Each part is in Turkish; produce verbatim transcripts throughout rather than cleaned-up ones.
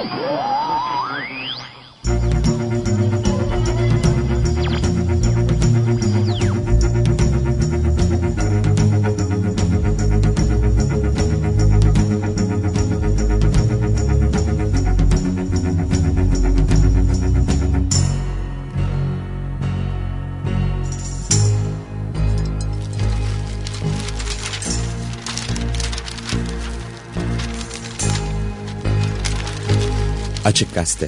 Açık Gazete.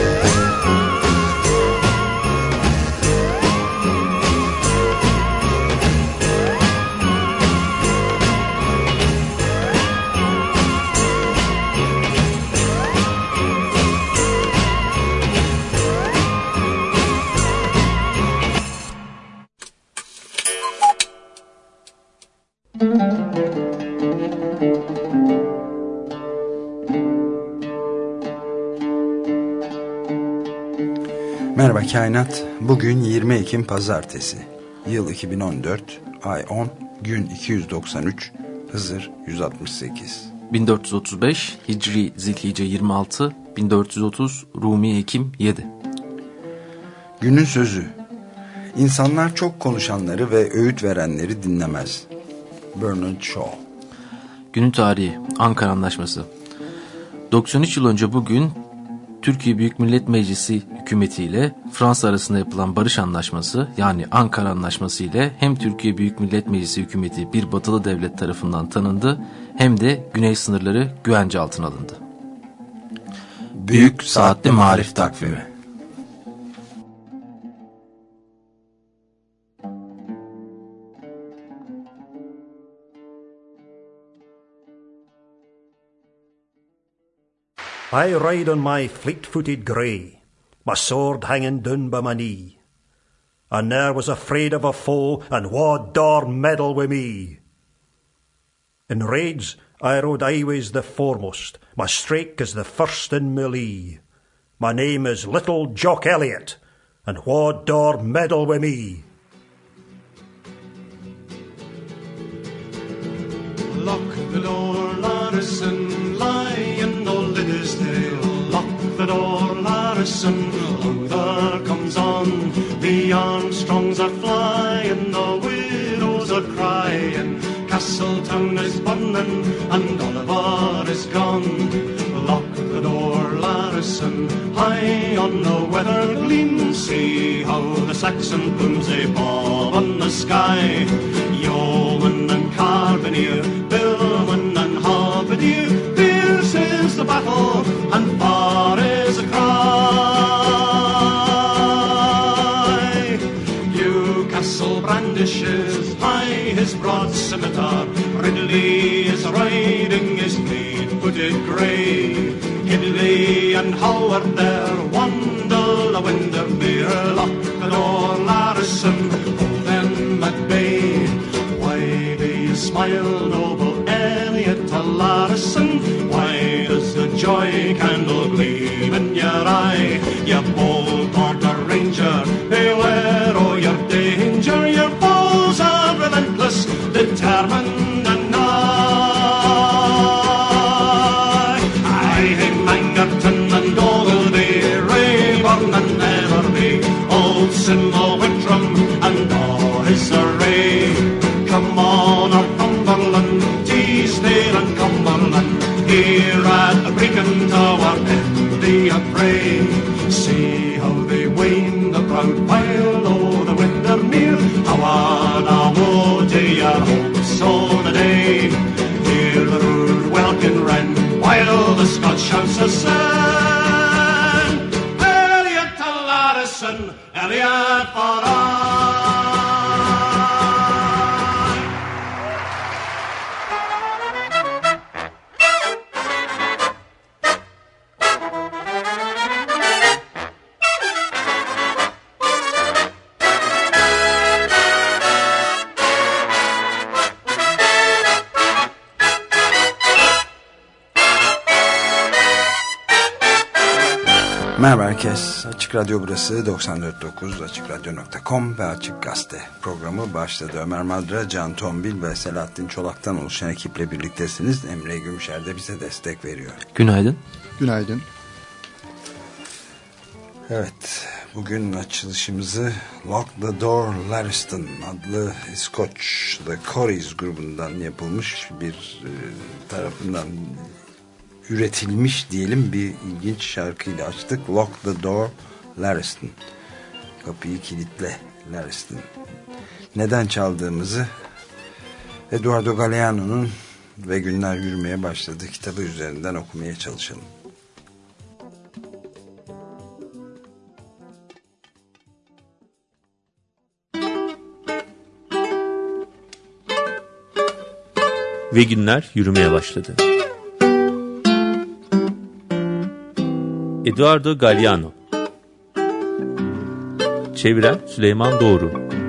Merhaba Kainat. Bugün yirmi Ekim Pazartesi. Yıl iki bin on dört, ay on, gün iki yüz doksan üç, Hızır yüz altmış sekiz. bin dört yüz otuz beş, Hicri Zilhice yirmi altı, bin dört yüz otuz, Rumi Ekim yedi. Günün sözü. İnsanlar çok konuşanları ve öğüt verenleri dinlemez. Bernard Shaw. Günün tarihi. Ankara Anlaşması. doksan üç yıl önce bugün Türkiye Büyük Millet Meclisi hükümeti ile Fransa arasında yapılan barış anlaşması, yani Ankara Anlaşması ile hem Türkiye Büyük Millet Meclisi hükümeti bir batılı devlet tarafından tanındı, hem de güney sınırları güvence altına alındı. Büyük Saatli Marif Takvimi. I ride on my fleet-footed grey, my sword hanging down by my knee. I ne'er was afraid of a foe, and wha daur meddle wi' me? In raids I rode always the foremost, my strake is the first in my lee. My name is Little Jock Elliot, and wha daur meddle wi' me? Lock the door, Larison, lie in old Liddesdale. Lock the door, Larison, oh, there comes on. The Armstrongs are flying, the widows are crying. Castletown is burning, and Oliver is gone. Lock the door, Larison, high on the weather gleam. See how the Saxon plumes they bob on the sky. Yeoman and Carbineer, Billman and Halberdier, fierce is the battle, and far is the cry. Newcastle brandishes high his broad scimitar, Ridley is riding his fleet-footed grey. Hidley and Howard there wandle a Windermere. Lock the door, Larison, hold them at bay. Why do you smile, noble Elliot Larison? Why does the joy candle gleam in your eye? You bold Border Ranger, beware o' your danger. Your foes are relentless, determined and nigh. I hate Mangerton and Ogilvy, Rayburn and Everby, old Simnel Wintram and all his array. Come on, Northumberland, Teesdale and Cumberland, here at the Brecon Tower in the affray. See how they wane the proud pile o' the Windermere. How on a woe to your hopes on a day. Hear the rude welkin wren, while the Scotch shouts ascend. Elliot to Larison, Elliot for I. Merhaba herkes. Açık Radyo burası doksan dört nokta dokuz açık radyo nokta com ve Açık Gazete programı başladı. Ömer Madra, Can Tombil ve Selahattin Çolak'tan oluşan ekiple birliktesiniz. Emre Gümüşer de bize destek veriyor. Günaydın. Günaydın. Evet, bugün açılışımızı Lock the Door Lariston adlı İskoç The Corries grubundan yapılmış bir e, tarafından üretilmiş diyelim bir ilginç şarkıyla açtık. Lock the Door Lariston. Kapıyı kilitle Lariston. Neden çaldığımızı Eduardo Galeano'nun Ve Günler Yürümeye Başladı kitabı üzerinden okumaya çalışalım. Ve günler yürümeye başladı. Eduardo Galeano. Çeviren Süleyman Doğru.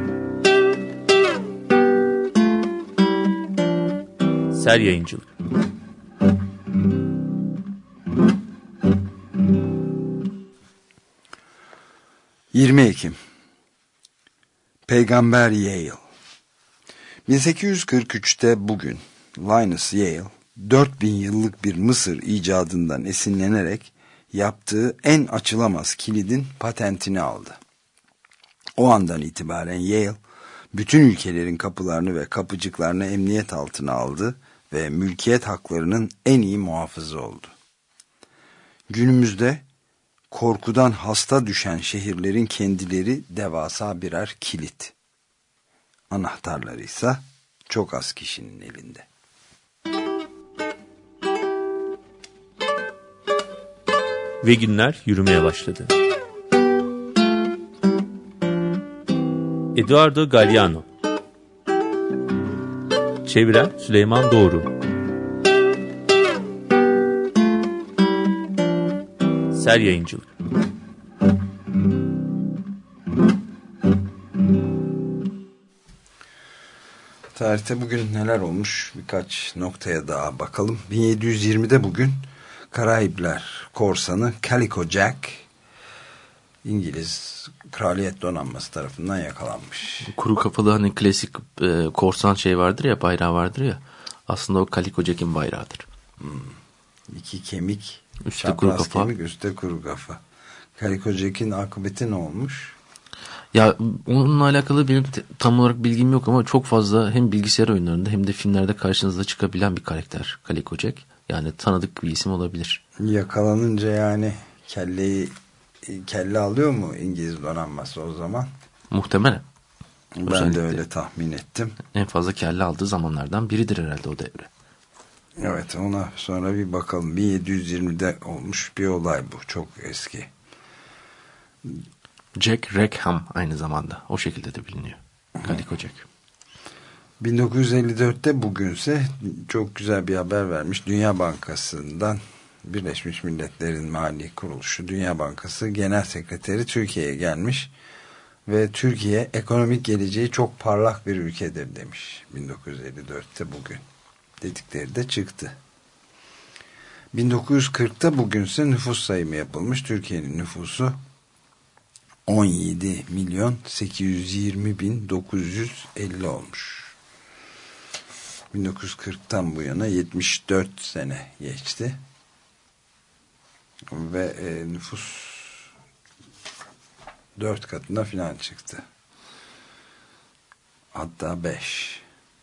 Ser Yayıncılık. yirmi Ekim Peygamber Yale. bin sekiz yüz kırk üçte bugün Linus Yale dört bin yıllık bir Mısır icadından esinlenerek yaptığı en açılamaz kilidin patentini aldı. O andan itibaren Yale bütün ülkelerin kapılarını ve kapıcıklarını emniyet altına aldı ve mülkiyet haklarının en iyi muhafızı oldu. Günümüzde korkudan hasta düşen şehirlerin kendileri devasa birer kilit. Anahtarları ise çok az kişinin elinde. Ve günler yürümeye başladı. Eduardo Galeano. Çeviren Süleyman Doğru. Ser Yayıncılık. Tarihte bugün neler olmuş birkaç noktaya daha bakalım. bin yedi yüz yirmide bugün Karayipler korsanı Calico Jack İngiliz Kraliyet Donanması tarafından yakalanmış. Kuru kafalı hani klasik e, korsan şey vardır ya, bayrağı vardır ya. Aslında o Calico Jack'in bayrağıdır. Hmm. İki kemik, üstte kuru kafa. Kemik, üstte kuru kafa. Calico Jack'in akıbeti ne olmuş? Ya onunla alakalı benim tam olarak bilgim yok ama çok fazla hem bilgisayar oyunlarında hem de filmlerde karşınıza çıkabilen bir karakter Calico Jack. Yani tanıdık bir isim olabilir. Yakalanınca yani kelleyi kelle alıyor mu İngiliz donanması o zaman? Muhtemelen. Ben özellikle de öyle tahmin ettim. En fazla kelle aldığı zamanlardan biridir herhalde o devre. Evet, ona sonra bir bakalım. bin yedi yüz yirmide olmuş bir olay bu. Çok eski. Jack Rackham aynı zamanda. O şekilde de biliniyor. Calico Jack. bin dokuz yüz elli dörtte bugünse çok güzel bir haber vermiş. Dünya Bankası'ndan Birleşmiş Milletler'in mali kuruluşu Dünya Bankası Genel Sekreteri Türkiye'ye gelmiş ve Türkiye ekonomik geleceği çok parlak bir ülkedir demiş. bin dokuz yüz elli dörtte bugün dedikleri de çıktı. bin dokuz yüz kırkta bugünse nüfus sayımı yapılmış. Türkiye'nin nüfusu on yedi milyon sekiz yüz yirmi bin dokuz yüz elli olmuş. bin dokuz yüz kırktan bu yana yetmiş dört sene geçti. Ve e, nüfus dört katına filan çıktı. Hatta beş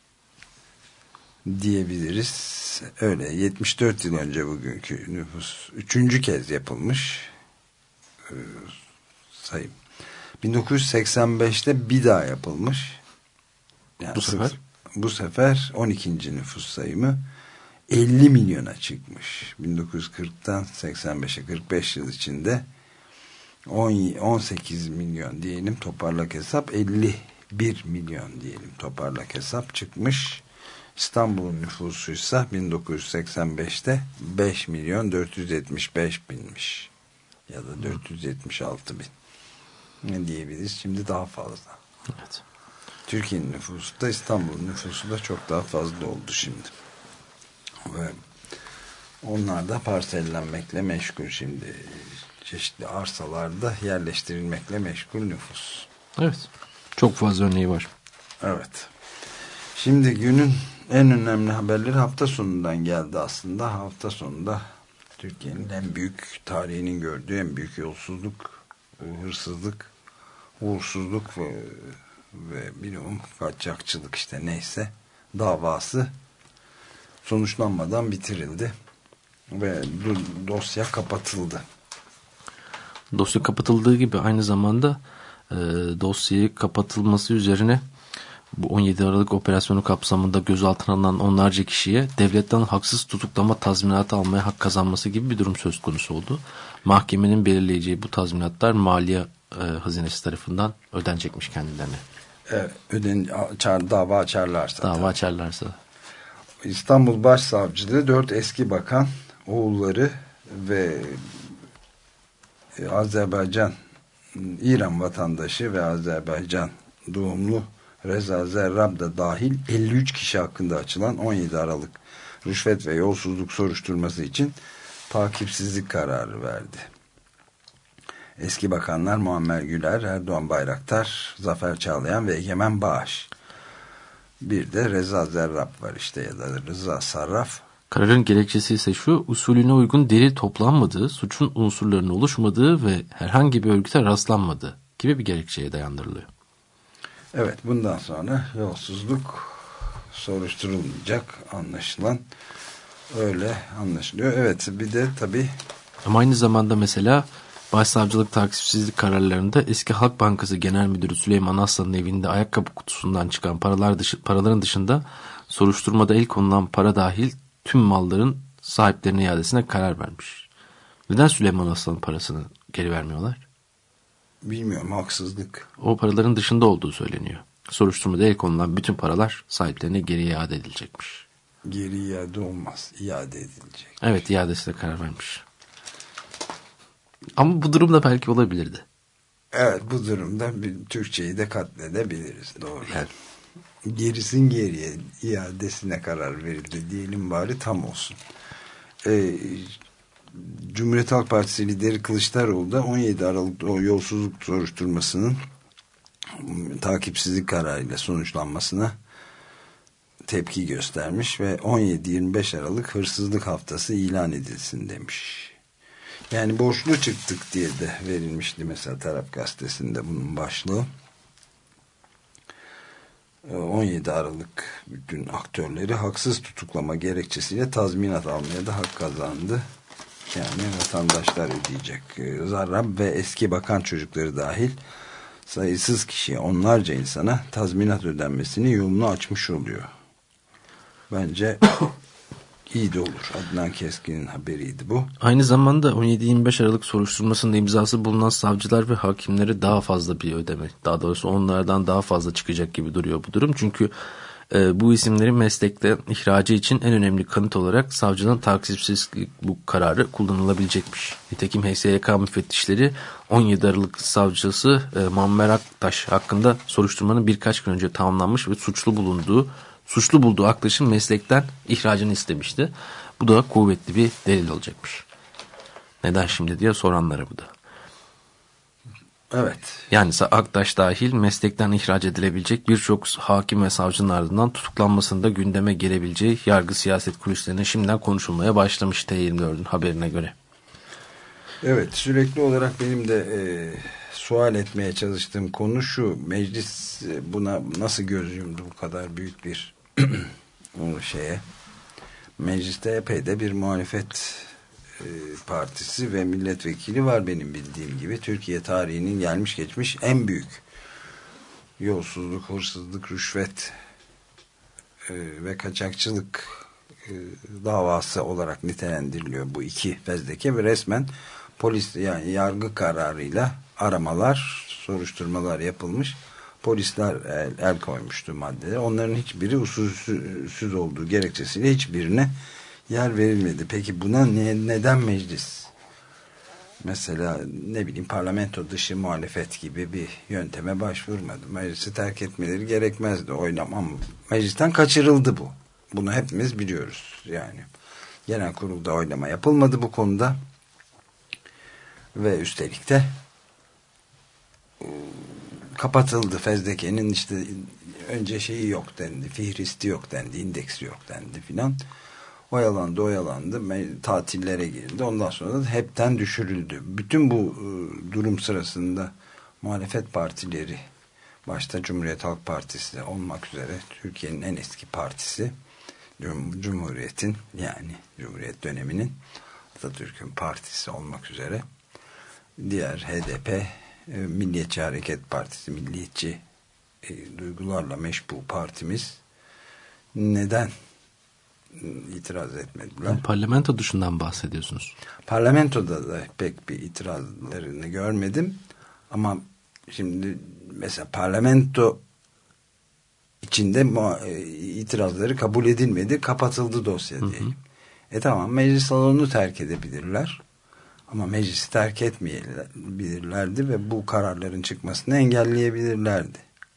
diyebiliriz. Öyle yetmiş dört yıl önce bugünkü nüfus üçüncü kez yapılmış e, sayım. bin dokuz yüz seksen beşte bir daha yapılmış. Yani bu sefer bu sefer on ikinci nüfus sayımı elli milyona çıkmış. bin dokuz yüz kırktan seksen beşe kırk beş yıl içinde on sekiz milyon diyelim toparlak hesap, elli bir milyon diyelim toparlak hesap çıkmış. İstanbul'un nüfusuysa bin dokuz yüz seksen beşte beş milyon dört yüz yetmiş beş binmiş. Ya da dört yüz yetmiş altı bin. Ne diyebiliriz? Şimdi daha fazla. Evet. Türkiye'nin nüfusu da İstanbul'un nüfusu da çok daha fazla oldu şimdi. Ve onlar da parsellenmekle meşgul şimdi. Çeşitli arsalarda yerleştirilmekle meşgul nüfus. Evet. Çok fazla örneği var. Evet. Şimdi günün en önemli haberleri hafta sonundan geldi aslında. Hafta sonunda Türkiye'nin en büyük, tarihinin gördüğü en büyük yolsuzluk hırsızlık, uğursuzluk ve, ve bilmiyorum kaçakçılık işte neyse davası sonuçlanmadan bitirildi ve dosya kapatıldı. Dosya kapatıldığı gibi aynı zamanda e, dosyayı kapatılması üzerine bu on yedi Aralık operasyonu kapsamında gözaltına alınan onlarca kişiye devletten haksız tutuklama tazminatı almaya hak kazanması gibi bir durum söz konusu oldu. Mahkemenin belirleyeceği bu tazminatlar Maliye e, Hazinesi tarafından ödenecekmiş kendilerine. Evet, öden, açar, dava açarlarsa. Dava tabii. açarlarsa. İstanbul Başsavcılığı dört eski bakan, oğulları ve Azerbaycan, İran vatandaşı ve Azerbaycan doğumlu Reza Zerrab da dahil elli üç kişi hakkında açılan on yedi Aralık rüşvet ve yolsuzluk soruşturması için takipsizlik kararı verdi. Eski bakanlar Muammer Güler, Erdoğan Bayraktar, Zafer Çağlayan ve Egemen Bağış. Bir de Reza Zerrab var işte ya da Rıza Sarraf. Kararın gerekçesi ise şu: usulüne uygun delil toplanmadığı, suçun unsurlarının oluşmadığı ve herhangi bir örgüte rastlanmadığı gibi bir gerekçeye dayandırılıyor. Evet, bundan sonra yolsuzluk soruşturulmayacak anlaşılan, öyle anlaşılıyor. Evet, bir de tabii ama aynı zamanda mesela Başsavcılık takipsizlik kararlarında eski Halk Bankası Genel Müdürü Süleyman Aslan'ın evinde ayakkabı kutusundan çıkan paralar dışı, paraların dışında soruşturmada el konulan para dahil tüm malların sahiplerine iadesine karar vermiş. Neden Süleyman Aslan'ın parasını geri vermiyorlar? bilmiyorum, haksızlık. O paraların dışında olduğu söyleniyor. Soruşturmada el konulan bütün paralar sahiplerine geri iade edilecekmiş. Geri iade olmaz, iade edilecek. Evet, iadesine karar vermiş. Ama bu durumda belki olabilirdi. Evet, bu durumda bir Türkçeyi de katledebiliriz, doğru. Yani. Gerisin geriye iadesine karar verildi diyelim, bari tam olsun. Ee, Cumhuriyet Halk Partisi lideri Kılıçdaroğlu da on yedi Aralık o yolsuzluk soruşturmasının takipsizlik kararıyla sonuçlanmasına tepki göstermiş ve on yedi yirmi beş Aralık hırsızlık haftası ilan edilsin demiş. Yani borçlu çıktık diye de verilmişti mesela Taraf Gazetesi'nde bunun başlığı. on yedi Aralık bütün aktörleri haksız tutuklama gerekçesiyle tazminat almaya da hak kazandı. Yani vatandaşlar ödeyecek. Zarrab ve eski bakan çocukları dahil sayısız kişiye, onlarca insana tazminat ödenmesini yolunu açmış oluyor. Bence iyi de olur. Adnan Keskin'in haberiydi bu. Aynı zamanda on yedi yirmi beş Aralık soruşturmasında imzası bulunan savcılar ve hakimlere daha fazla bir ödeme, daha doğrusu onlardan daha fazla çıkacak gibi duruyor bu durum. Çünkü e, bu isimlerin meslekte ihracı için en önemli kanıt olarak savcının takipsizlik bu kararı kullanılabilecekmiş. Nitekim H S Y K müfettişleri on yedi Aralık savcısı e, Muammer Aktaş hakkında soruşturmanın birkaç gün önce tamamlanmış ve suçlu bulunduğu suçlu bulduğu Aktaş'ın meslekten ihracını istemişti. Bu da kuvvetli bir delil olacakmış. Neden şimdi diye soranlara bu da. Evet. Yani Aktaş dahil meslekten ihraç edilebilecek birçok hakim ve savcının ardından tutuklanmasında gündeme gelebileceği yargı siyaset kulislerine şimdiden konuşulmaya başlamış T yirmi dördün haberine göre. Evet, sürekli olarak benim de e, sual etmeye çalıştığım konu şu: meclis buna nasıl göz yumdu, bu kadar büyük bir o şeye? Mecliste epey de bir muhalefet e, partisi ve milletvekili var benim bildiğim gibi. Türkiye tarihinin gelmiş geçmiş en büyük yolsuzluk, hırsızlık, rüşvet e, ve kaçakçılık e, davası olarak nitelendiriliyor bu iki fezleke ve resmen polis, yani yargı kararıyla aramalar, soruşturmalar yapılmış. Polisler el, el koymuştu maddeleri. Onların hiçbiri usulsüz olduğu gerekçesiyle hiçbirine yer verilmedi. Peki buna ne, neden meclis? Mesela ne bileyim parlamento dışı muhalefet gibi bir yönteme başvurmadı. Meclisi terk etmeleri gerekmezdi. Oylama ama meclisten kaçırıldı bu. Bunu hepimiz biliyoruz. Yani genel kurulda oylama yapılmadı bu konuda. Ve üstelik de kapatıldı. Fezleke'nin işte önce şeyi yok dendi, fihristi yok dendi, indeksi yok dendi filan. Oyalandı oyalandı. Tatillere girdi. Ondan sonra da hepten düşürüldü. Bütün bu e, durum sırasında muhalefet partileri, başta Cumhuriyet Halk Partisi olmak üzere Türkiye'nin en eski partisi, Cumhuriyet'in yani Cumhuriyet döneminin Atatürk'ün partisi olmak üzere diğer H D P, e, Milliyetçi Hareket Partisi, milliyetçi e, duygularla meşbu partimiz neden itiraz etmediler? Yani parlamento dışından bahsediyorsunuz. Parlamentoda da pek bir itirazlarını görmedim ama şimdi mesela parlamento içinde itirazları kabul edilmedi, kapatıldı dosya diyelim. Hı hı. E tamam, meclis salonunu terk edebilirler ama meclisi terk etmeyebilirlerdi ve bu kararların çıkmasını engelleyebilirlerdi.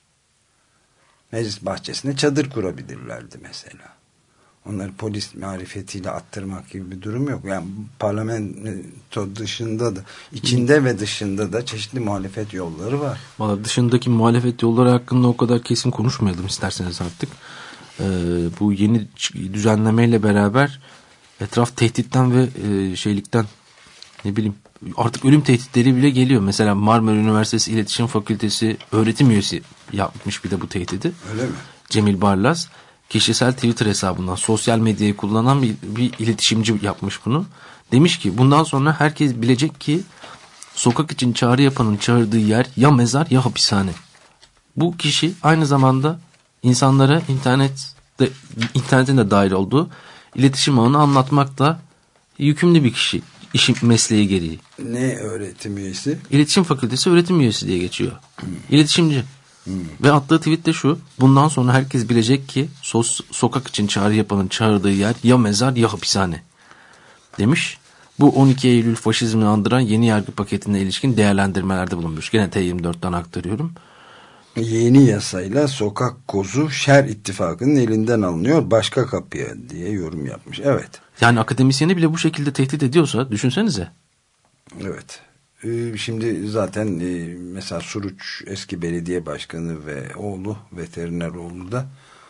Meclis bahçesine çadır kurabilirlerdi mesela. Onları polis marifetiyle attırmak gibi bir durum yok. Yani parlamento dışında da, içinde ve dışında da çeşitli muhalefet yolları var. Vallahi dışındaki muhalefet yolları hakkında o kadar kesin konuşmayalım isterseniz artık. Ee, bu yeni düzenlemeyle beraber etraf tehditten ve e, şeylikten, ne bileyim, artık ölüm tehditleri bile geliyor. Mesela Marmara Üniversitesi İletişim Fakültesi öğretim üyesi yapmış bir de bu tehdidi. Öyle mi? Cemil Barlas kişisel Twitter hesabından sosyal medyayı kullanan bir, bir iletişimci yapmış bunu. Demiş ki bundan sonra herkes bilecek ki sokak için çağrı yapanın çağırdığı yer ya mezar ya hapishane. Bu kişi aynı zamanda insanlara internette, internetin de dahil olduğu iletişim ağını anlatmakta yükümlü bir kişi. İşin mesleği gereği. Ne öğretim üyesi? İletişim Fakültesi öğretim üyesi diye geçiyor. Hmm. İletişimci. Hmm. Ve attığı tweet de şu: bundan sonra herkes bilecek ki sos, sokak için çağrı yapanın çağırdığı yer ya mezar ya hapishane demiş. Bu on iki Eylül faşizmini andıran yeni yargı paketine ilişkin değerlendirmelerde bulunmuş. Gene T yirmi dörtten aktarıyorum. Yeni yasayla sokak kozu şer ittifakının elinden alınıyor başka kapıya diye yorum yapmış. Evet. Yani akademisyeni bile bu şekilde tehdit ediyorsa düşünsenize. Evet. Şimdi zaten mesela Suruç eski belediye başkanı ve oğlu, veteriner oğlu da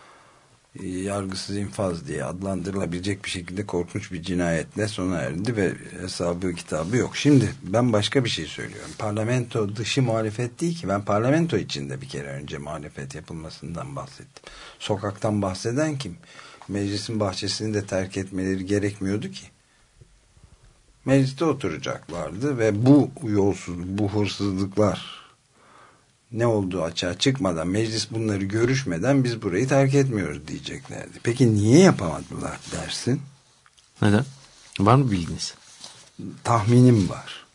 yargısız infaz diye adlandırılabilecek bir şekilde korkunç bir cinayetle sona erdi ve hesabı kitabı yok. Şimdi ben başka bir şey söylüyorum. Parlamento dışı muhalefet değil ki. Ben parlamento içinde bir kere önce muhalefet yapılmasından bahsettim. Sokaktan bahseden kim? Meclisin bahçesini de terk etmeleri gerekmiyordu ki. Mecliste oturacaklardı ve bu yolsuz, bu hırsızlıklar ne olduğu açığa çıkmadan, meclis bunları görüşmeden biz burayı terk etmiyoruz diyeceklerdi. Peki niye yapamadılar dersin? Neden? Var mı bilginiz? Tahminim var.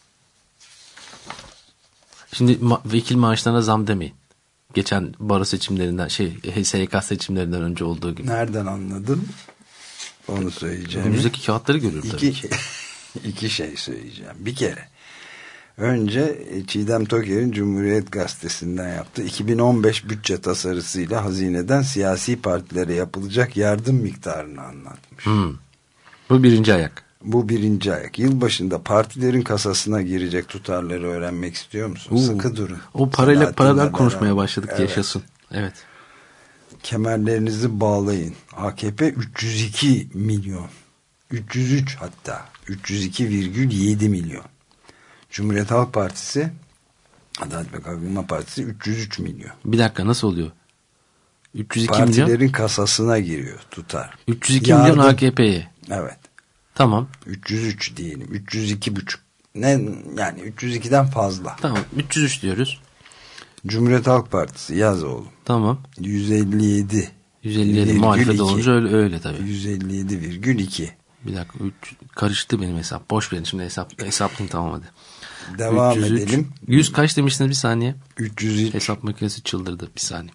Şimdi ma- vekil maaşlarına zam demeyin. Geçen baro seçimlerinden, şey S Y K seçimlerinden önce olduğu gibi. Nereden anladın? Onu söyleyeceğim. Önümüzdeki kağıtları görüyorum tabii. İki, iki şey söyleyeceğim. Bir kere önce Çiğdem Toker'in Cumhuriyet Gazetesi'nden yaptığı iki bin on beş bütçe tasarısıyla hazineden siyasi partilere yapılacak yardım miktarını anlatmış. Hmm. Bu birinci ayak. Bu birinci ayak. Yılbaşında partilerin kasasına girecek tutarları öğrenmek istiyor musun? Oo. Sıkı durun. O parayla paralar konuşmaya başladık. Evet. Yaşasın. Evet. Kemerlerinizi bağlayın. A K P üç yüz iki milyon. üç yüz üç hatta. üç yüz iki virgül yedi milyon. Cumhuriyet Halk Partisi, Adalet ve Kalkınma Partisi üç yüz üç milyon. Bir dakika, nasıl oluyor? üç yüz iki Partilerin milyon. kasasına giriyor tutar. üç yüz iki Yardım. milyon A K P'ye. Evet. Tamam. üç yüz üç diyelim. üç yüz iki buçuk. Ne yani üç yüz ikiden fazla. Tamam. üç yüz üç diyoruz. Cumhuriyet Halk Partisi yaz oğlum. Tamam. yüz elli yedi. yüz elli yedi muhalefet olunca öyle öyle tabii. yüz elli yedi virgül iki. Bir dakika, üç, karıştı benim hesap. Boş verin şimdi hesap hesaplayın, tamam hadi. Devam üç yüz üç, edelim. yüz kaç demiştiniz, bir saniye? üç yüz üç. Hesap makinesi çıldırdı, bir saniye.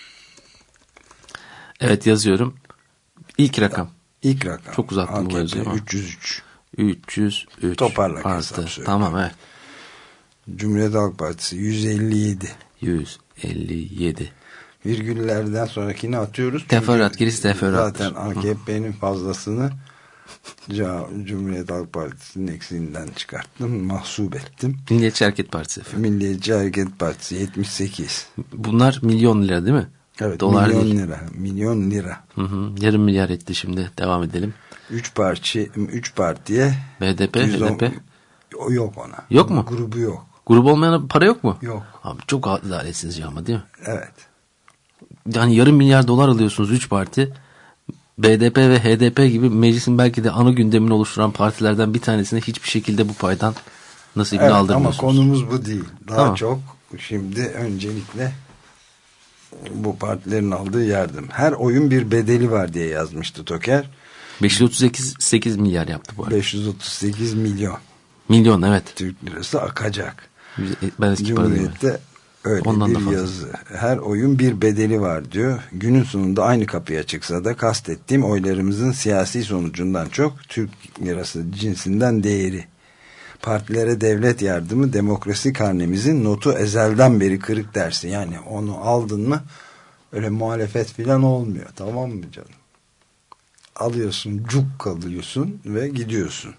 Evet, yazıyorum. İlk rakam. İlk rakam. Çok uzattım bu yazıyı. üç yüz üç. üç yüz üç. Toparla artı. Tamam, evet. Cumhuriyet Halk Partisi yüz elli yedi. yüz elli yedi. Virgüllerden sonrakini atıyoruz. Teferruat, gerisi teferruat. Zaten A K P'nin fazlasını Cumhuriyet Halk Partisi'nin eksiğinden çıkarttım. Mahsup ettim. Milliyetçi Hareket Partisi efendim. Milliyetçi Hareket Partisi yetmiş sekiz. Bunlar milyon lira değil mi? Evet, dolar milyon değil. lira. Milyon lira. Hı hı, yarım milyar etti şimdi. Devam edelim. Üç parti, üç partiye B D P, H D P yok ona. Yok mu? Grubu yok. Grup olmayana para yok mu? Yok. Abi çok adaletsizce ama değil mi? Evet. Yani yarım milyar dolar alıyorsunuz üç parti. B D P ve H D P gibi meclisin belki de ana gündemini oluşturan partilerden bir tanesine hiçbir şekilde bu paydan nasibini evet, aldırmıyorsunuz. Ama konumuz bu değil. Daha tamam. çok şimdi öncelikle bu partilerin aldığı yardım. Her oyun bir bedeli var diye yazmıştı Toker. beş yüz otuz sekiz milyar yaptı bu arada. beş yüz otuz sekiz milyon. Milyon evet. Türk lirası akacak. Ben eski Cumhuriyet'te öyle Ondan bir yazı. Her oyun bir bedeli var diyor. Günün sonunda aynı kapıya çıksa da kastettiğim oylarımızın siyasi sonucundan çok Türk lirası cinsinden değeri. Partilere devlet yardımı demokrasi karnemizin notu ezelden beri kırık dersi. Yani onu aldın mı öyle muhalefet falan olmuyor. Tamam mı canım? Alıyorsun, cuk kalıyorsun ve gidiyorsun.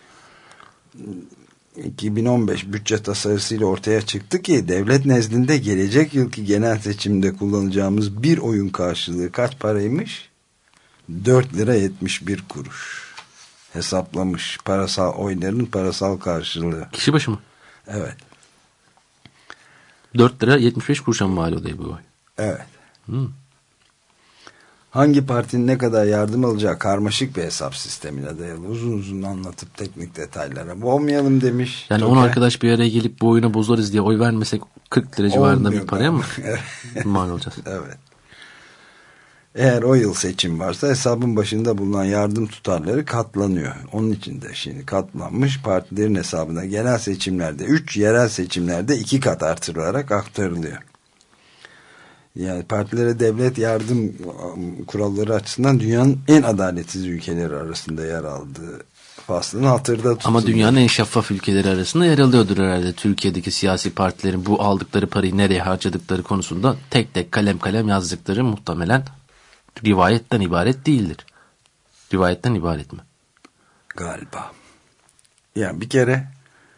iki bin on beş bütçe tasarısıyla ortaya çıktı ki devlet nezdinde gelecek yılki genel seçimde kullanacağımız bir oyun karşılığı kaç paraymış? dört lira yetmiş bir kuruş. Hesaplamış parasal oyların parasal karşılığı. Kişi başı mı? Evet. dört lira yetmiş beş kuruşa mı mal oluyor bu oy? Evet. Hmm. Hangi partinin ne kadar yardım alacağı karmaşık bir hesap sistemine dayalı. Uzun uzun anlatıp teknik detaylara boğmayalım demiş. Yani on arkadaş bir araya gelip bu oyuna bozarız diye oy vermesek kırk lira civarında bir paraya mı mal olacağız? Evet. Eğer o yıl seçim varsa hesabın başında bulunan yardım tutarları katlanıyor. Onun için de şimdi katlanmış partilerin hesabına genel seçimlerde üç, yerel seçimlerde iki kat artırılarak aktarılıyor. Yani partilere devlet yardım kuralları açısından dünyanın en adaletsiz ülkeleri arasında yer aldığı faslını hatırda tutun. Ama dünyanın en şeffaf ülkeleri arasında yer alıyordur herhalde. Türkiye'deki siyasi partilerin bu aldıkları parayı nereye harcadıkları konusunda tek tek kalem kalem yazdıkları muhtemelen rivayetten ibaret değildir. Rivayetten ibaret mi? Galiba. Yani bir kere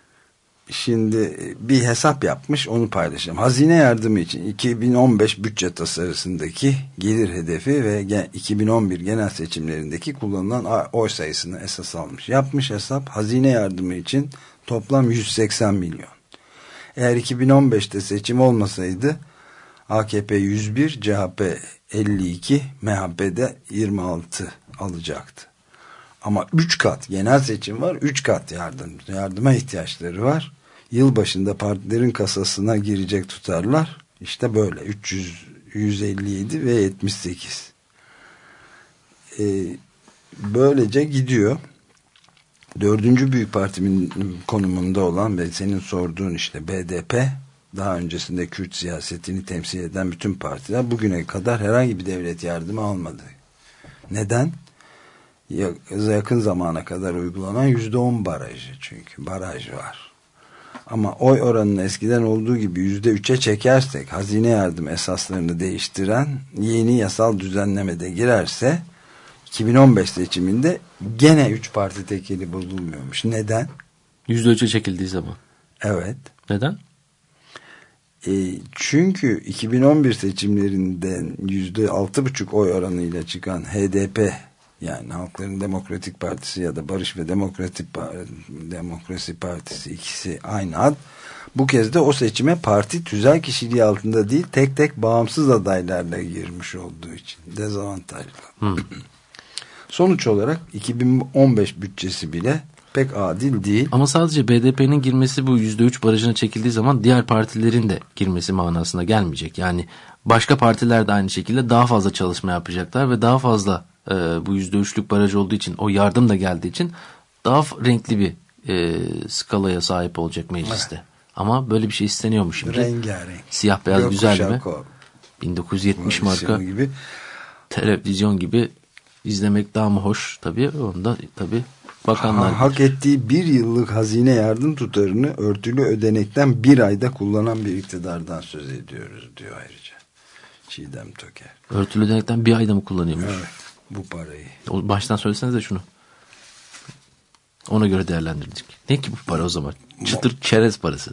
şimdi bir hesap yapmış, onu paylaşacağım. Hazine yardımı için iki bin on beş bütçe tasarısındaki gelir hedefi ve iki bin on bir genel seçimlerindeki kullanılan oy sayısını esas almış. Yapmış hesap, hazine yardımı için toplam yüz seksen milyon. Eğer iki bin on beşte seçim olmasaydı A K P yüz bir, C H P elli iki, M H P'de yirmi altı alacaktı. Ama üç kat genel seçim var, üç kat yardım, yardıma ihtiyaçları var. Yılbaşında partilerin kasasına girecek tutarlar işte böyle üç yüz, yüz elli yedi ve yetmiş sekiz. Ee, böylece gidiyor. Dördüncü büyük partinin konumunda olan ve senin sorduğun işte B D P, daha öncesinde Kürt siyasetini temsil eden bütün partiler bugüne kadar herhangi bir devlet yardımı almadı. Neden? Yakın zamana kadar uygulanan yüzde on barajı, çünkü baraj var. Ama oy oranını eskiden olduğu gibi yüzde üçe çekersek, hazine yardım esaslarını değiştiren yeni yasal düzenlemede girerse iki bin on beş seçiminde gene üç parti tekeli bozulmuyormuş. Neden? yüzde üçe çekildiği zaman. Evet. Neden? E, çünkü iki bin on bir seçimlerinden yüzde altı buçuk oy oranıyla çıkan H D P, yani Halkların Demokratik Partisi ya da Barış ve Demokratik Demokrasi Partisi, ikisi aynı ad. Bu kez de o seçime parti tüzel kişiliği altında değil, tek tek bağımsız adaylarla girmiş olduğu için dezavantajlı. Hmm. Sonuç olarak iki bin on beş bütçesi bile pek adil değil. Ama sadece B D P'nin girmesi bu yüzde üç barajına çekildiği zaman diğer partilerin de girmesi manasına gelmeyecek. Yani başka partiler de aynı şekilde daha fazla çalışma yapacaklar ve daha fazla e, bu yüzde üçlük baraj olduğu için, o yardım da geldiği için daha renkli bir e, skalaya sahip olacak mecliste. Evet. Ama böyle bir şey isteniyormuş şimdi. Rengarenk. Siyah beyaz Yok, güzel mi? bin dokuz yüz yetmiş marka gibi. Televizyon gibi izlemek daha mı hoş tabii. Onda tabii bakanlar ha, hak ettiği bir yıllık hazine yardım tutarını örtülü ödenekten bir ayda kullanan bir iktidardan söz ediyoruz diyor ayrıca Çiğdem Toker. Örtülü ödenekten bir ayda mı kullanıyormuş? Evet, bu parayı. O, baştan söyleseniz de şunu. Ona göre değerlendirdik. Ne ki bu para o zaman? Çıtır çerez parası.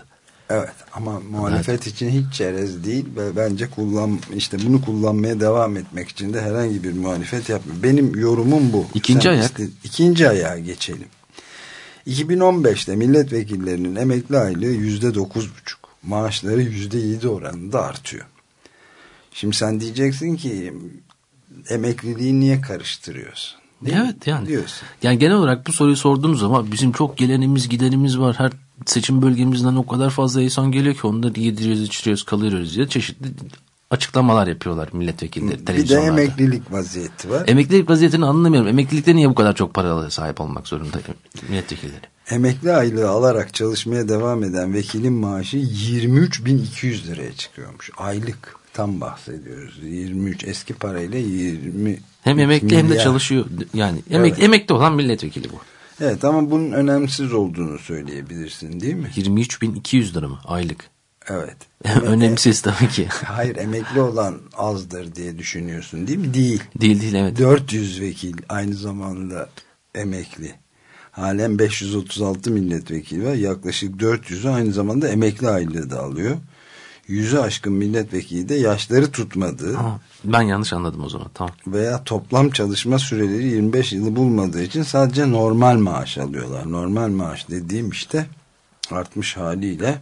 Evet ama muhalefet evet. için hiç çerez değil ve bence kullan işte bunu kullanmaya devam etmek için de herhangi bir muhalefet yapmıyor. Benim yorumum bu. İkinci Sen ayak. Iste, ikinci ayağa geçelim. iki bin on beşte milletvekillerinin emekli aylığı yüzde dokuz buçuk. Maaşları yüzde yedi oranında artıyor. Şimdi sen diyeceksin ki emekliliği niye karıştırıyorsun? Değil evet mi? Yani. Diyorsun. Yani genel olarak bu soruyu sorduğunuz zaman bizim çok gelenimiz gidenimiz var. Her seçim bölgemizden o kadar fazla insan geliyor ki onları yediriyoruz, içiriyoruz, kalıyoruz diye çeşitli açıklamalar yapıyorlar milletvekilleri televizyonlarda. Bir de emeklilik vaziyeti var. Emeklilik vaziyetini anlamıyorum. Emeklilikte niye bu kadar çok paralara sahip olmak zorunda milletvekilleri? Emekli aylığı alarak çalışmaya devam eden vekilin maaşı yirmi üç bin iki yüz liraya çıkıyormuş. Aylık tam bahsediyoruz. yirmi üç eski parayla yirmi hem emekli milyar. Hem de çalışıyor. Yani emek, evet. Emekli olan milletvekili bu. Evet ama bunun önemsiz olduğunu söyleyebilirsin değil mi? yirmi üç bin iki yüz lira mı aylık? Evet. Önemsiz tabii ki. Hayır emekli olan azdır diye düşünüyorsun değil mi? Değil. Değil değil evet. dört yüz vekil aynı zamanda emekli. Halen beş yüz otuz altı milletvekili var. Yaklaşık dört yüzü aynı zamanda emekli aylığı da alıyor. Yüzü aşkın milletvekili de yaşları tutmadığı. Ha, ben yanlış anladım o zaman. Tamam. Veya toplam çalışma süreleri yirmi beş yılı bulmadığı için sadece normal maaş alıyorlar. Normal maaş dediğim işte artmış haliyle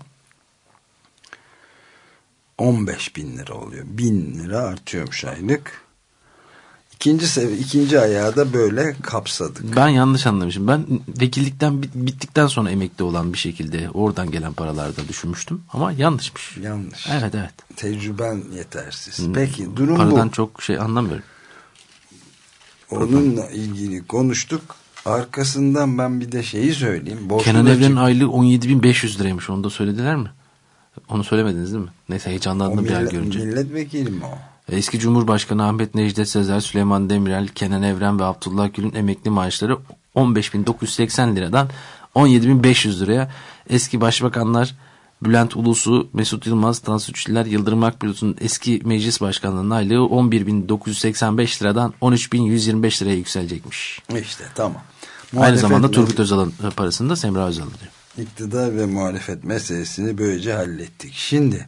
on beş bin lira oluyor. Bin lira artıyormuş aylık. İkinci seviye, ikinci ayağı da böyle kapsadık. Ben yanlış anlamışım. Ben vekillikten bittikten sonra emekli olan bir şekilde oradan gelen paralardan düşünmüştüm. Ama yanlışmış. Yanlış. Evet evet. Tecrüben yetersiz. Peki durum Paradan bu. Paradan çok şey anlamıyorum. Onunla ilgili konuştuk. Arkasından ben bir de şeyi söyleyeyim. Kenan Evren'in aylığı on yedi bin beş yüz liraymış. Onu da söylediler mi? Onu söylemediniz değil mi? Neyse heyecanlandım bir yer görünce. Milletvekili mi o? Eski Cumhurbaşkanı Ahmet Necdet Sezer, Süleyman Demirel, Kenan Evren ve Abdullah Gül'ün emekli maaşları on beş bin dokuz yüz seksen liradan on yedi bin beş yüz liraya. Eski başbakanlar Bülent Ulusu, Mesut Yılmaz, Tansu Çiller, Yıldırım Akbulut'un eski meclis başkanlığının aylığı on bir bin dokuz yüz seksen beş liradan on üç bin yüz yirmi beş liraya yükselecekmiş. İşte tamam. Muhalefet Aynı zamanda Turgut Özal'ın parasını da Semra Özal alıyor. İktidar ve muhalefet meselesini böylece hallettik. Şimdi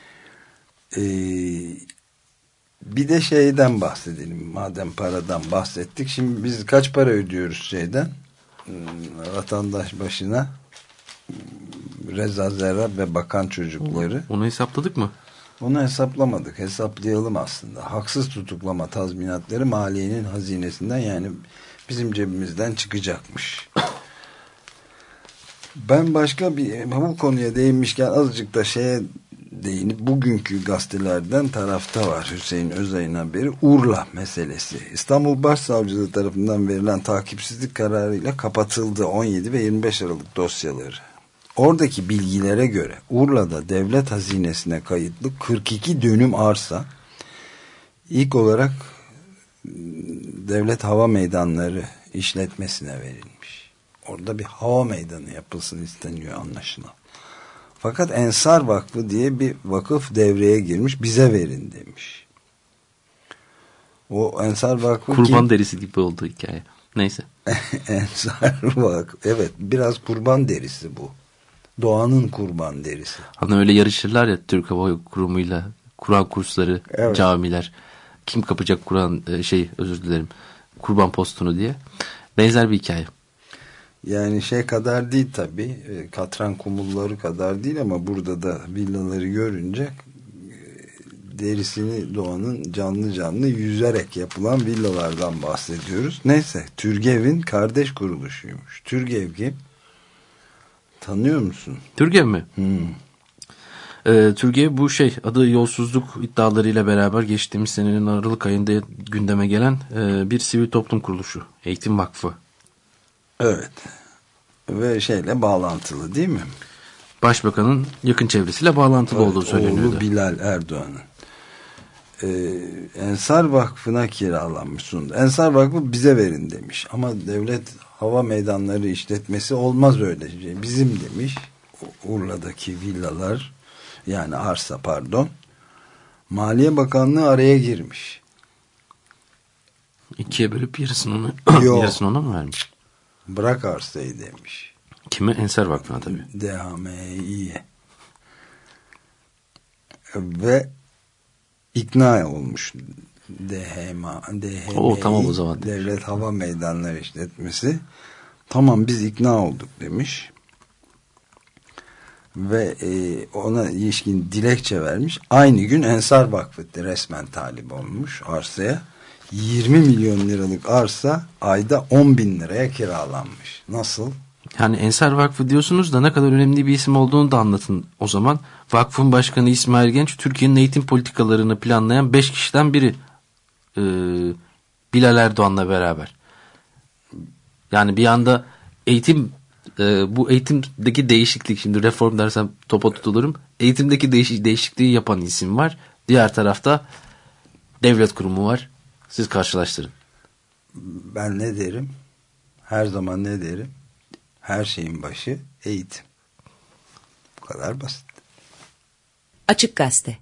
eee bir de şeyden bahsedelim. Madem paradan bahsettik. Şimdi biz kaç para ödüyoruz şeyden? Vatandaş başına Reza Zerrab ve bakan çocukları. Onu hesapladık mı? Onu hesaplamadık. Hesaplayalım aslında. Haksız tutuklama tazminatları maliyenin hazinesinden yani bizim cebimizden çıkacakmış. Ben başka bir bu konuya değinmişken azıcık da şeye değinip bugünkü gazetelerden tarafta var Hüseyin Özay'ın haberi Urla meselesi. İstanbul Başsavcılığı tarafından verilen takipsizlik kararıyla kapatıldı on yedi ve yirmi beş Aralık dosyaları. Oradaki bilgilere göre Urla'da devlet hazinesine kayıtlı kırk iki dönüm arsa ilk olarak devlet hava meydanları işletmesine verilmiş. Orada bir hava meydanı yapılsın isteniyor anlaşılan. Fakat Ensar Vakfı diye bir vakıf devreye girmiş, bize verin demiş. O Ensar Vakfı kurban kim? derisi gibi oldu hikaye. Neyse. Ensar Vakfı. Evet, biraz kurban derisi bu. Doğanın kurban derisi. Hani öyle yarışırlar ya Türk Hava Kurumu'yla Kur'an kursları, evet. Camiler. Kim kapacak Kur'an şey özür dilerim. Kurban postunu diye. Benzer bir hikaye. Yani şey kadar değil tabii, katran kumulları kadar değil ama burada da villaları görünce derisini doğanın canlı canlı yüzerek yapılan villalardan bahsediyoruz. Neyse, Türgev'in kardeş kuruluşuymuş. Türgev kim? Tanıyor musun? Türgev mi? Hmm. Ee, Türgev bu şey adı yolsuzluk iddialarıyla beraber geçtiğimiz senenin Aralık ayında gündeme gelen e, bir sivil toplum kuruluşu. Eğitim Vakfı. Evet. Ve şeyle bağlantılı değil mi? Başbakanın yakın çevresiyle bağlantılı evet, olduğu söyleniyordu. Oğlu Bilal Erdoğan'ın. Ee, Ensar Vakfı'na kiralanmış sundu. Ensar Vakfı bize verin demiş. Ama devlet hava meydanları işletmesi olmaz öyle şey. Bizim demiş. Urla'daki villalar yani arsa pardon. Maliye Bakanlığı araya girmiş. İkiye bölüp yarısını ona, yarısını ona mı vermiş? Bırak arsayı demiş. Kime? Ensar Vakfı'na tabii. D H M'ye. ve ikna olmuş. D H M A, D H M A o tamam o zaman. Devlet Hava Meydanları İşletmesi. Tamam biz ikna olduk demiş. Ve e, ona ilişkin dilekçe vermiş. Aynı gün Ensar Vakfı resmen talip olmuş arsaya. yirmi milyon liralık arsa ayda on bin liraya kiralanmış. Nasıl? Yani Ensar Vakfı diyorsunuz da ne kadar önemli bir isim olduğunu da anlatın o zaman. Vakfın başkanı İsmail Genç, Türkiye'nin eğitim politikalarını planlayan beş kişiden biri. Ee, Bilal Erdoğan'la beraber. Yani bir anda eğitim, e, bu eğitimdeki değişiklik, şimdi reform dersem topa tutulurum. Eğitimdeki değiş, değişikliği yapan isim var. Diğer tarafta devlet kurumu var. Siz karşılaştırın. Ben ne derim? Her zaman ne derim? Her şeyin başı eğitim. Bu kadar basit. Açık Gazete.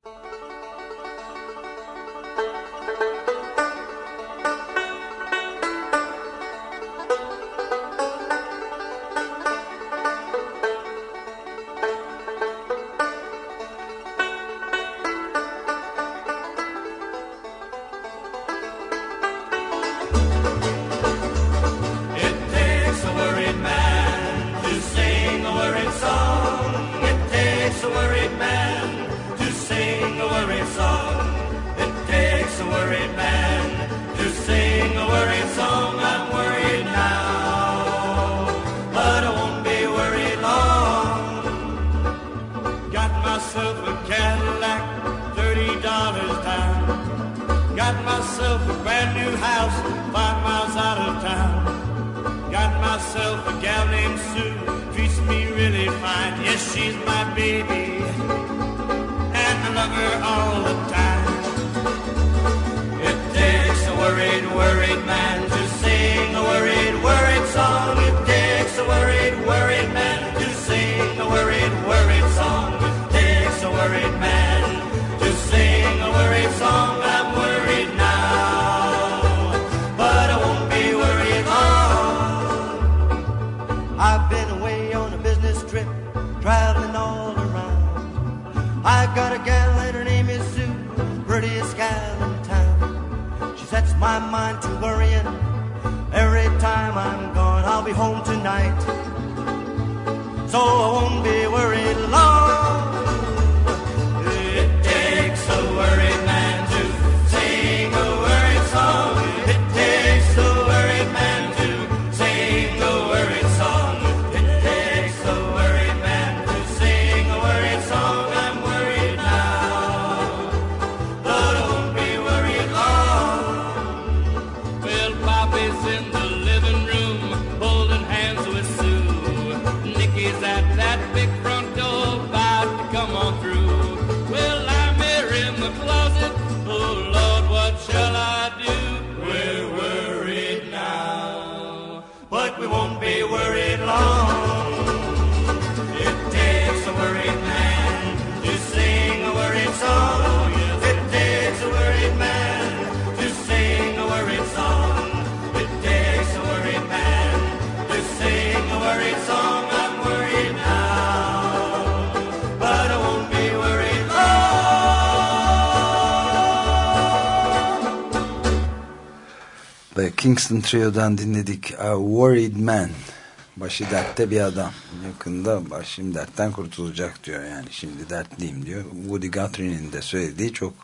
Kingston Trio'dan dinledik. A Worried Man. Başı dertte bir adam. Yakında başım dertten kurtulacak diyor. Yani şimdi dertliyim diyor. Woody Guthrie'nin de söylediği çok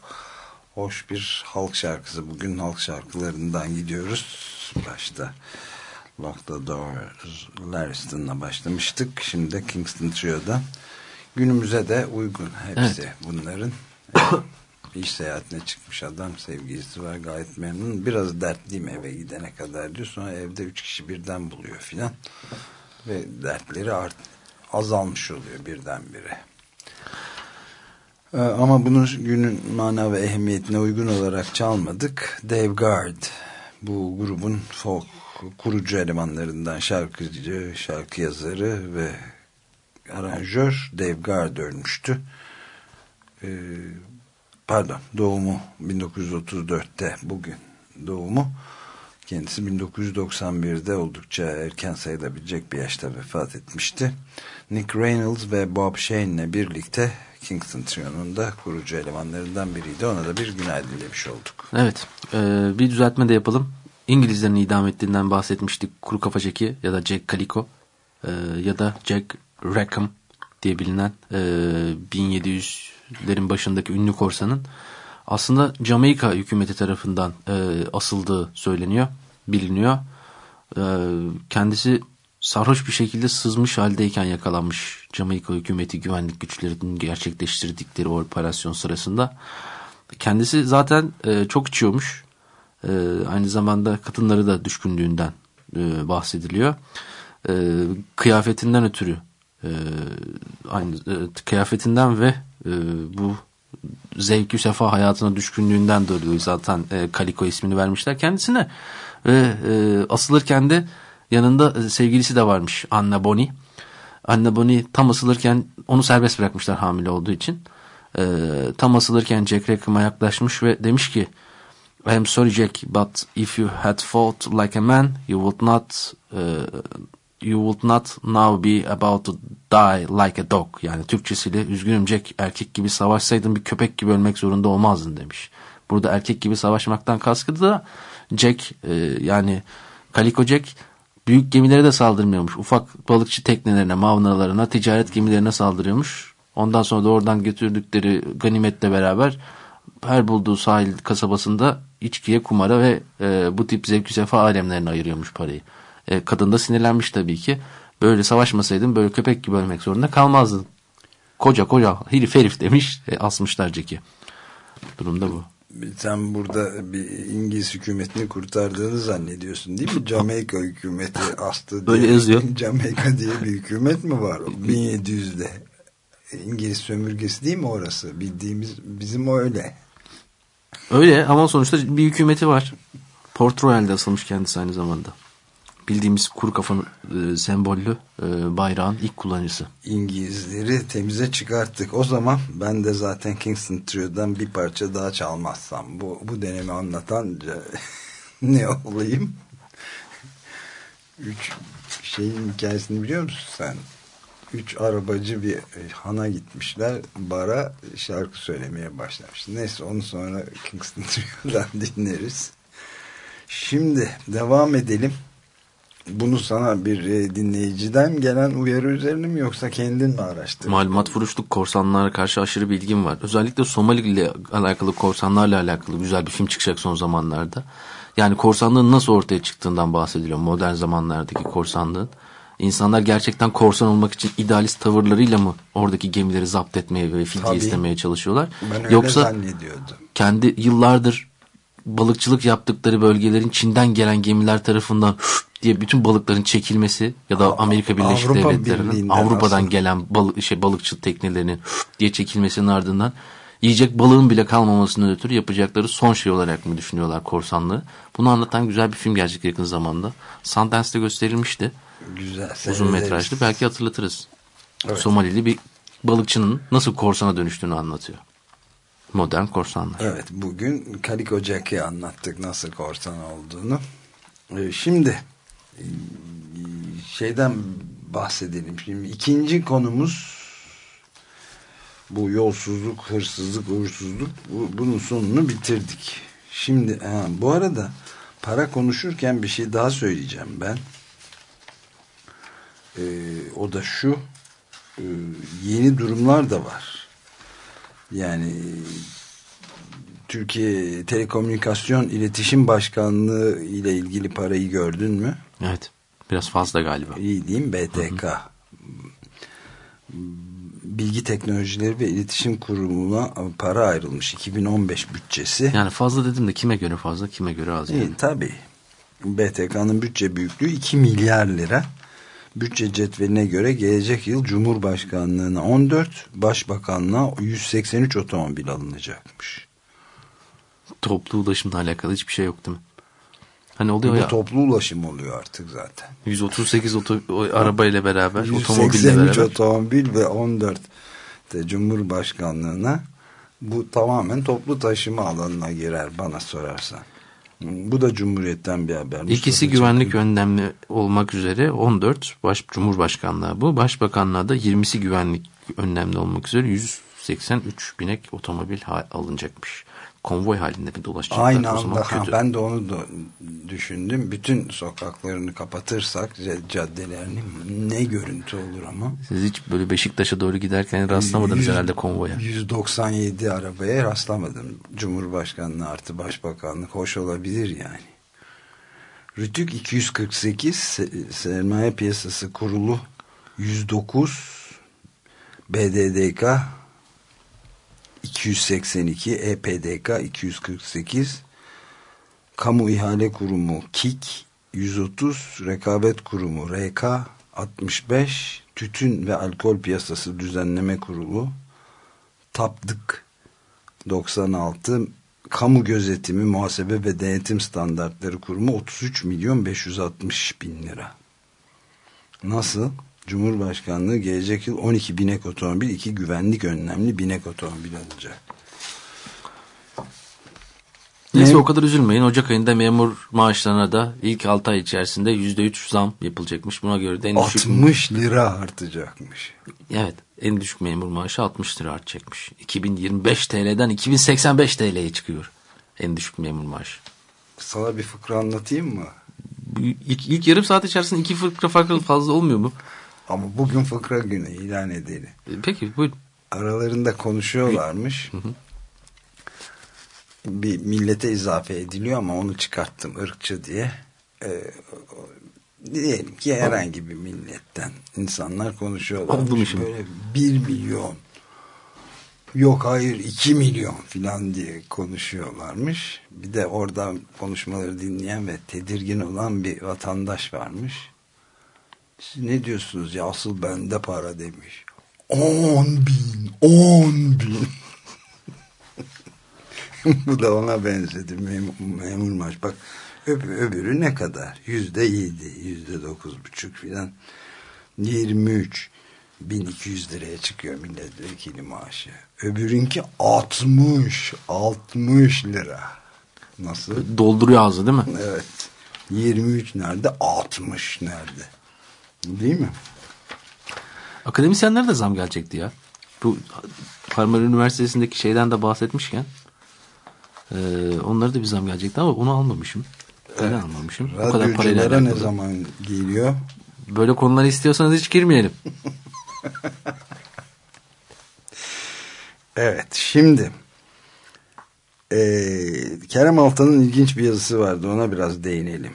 hoş bir halk şarkısı. Bugün halk şarkılarından gidiyoruz. Başta Lock the Doors, Lariston'la başlamıştık. Şimdi de Kingston Trio'dan. Günümüze de uygun hepsi evet. Bunların. İş seyahatine çıkmış adam, sevgilisi var, gayet memnun. Biraz dertliyim eve gidene kadar diyor. Sonra evde üç kişi birden buluyor filan. Ve dertleri art, azalmış oluyor birdenbire. Ee, ama bunu günün mana ve ehemmiyetine uygun olarak çalmadık. Dave Gard, bu grubun folk kurucu elemanlarından, şarkıcı, şarkı yazarı ve aranjör Dave Gard ölmüştü. Ee, Pardon, doğumu bin dokuz yüz otuz dörtte bugün doğumu. Kendisi bin dokuz yüz doksan birde oldukça erken sayılabilecek bir yaşta vefat etmişti. Nick Reynolds ve Bob Shane'le birlikte Kingston Trio'nun da kurucu elemanlarından biriydi. Ona da bir günaydın demiş olduk. Evet, e, bir düzeltme de yapalım. İngilizlerin idam ettiğinden bahsetmiştik. Kuru kafa Jack'i ya da Jack Calico e, ya da Jack Rackham diye bilinen e, bin yedi yüzlerin başındaki ünlü korsanın aslında Jamaika hükümeti tarafından e, asıldığı söyleniyor, biliniyor. E, kendisi sarhoş bir şekilde sızmış haldeyken yakalanmış Jamaika hükümeti güvenlik güçlerinin gerçekleştirdikleri o operasyon sırasında. Kendisi zaten e, çok içiyormuş. E, aynı zamanda kadınları da düşkünlüğünden e, bahsediliyor. E, kıyafetinden ötürü e, aynı e, kıyafetinden ve e, bu zevk-i sefa hayatına düşkünlüğünden dolayı zaten e, Calico ismini vermişler kendisine. Ve e, asılırken de yanında e, sevgilisi de varmış, Anna Bonny. Anna Bonny tam asılırken onu serbest bırakmışlar hamile olduğu için. E, tam asılırken Jack Rackham'a yaklaşmış ve demiş ki, I am sorry Jack, but if you had fought like a man, you would not uh, you would not now be about to die like a dog. Yani Türkçesiyle, üzgünüm Jack, erkek gibi savaşsaydın bir köpek gibi ölmek zorunda olmazdın demiş. Burada erkek gibi savaşmaktan kastı da Jack e, yani Calico Jack büyük gemilere de saldırmıyormuş. Ufak balıkçı teknelerine, mavnalarına, ticaret gemilerine saldırıyormuş. Ondan sonra da oradan götürdükleri ganimetle beraber her bulduğu sahil kasabasında içkiye, kumara ve e, bu tip zevk-i sefa alemlerine ayırıyormuş parayı. E, kadın da sinirlenmiş tabii ki. Böyle savaşmasaydın böyle köpek gibi ölmek zorunda kalmazdın. Koca koca herif herif demiş, e, asmışlar Jack'i. Durumda bu. Sen burada bir İngiliz hükümetini kurtardığını zannediyorsun değil mi? Jamaika hükümeti astı diye. Öyle yazıyor. Jamaika diye bir hükümet mi var? bin yedi yüzde. İngiliz sömürgesi değil mi orası? Bildiğimiz bizim öyle. Öyle ama sonuçta bir hükümeti var. Port Royal'de asılmış kendisi aynı zamanda. Bildiğimiz kuru kafanın e, sembollü e, bayrağın ilk kullanıcısı. İngilizleri temize çıkarttık. O zaman ben de zaten Kingston Trio'dan bir parça daha çalmazsam bu, bu dönemi anlatan ne olayım? Üç şeyin hikayesini biliyor musun sen? Üç arabacı bir hana gitmişler. Bara şarkı söylemeye başlamış. Neyse onu sonra Kingston Trio'dan dinleriz. Şimdi devam edelim. Bunu sana bir dinleyiciden gelen uyarı üzerine mi yoksa kendin mi araştırdın? Malumat vuruşluk, korsanlara karşı aşırı bilgim var. Özellikle Somali ile alakalı, korsanlarla alakalı güzel bir film çıkacak son zamanlarda. Yani korsanlığın nasıl ortaya çıktığından bahsediliyor. Modern zamanlardaki korsanlığın. İnsanlar gerçekten korsan olmak için idealist tavırlarıyla mı oradaki gemileri zapt etmeye ve fidye istemeye çalışıyorlar? Ben öyle Yoksa zannediyordum. Kendi yıllardır balıkçılık yaptıkları bölgelerin Çin'den gelen gemiler tarafından diye bütün balıkların çekilmesi ya da Amerika Birleşik Avrupa Devletleri'nin Avrupa'dan nasıl? gelen balık, şey, balıkçı teknelerinin diye çekilmesinin ardından yiyecek balığın bile kalmamasından ötürü yapacakları son şey olarak mı düşünüyorlar korsanlığı? Bunu anlatan güzel bir film gelecek yakın zamanda. Sundance'de gösterilmişti. Güzel. Uzun metrajlı. Belki hatırlatırız. Evet. Somalili bir balıkçının nasıl korsana dönüştüğünü anlatıyor. Modern korsanlar. Evet. Bugün Calico Jack'i anlattık nasıl korsan olduğunu. Ee, şimdi şeyden bahsedelim. Şimdi ikinci konumuz bu yolsuzluk, hırsızlık, uğursuzluk. Bu, bunun sonunu bitirdik. Şimdi ha, bu arada para konuşurken bir şey daha söyleyeceğim ben. Ee, o da şu, e, yeni durumlar da var. Yani Türkiye Telekomünikasyon İletişim Başkanlığı ile ilgili parayı gördün mü? Evet. Biraz fazla galiba. İyi diyeyim, B T K. Hı hı. Bilgi Teknolojileri ve İletişim Kurumu'na para ayrılmış. iki bin on beş bütçesi. Yani fazla dedim de kime göre fazla, kime göre az yani. İyi, tabii. B T K'nın bütçe büyüklüğü iki milyar lira. Bütçe cetveline göre gelecek yıl Cumhurbaşkanlığına on dört, Başbakanlığa yüz seksen üç otomobil alınacakmış. Toplu ulaşımla alakalı hiçbir şey yok değil mi? Hani oluyor Bu ya. Toplu ulaşım oluyor artık zaten. yüz otuz sekiz oto, arabayla beraber, yüz otomobille seksen üç beraber. otomobil ve on dört de Cumhurbaşkanlığına, bu tamamen toplu taşıma alanına girer bana sorarsan. Bu da Cumhuriyet'ten bir haber. İkisi Mustafa güvenlik Çakır. önlemli olmak üzere on dört baş, Cumhurbaşkanlığı bu. Başbakanlığa da yirmisi güvenlik önlemli olmak üzere yüz seksen üç binek otomobil alınacakmış. Konvoy halinde mi dolaşacaklar? Aynı o zaman anda ha, kötü. ben de onu da düşündüm. Bütün sokaklarını kapatırsak caddelerini ne görüntü olur ama. Siz hiç böyle Beşiktaş'a doğru giderken rastlamadınız yüz, herhalde konvoya. yüz doksan yedi arabaya rastlamadım. Cumhurbaşkanlığı artı başbakanlık hoş olabilir yani. Rütük iki yüz kırk sekiz, Sermaye Piyasası Kurulu yüz dokuz, B D D K iki yüz seksen iki, E P D K iki yüz kırk sekiz, Kamu İhale Kurumu K İ K yüz otuz, Rekabet Kurumu R K altmış beş, Tütün ve Alkol Piyasası Düzenleme Kurulu TAPDK doksan altı, Kamu Gözetimi, Muhasebe ve Denetim Standartları Kurumu otuz üç milyon beş yüz altmış bin lira. Nasıl? Cumhurbaşkanlığı gelecek yıl on iki binek otomobil, iki güvenlik önlemli binek otomobil alacak. Neyse Ne? o kadar üzülmeyin. Ocak ayında memur maaşlarına da ilk altı ay içerisinde yüzde üç zam yapılacakmış. Buna göre de en düşük... altmış lira artacakmış. Evet. En düşük memur maaşı altmış lira artacakmış. iki bin yirmi beş T L'den iki bin seksen beş T L'ye çıkıyor. En düşük memur maaşı. Sana bir fıkra anlatayım mı? İlk, ilk yarım saat içerisinde iki fıkra farklı fazla olmuyor mu? Ama bugün fıkra günü ilan edelim. Peki buyurun. Aralarında konuşuyorlarmış. Hı hı. Bir millete izafe ediliyor ama onu çıkarttım ırkçı diye. Ee, diyelim ki herhangi bir milletten insanlar konuşuyorlarmış. Böyle bir milyon, yok hayır iki milyon filan diye konuşuyorlarmış. Bir de oradan konuşmaları dinleyen ve tedirgin olan bir vatandaş varmış. Siz ne diyorsunuz ya, asıl bende para demiş. On bin, on bin. Bu da ona benzedi, memur, memur maaş. Bak öb öbürü ne kadar? Yüzde yedi, yüzde dokuz buçuk filan. Yirmi üç bin iki yüz liraya çıkıyor milletvekili maaşı. Öbürünki altmış, altmış lira. Nasıl? Dolduruyor ağzı değil mi? Evet. Yirmi üç nerede? Altmış nerede? Değil mi? Akademisyenlere de zam gelecekti ya. Bu Marmara Üniversitesi'ndeki şeyden de bahsetmişken e, onlara da bir zam gelecekti ama onu almamışım. Neden evet. almamışım? O kadar parayla ne zaman geliyor? Böyle konuları istiyorsanız hiç girmeyelim. Evet, şimdi e, Kerem Altan'ın ilginç bir yazısı vardı, ona biraz değinelim.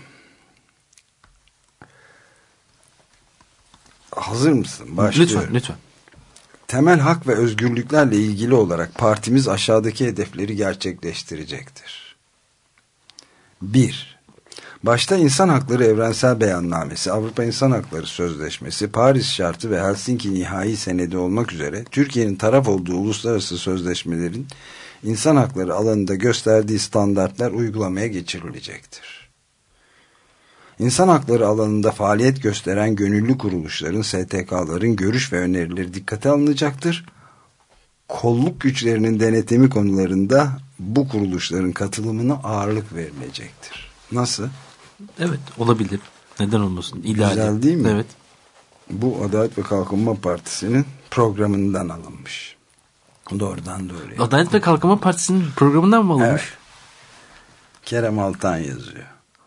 Hazır mısın? Başlıyorum. Lütfen, lütfen. Temel hak ve özgürlüklerle ilgili olarak partimiz aşağıdaki hedefleri gerçekleştirecektir. bir. Başta İnsan Hakları Evrensel Beyannamesi, Avrupa İnsan Hakları Sözleşmesi, Paris Şartı ve Helsinki Nihai Senedi olmak üzere Türkiye'nin taraf olduğu uluslararası sözleşmelerin insan hakları alanında gösterdiği standartlar uygulamaya geçirilecektir. İnsan hakları alanında faaliyet gösteren gönüllü kuruluşların, S T K'ların görüş ve önerileri dikkate alınacaktır. Kolluk güçlerinin denetimi konularında bu kuruluşların katılımına ağırlık verilecektir. Nasıl? Evet, olabilir. Neden olmasın? İdeal. Güzel değil mi? Evet. Bu Adalet ve Kalkınma Partisi'nin programından alınmış. Doğrudan doğruya. Adalet ve Kalkınma Partisi'nin programından mı alınmış? Evet. Kerem Altan yazıyor.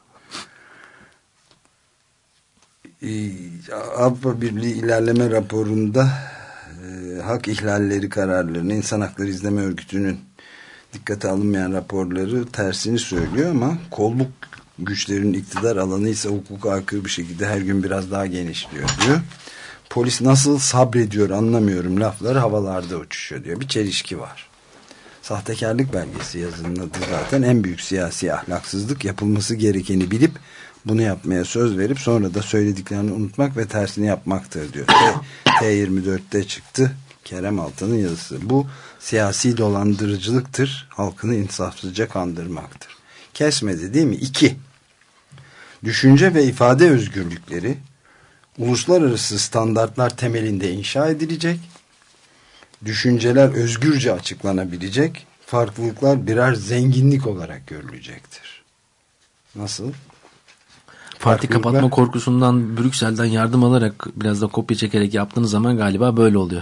Avrupa Birliği ilerleme raporunda e, hak ihlalleri kararlarını, İnsan Hakları İzleme Örgütü'nün dikkate alınmayan raporları tersini söylüyor ama kolluk güçlerinin iktidar alanı ise hukuka aykırı bir şekilde her gün biraz daha genişliyor diyor. Polis nasıl sabrediyor anlamıyorum lafları havalarda uçuşuyor diyor. Bir çelişki var. Sahtekarlık belgesi yazının adı zaten en büyük siyasi ahlaksızlık, yapılması gerekeni bilip bunu yapmaya söz verip sonra da söylediklerini unutmak ve tersini yapmaktır diyor. T yirmi dörtte çıktı Kerem Altan'ın yazısı. Bu siyasi dolandırıcılıktır. Halkını insafsızca kandırmaktır. Kesmedi değil mi? İki. Düşünce ve ifade özgürlükleri uluslararası standartlar temelinde inşa edilecek. Düşünceler özgürce açıklanabilecek. Farklılıklar birer zenginlik olarak görülecektir. Nasıl? Parti kapatma korkusundan Brüksel'den yardım alarak biraz da kopya çekerek yaptığınız zaman galiba böyle oluyor.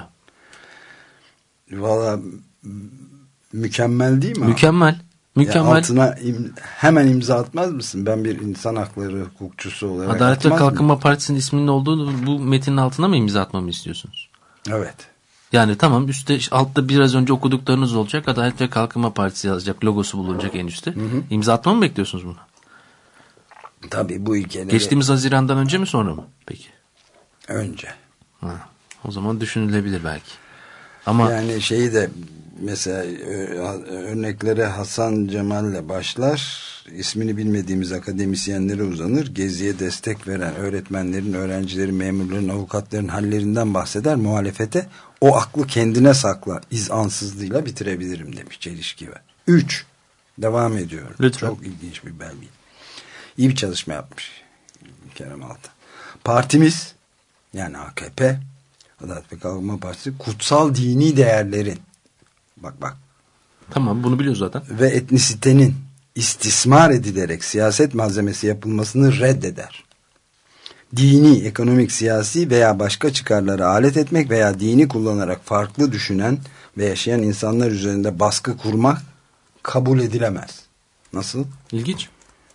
Valla mükemmel değil mi? Mükemmel. Mükemmel. Ya altına im, hemen imza atmaz mısın? Ben bir insan hakları hukukçusu olarak Adalet ve Kalkınma mı? Partisi'nin isminin olduğu bu metinin altına mı imza atmamı istiyorsunuz? Evet. Yani tamam, üstte altta biraz önce okuduklarınız olacak. Adalet ve Kalkınma Partisi yazacak. Logosu bulunacak en üstte. Hı hı. İmza atmamı mı bekliyorsunuz bunu? Tabii bu ilkeleri. Geçtiğimiz Haziran'dan önce mi sonra mı? Peki. Önce. Ha, o zaman düşünülebilir belki. Ama yani şeyi de mesela örneklere Hasan Cemal'le başlar. İsmini bilmediğimiz akademisyenlere uzanır. Geziye destek veren öğretmenlerin, öğrencilerin, memurların, avukatların hallerinden bahseder. Muhalefete o aklı kendine sakla, izansızlığıyla bitirebilirim demiş. Çelişki var. Üç. Devam ediyorum. Lütfen. Çok ilginç bir belge. İyi bir çalışma yapmış Kerem Altan. Partimiz, yani A K P, Adalet ve Kalkınma Partisi, kutsal dini değerlerin, bak bak, tamam, bunu biliyoruz zaten, ve etnisitenin istismar edilerek siyaset malzemesi yapılmasını reddeder. Dini, ekonomik, siyasi veya başka çıkarlara alet etmek veya dini kullanarak farklı düşünen ve yaşayan insanlar üzerinde baskı kurmak kabul edilemez. Nasıl? İlginç.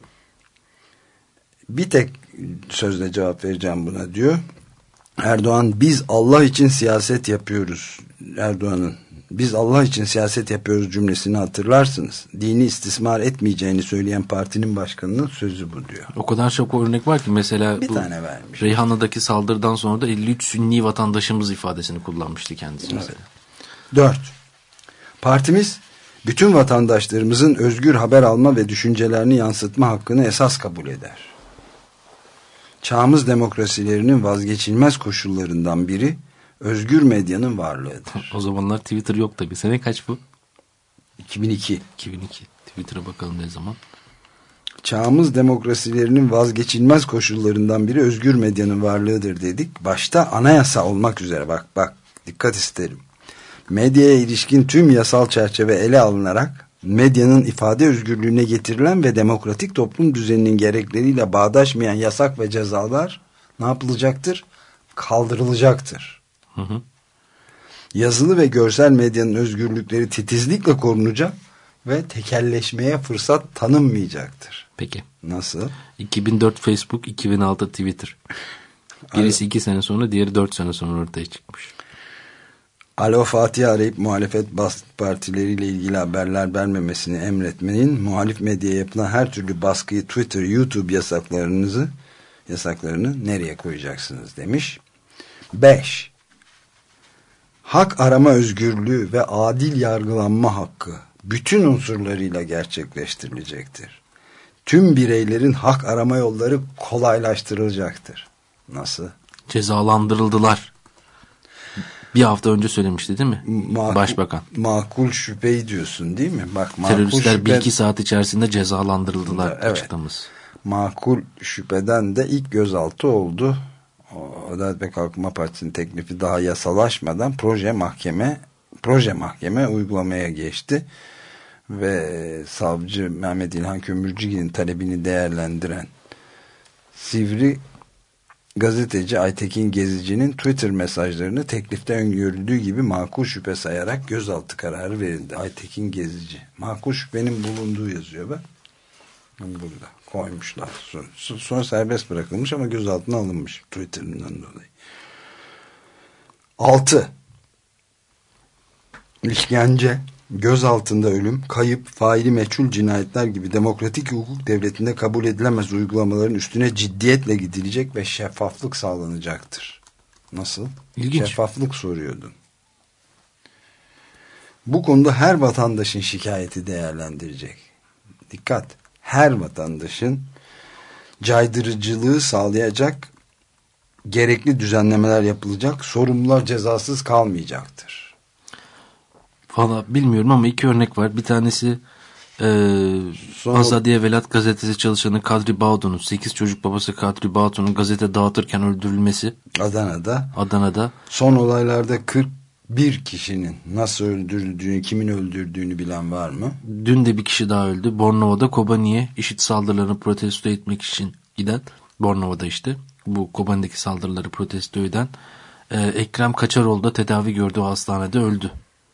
Bir tek sözle cevap vereceğim buna diyor. Erdoğan, biz Allah için siyaset yapıyoruz. Erdoğan'ın biz Allah için siyaset yapıyoruz cümlesini hatırlarsınız. Dini istismar etmeyeceğini söyleyen partinin başkanının sözü bu diyor. O kadar çok örnek var ki mesela bir bu tane vermiş. Reyhanlı'daki saldırıdan sonra da elli üç Sünni vatandaşımız ifadesini kullanmıştı kendisi evet. mesela. Dört. Partimiz bütün vatandaşlarımızın özgür haber alma ve düşüncelerini yansıtma hakkını esas kabul eder. Çağımız demokrasilerinin vazgeçilmez koşullarından biri özgür medyanın varlığıdır. O zamanlar Twitter yok tabii. Sene kaç bu? iki bin iki. iki bin iki. Twitter'a bakalım ne zaman. Çağımız demokrasilerinin vazgeçilmez koşullarından biri özgür medyanın varlığıdır dedik. Başta anayasa olmak üzere, bak bak dikkat isterim. Medyaya ilişkin tüm yasal çerçeve ele alınarak medyanın ifade özgürlüğüne getirilen ve demokratik toplum düzeninin gerekleriyle bağdaşmayan yasak ve cezalar ne yapılacaktır? Kaldırılacaktır. Hı hı. Yazılı ve görsel medyanın özgürlükleri titizlikle korunacak ve tekelleşmeye fırsat tanınmayacaktır. Peki. Nasıl? iki bin dört Facebook, iki bin altı Twitter. Birisi iki sene sonra, diğeri dört sene sonra ortaya çıkmış. Alo Fatih arayıp muhalefet baskı partileriyle ilgili haberler vermemesini emretmenin, muhalif medyaya yapılan her türlü baskıyı Twitter, YouTube yasaklarınızı yasaklarını nereye koyacaksınız demiş. Beş. Hak arama özgürlüğü ve adil yargılanma hakkı bütün unsurlarıyla gerçekleştirilecektir. Tüm bireylerin hak arama yolları kolaylaştırılacaktır. Nasıl? Cezalandırıldılar. Bir hafta önce söylemişti değil mi? Makul, Başbakan. Makul şüpheyi diyorsun değil mi? Bak, makul teröristler şüphe... bir iki saat içerisinde cezalandırıldılar, evet. Açıklaması. Makul şüpheden de ilk gözaltı oldu. Adalet ve Kalkınma Partisi'nin teklifi daha yasalaşmadan proje mahkeme proje mahkeme uygulamaya geçti ve savcı Mehmet İlhan Kömürcügil'in talebini değerlendiren Sivri gazeteci Aytekin Gezici'nin Twitter mesajlarını teklifte öngörüldüğü gibi makul şüphe sayarak gözaltı kararı verildi. Aytekin Gezici. Makul şüphenin bulunduğu yazıyor bak. Burada koymuşlar. Sonra, sonra serbest bırakılmış ama gözaltına alınmış Twitter'ından dolayı. Altı. İşkence, gözaltında ölüm, kayıp, faili meçhul cinayetler gibi demokratik hukuk devletinde kabul edilemez uygulamaların üstüne ciddiyetle gidilecek ve şeffaflık sağlanacaktır. Nasıl? İlginç. Şeffaflık soruyordun. Bu konuda her vatandaşın şikayeti değerlendirecek. Dikkat! Her vatandaşın caydırıcılığı sağlayacak gerekli düzenlemeler yapılacak, sorumlular cezasız kalmayacaktır. Valla bilmiyorum ama iki örnek var. Bir tanesi e, Sonra... Azadiye Velat gazetesi çalışanı Kadri Bağdoğan'ın, sekiz çocuk babası Kadri Bağdoğan'ın gazete dağıtırken öldürülmesi. Adana'da. Adana'da. Son olaylarda kırk bir kişinin nasıl öldürüldüğünü, kimin öldürdüğünü bilen var mı? Dün de bir kişi daha öldü. Bornova'da Kobani'ye IŞİD saldırılarını protesto etmek için giden, Bornova'da işte bu Kobani'deki saldırıları protesto eden e, Ekrem Kaçaroğlu da tedavi gördüğü hastanede öldü.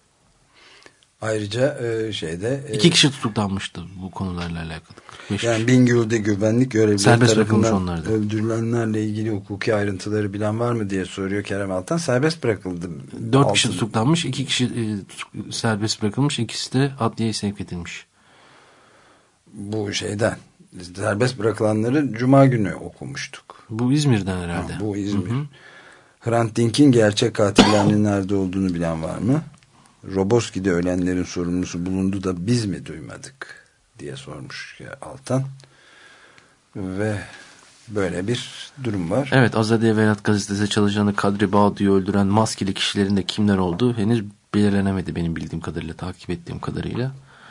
Ayrıca e, şeyde... E, İki kişi tutuklanmıştı bu konularla alakalı. Yani Bingöl'de güvenlik görevlileri serbest tarafından öldürülenlerle ilgili hukuki ayrıntıları bilen var mı diye soruyor Kerem Altan. Serbest bırakıldı. Dört Altın. kişi tutuklanmış, iki kişi e, serbest bırakılmış, ikisi de adliyeye sevk edilmiş. Bu şeyden, serbest bırakılanları Cuma günü okumuştuk. Bu İzmir'den herhalde. Ha, bu İzmir. Hı hı. Hrant Dink'in gerçek katillerinin nerede olduğunu bilen var mı? Roboski'de ölenlerin sorumlusu bulundu da biz mi duymadık diye sormuş Altan. Ve böyle bir durum var. Evet, Azadiye Velat gazetesi çalışanı Kadri Bağdu'yu öldüren maskeli kişilerin de kimler olduğu henüz belirlenemedi benim bildiğim kadarıyla, takip ettiğim kadarıyla.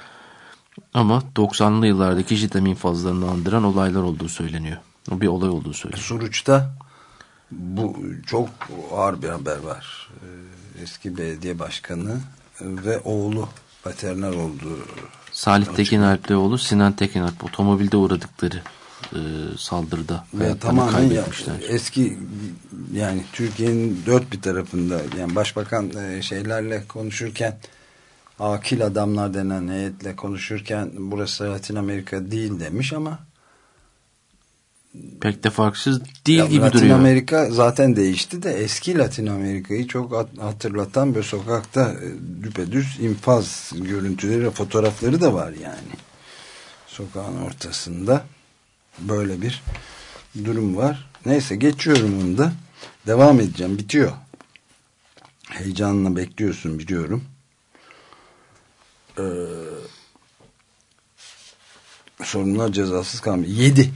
Ama doksanlı yıllardaki JITEM infazlarını andıran olaylar olduğu söyleniyor. O bir olay olduğu söyleniyor. Suruç'ta bu çok ağır bir haber var. Eski belediye başkanı ve oğlu veteriner olduğu. Salih Tekinalp'le oğlu Sinan Tekinalp otomobilde uğradıkları e, saldırıda ve tamamen ya, eski yani Türkiye'nin dört bir tarafında yani başbakan e, şeylerle konuşurken, akil adamlar denen heyetle konuşurken burası Latin Amerika değil demiş ama pek de farksız değil ya, gibi Latin duruyor. Latin Amerika zaten değişti de eski Latin Amerika'yı çok hatırlatan bir sokakta düpedüz infaz görüntüleri, fotoğrafları da var yani. Sokağın ortasında böyle bir durum var. Neyse, geçiyorum onu da. Devam edeceğim. Bitiyor. Heyecanla bekliyorsun biliyorum. Ee, sorunlar cezasız kalmıyor. Yedi.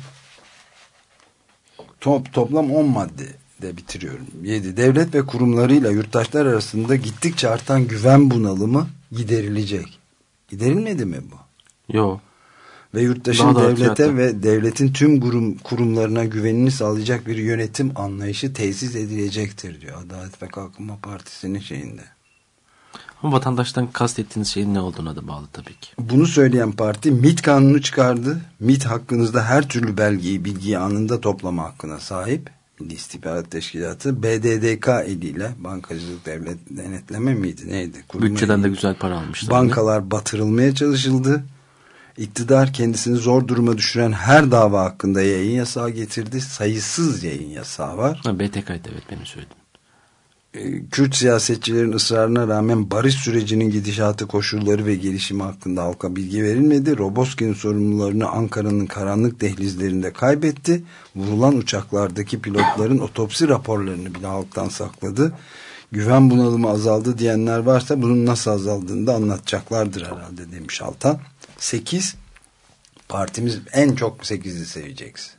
Top, toplam on madde de bitiriyorum. yedi. Devlet ve kurumlarıyla yurttaşlar arasında gittikçe artan güven bunalımı giderilecek. Giderilmedi mi bu? Yok. Ve yurttaşın devlete ve devletin tüm kurum, kurumlarına güvenini sağlayacak bir yönetim anlayışı tesis edilecektir diyor Adalet ve Kalkınma Partisi'nin şeyinde. Ama vatandaştan kastettiğiniz şeyin ne olduğuna da bağlı tabii ki. Bunu söyleyen parti MİT kanunu çıkardı. MİT hakkınızda her türlü belgeyi, bilgiyi anında toplama hakkına sahip. Milli İstihbarat Teşkilatı B D D K eliyle, Bankacılık Devlet Denetleme miydi neydi? Kuruma Bütçeden de eliyle. güzel para almışlar. Bankalar yani batırılmaya çalışıldı. İktidar kendisini zor duruma düşüren her dava hakkında yayın yasağı getirdi. Sayısız yayın yasağı var. Ha, B T K'ydı evet, benim söyledim. Kürt siyasetçilerin ısrarına rağmen barış sürecinin gidişatı, koşulları ve gelişimi hakkında halka bilgi verilmedi. Roboski'nin sorumlularını Ankara'nın karanlık dehlizlerinde kaybetti. Vurulan uçaklardaki pilotların otopsi raporlarını bile halktan sakladı. Güven bunalımı azaldı diyenler varsa bunun nasıl azaldığını da anlatacaklardır herhalde demiş Altan. sekiz. Partimiz en çok sekizi seveceksin.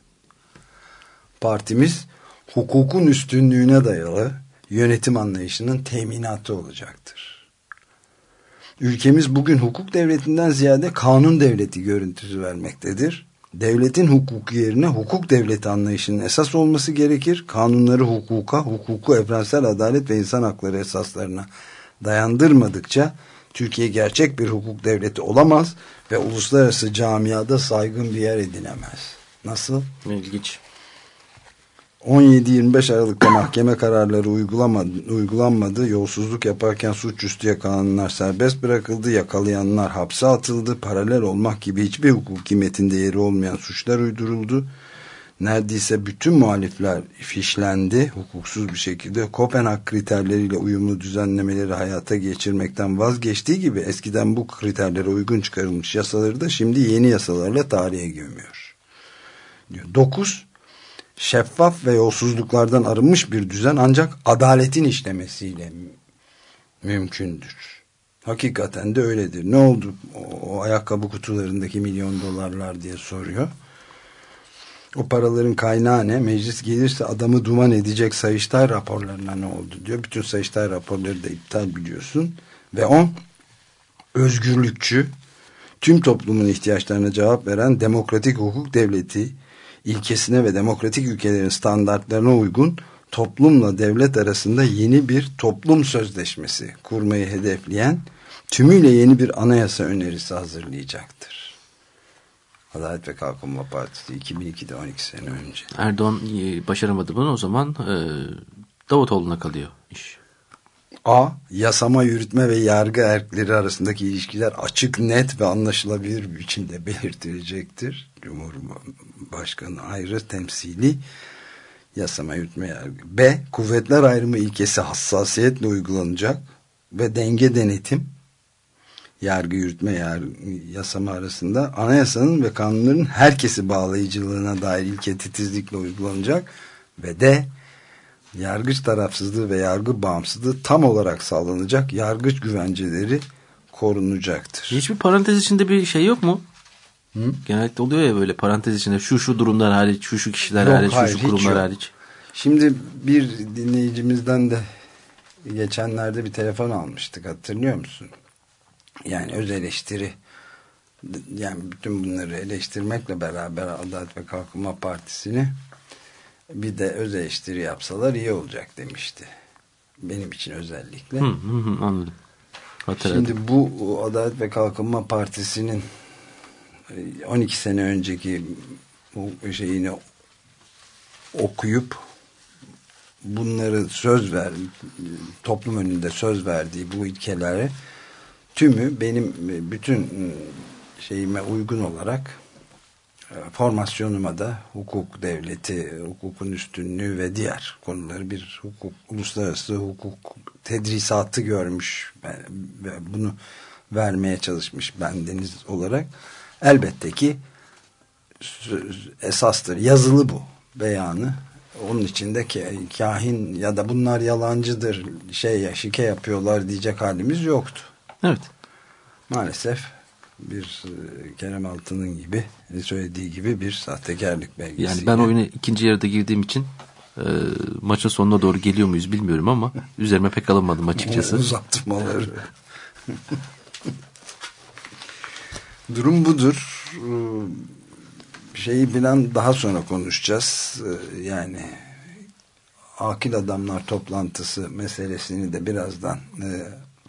Partimiz hukukun üstünlüğüne dayalı yönetim anlayışının teminatı olacaktır. Ülkemiz bugün hukuk devletinden ziyade kanun devleti görüntüsü vermektedir. Devletin hukuku yerine hukuk devleti anlayışının esas olması gerekir. Kanunları hukuka, hukuku evrensel adalet ve insan hakları esaslarına dayandırmadıkça Türkiye gerçek bir hukuk devleti olamaz ve uluslararası camiada saygın bir yer edinemez. Nasıl? İlginç. on yedi yirmi beş Aralık'ta mahkeme kararları uygulamadı, uygulanmadı. Yolsuzluk yaparken suçüstü yakalananlar serbest bırakıldı. Yakalayanlar hapse atıldı. Paralel olmak gibi hiçbir hukuki metinde yeri olmayan suçlar uyduruldu. Neredeyse bütün muhalifler fişlendi. Hukuksuz bir şekilde Kopenhag kriterleriyle uyumlu düzenlemeleri hayata geçirmekten vazgeçtiği gibi eskiden bu kriterlere uygun çıkarılmış yasaları da şimdi yeni yasalarla tarihe gömüyor. dokuz. Şeffaf ve yolsuzluklardan arınmış bir düzen ancak adaletin işlemesiyle mümkündür. Hakikaten de öyledir. Ne oldu o, o ayakkabı kutularındaki milyon dolarlar diye soruyor. O paraların kaynağı ne? Meclis gelirse adamı duman edecek Sayıştay raporlarına ne oldu diyor. Bütün Sayıştay raporları da iptal biliyorsun. Ve on, özgürlükçü, tüm toplumun ihtiyaçlarına cevap veren demokratik hukuk devleti ilkesine ve demokratik ülkelerin standartlarına uygun toplumla devlet arasında yeni bir toplum sözleşmesi kurmayı hedefleyen tümüyle yeni bir anayasa önerisi hazırlayacaktır. Adalet ve Kalkınma Partisi iki bin ikide on iki sene önce. Erdoğan başaramadı bunu, o zaman e, Davutoğlu'na kalıyor iş. A. Yasama, yürütme ve yargı erkleri arasındaki ilişkiler açık, net ve anlaşılabilir bir biçimde belirtilecektir. Cumhurbaşkanı ayrı temsili yasama, yürütme, yargı. B. Kuvvetler ayrımı ilkesi hassasiyetle uygulanacak ve denge, denetim, yargı, yürütme, yargı, yasama arasında anayasanın ve kanunların herkesi bağlayıcılığına dair ilke titizlikle uygulanacak ve D. Yargıç tarafsızlığı ve yargı bağımsızlığı tam olarak sağlanacak, yargıç güvenceleri korunacaktır. Hiçbir parantez içinde bir şey yok mu? Hı? Genellikle oluyor ya böyle parantez içinde şu şu durumlar hariç, şu şu kişiler Yok, hariç, hayır, şu şu kurumlar yok. hariç. Şimdi bir dinleyicimizden de geçenlerde bir telefon almıştık, hatırlıyor musun? Yani öz eleştiri, yani bütün bunları eleştirmekle beraber Adalet ve Kalkınma Partisi'ni bir de öz eleştiri yapsalar iyi olacak demişti. Benim için özellikle. Hı, hı, hı, anladım. Hatırladım. Şimdi bu Adalet ve Kalkınma Partisi'nin on iki sene önceki bu şeyini okuyup bunları söz ver, toplum önünde söz verdiği bu ilkeleri tümü benim bütün şeyime uygun olarak formasyonuma da hukuk devleti, hukukun üstünlüğü ve diğer konuları bir hukuk, uluslararası hukuk tedrisatı görmüş ve bunu vermeye çalışmış bendeniz olarak. Elbette ki esastır. Yazılı bu beyanı. Onun içinde kahin ya da bunlar yalancıdır, şey ya şike yapıyorlar diyecek halimiz yoktu. Evet. Maalesef bir Kerem Altun'un gibi söylediği gibi bir sahtekarlık belgesi. Yani ben oyuna ikinci yarıda girdiğim için e, maçın sonuna doğru geliyor muyuz bilmiyorum ama üzerime pek alınmadım açıkçası. Uzatmaları. Durum budur. Şeyi bilen daha sonra konuşacağız. Yani akil adamlar toplantısı meselesini de birazdan e,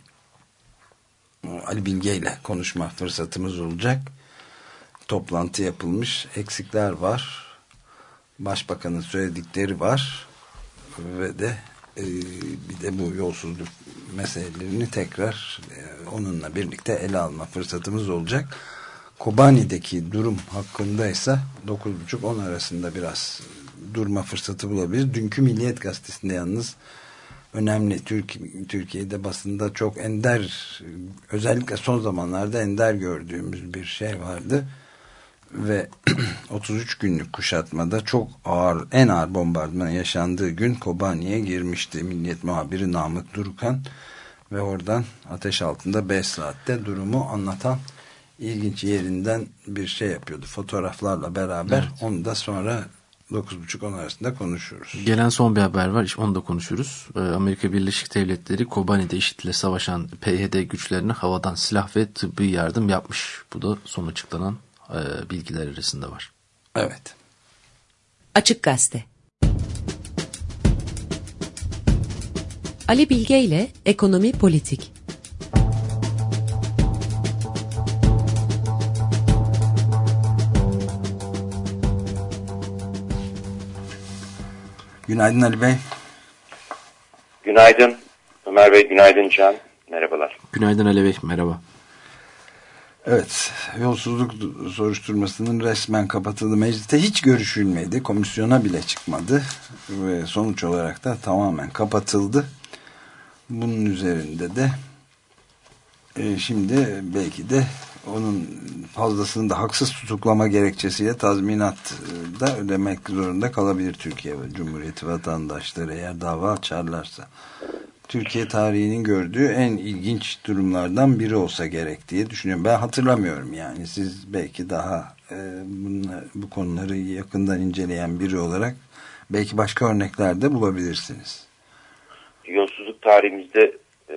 Ali Bilge ile konuşma fırsatımız olacak. Toplantı yapılmış. Eksikler var. Başbakanın söyledikleri var. Ve de e, bir de bu yolsuzluk meselelerini tekrar e, onunla birlikte ele alma fırsatımız olacak. Kobani'deki durum hakkındaysa dokuz buçuk on arasında biraz durma fırsatı bulabiliriz. Dünkü Milliyet Gazetesi'nde yalnız önemli, Türk, Türkiye'de basında çok ender, özellikle son zamanlarda ender gördüğümüz bir şey vardı ve otuz üç günlük kuşatmada çok ağır, en ağır bombardıman yaşandığı gün Kobani'ye girmişti Milliyet muhabiri Namık Durukan ve oradan ateş altında beş saatte durumu anlatan ilginç yerinden bir şey yapıyordu fotoğraflarla beraber. Evet. Onu da sonra dokuz buçuk on arasında konuşuruz. Gelen son bir haber var. İşte onu da konuşuruz. Ee, Amerika Birleşik Devletleri Kobani'de IŞİD'le savaşan P Y D güçlerine havadan silah ve tıbbi yardım yapmış. Bu da son açıklanan e, bilgiler arasında var. Evet. Açık Gazete. Ali Bilge ile Ekonomi Politik. Günaydın Ali Bey. Günaydın Ömer Bey, günaydın Can. Merhabalar. Günaydın Ali Bey, merhaba. Evet, yolsuzluk soruşturmasının resmen kapatıldı. Mecliste hiç görüşülmedi. Komisyona bile çıkmadı. Ve sonuç olarak da tamamen kapatıldı. Bunun üzerinde de e, şimdi belki de onun fazlasını da haksız tutuklama gerekçesiyle tazminat da ödemek zorunda kalabilir Türkiye ve Cumhuriyeti vatandaşları eğer dava açarlarsa. Türkiye tarihinin gördüğü en ilginç durumlardan biri olsa gerek diye düşünüyorum. Ben hatırlamıyorum yani. Siz belki daha e, bunlar, bu konuları yakından inceleyen biri olarak belki başka örnekler de bulabilirsiniz. Yolsuzluk tarihimizde e,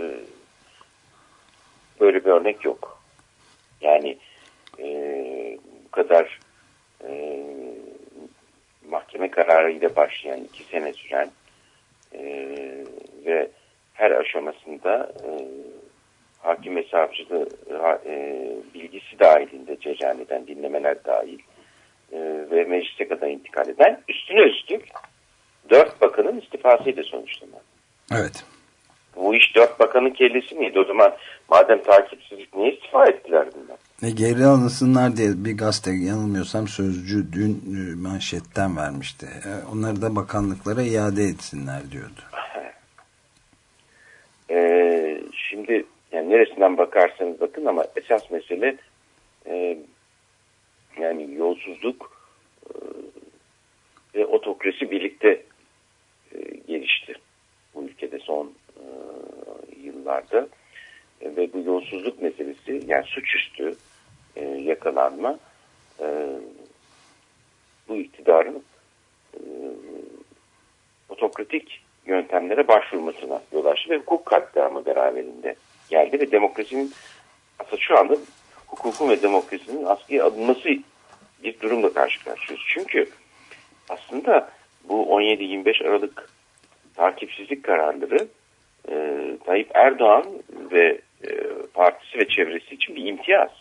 böyle bir örnek yok. Yani e, bu kadar e, mahkeme mahkeme kararıyla başlayan iki sene süren e, ve her aşamasında e, hakim ve savcılığı e, bilgisi dahilinde cezaevden dinlemeler dahil e, ve meclise kadar intikal eden, üstüne üstlük dört bakanın istifasıyla sonuçlanan. Evet. Bu iş dört bakanın kellesi miydi? O zaman madem takipsizlik niye istifa ettiler bunlar? E, geri alınsınlar diye bir gazete, yanılmıyorsam Sözcü dün manşetten vermişti. E, onları da bakanlıklara iade etsinler diyordu. e, şimdi yani neresinden bakarsanız bakın ama esas mesele e, yani yolsuzluk e, ve otokrasi birlikte e, gelişti bu ülkede son e, yıllarda e, ve bu yolsuzluk meselesi, yani suçüstü e, yakalanma e, bu iktidarın e, otokratik yöntemlere başvurmasına yol açtı ve hukuk katliamı beraberinde geldi ve demokrasinin aslında şu anda hukukun ve demokrasinin askıya alınması bir durumla karşı karşıyayız. Çünkü aslında bu on yedi yirmi beş Aralık takipsizlik kararları e, Tayyip Erdoğan ve e, partisi ve çevresi için bir imtiyaz.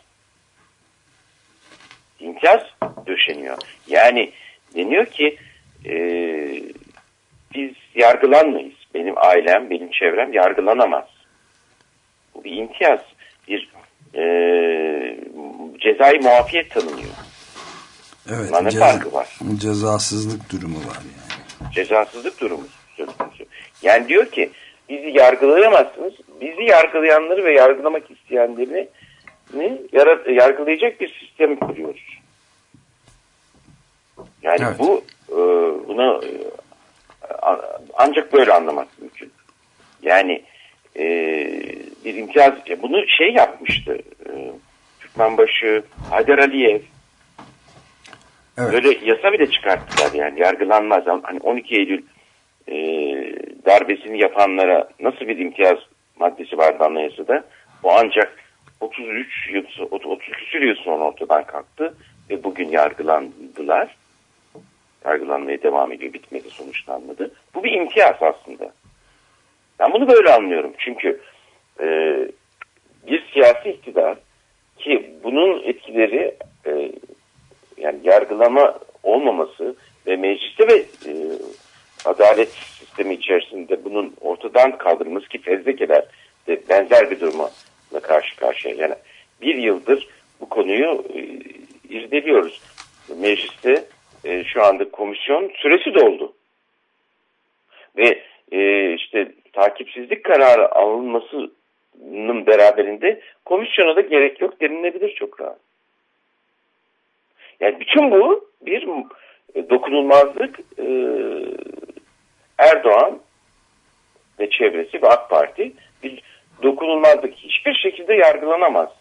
İmtiyaz döşeniyor. Yani deniyor ki e, biz yargılanmayız. Benim ailem, benim çevrem yargılanamaz. Bu bir imtiyaz. Bir e, cezai muafiyet tanınıyor. Evet. Buna ne Ceza, farkı var? Cezasızlık durumu var yani. Cezasızlık durumu söz konusu. Yani diyor ki bizi yargılayamazsınız. Bizi yargılayanları ve yargılamak isteyenlerini yargılayacak bir sistem kuruyoruz. Yani evet. bu e, buna e, ancak böyle anlamak mümkün. Yani e, bir imtiyaz, bunu şey yapmıştı e, Türkmenbaşı Haydar Aliyev. Evet. Böyle yasa bile çıkarttılar, yani yargılanmaz. Hani on iki Eylül e, darbesini yapanlara nasıl bir imtiyaz maddesi vardı anayasada, o ancak otuz üç yıl, otuz küsur yıl sonra ortadan kalktı ve bugün yargılandılar. Yargılanmaya devam ediyor, bitmedi, sonuçlanmadı. Bu bir imtiyaz aslında. Ben bunu böyle anlıyorum. Çünkü e, bir siyasi iktidar ki bunun etkileri e, yani yargılama olmaması ve mecliste ve e, adalet sistemi içerisinde bunun ortadan kaldırılması, ki fezlekeler de benzer bir durumla karşı karşıya. Yani bir yıldır bu konuyu e, irdeliyoruz. Mecliste e, şu anda komisyon süresi doldu. Ve e, işte takipsizlik kararı alınmasının beraberinde komisyona da gerek yok denilebilir çok rahat. Yani bütün bu bir e, dokunulmazlık. e, Erdoğan ve çevresi ve AK Parti bir dokunulmazlık, hiçbir şekilde yargılanamaz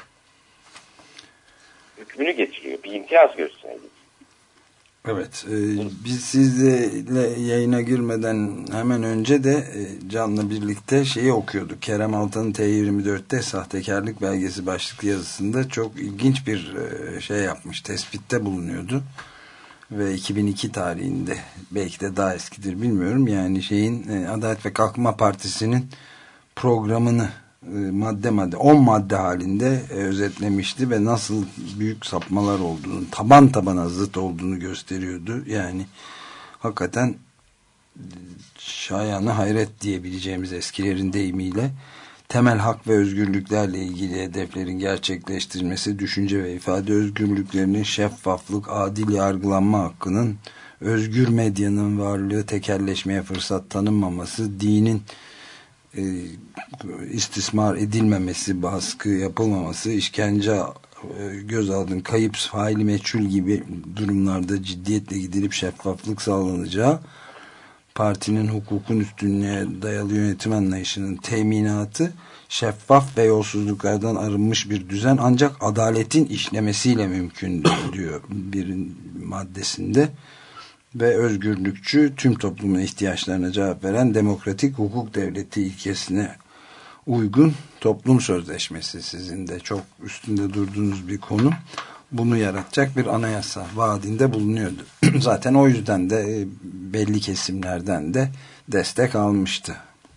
hükmünü getiriyor. Bir imtiyaz gösterdi. Evet. E, biz sizle yayına girmeden hemen önce de e, Can'la birlikte şeyi okuyorduk. Kerem Altan'ın T yirmi dörtte sahtekarlık belgesi başlıklı yazısında çok ilginç bir e, şey yapmış. Tespitte bulunuyordu. Ve iki bin iki tarihinde, belki de daha eskidir bilmiyorum. Yani şeyin e, Adalet ve Kalkınma Partisi'nin programını e, madde madde on madde halinde e, özetlemişti ve nasıl büyük sapmalar olduğunu, taban tabana zıt olduğunu gösteriyordu. Yani hakikaten şayanı hayret diyebileceğimiz eskilerin deyimiyle temel hak ve özgürlüklerle ilgili hedeflerin gerçekleştirilmesi, düşünce ve ifade özgürlüklerinin, şeffaflık, adil yargılanma hakkının, özgür medyanın varlığı, tekelleşmeye fırsat tanınmaması, dinin e, istismar edilmemesi, baskı yapılmaması, işkence e, gözaltının, kayıp, faili meçhul gibi durumlarda ciddiyetle gidilip şeffaflık sağlanacağı, partinin hukukun üstünlüğe dayalı yönetim anlayışının teminatı, şeffaf ve yolsuzluklardan arınmış bir düzen ancak adaletin işlemesiyle mümkün diyor bir maddesinde. Ve özgürlükçü, tüm toplumun ihtiyaçlarına cevap veren demokratik hukuk devleti ilkesine uygun toplum sözleşmesi, sizin de çok üstünde durduğunuz bir konu. bunu yaratacak bir anayasa vaadinde bulunuyordu. Zaten o yüzden de belli kesimlerden de destek almıştı.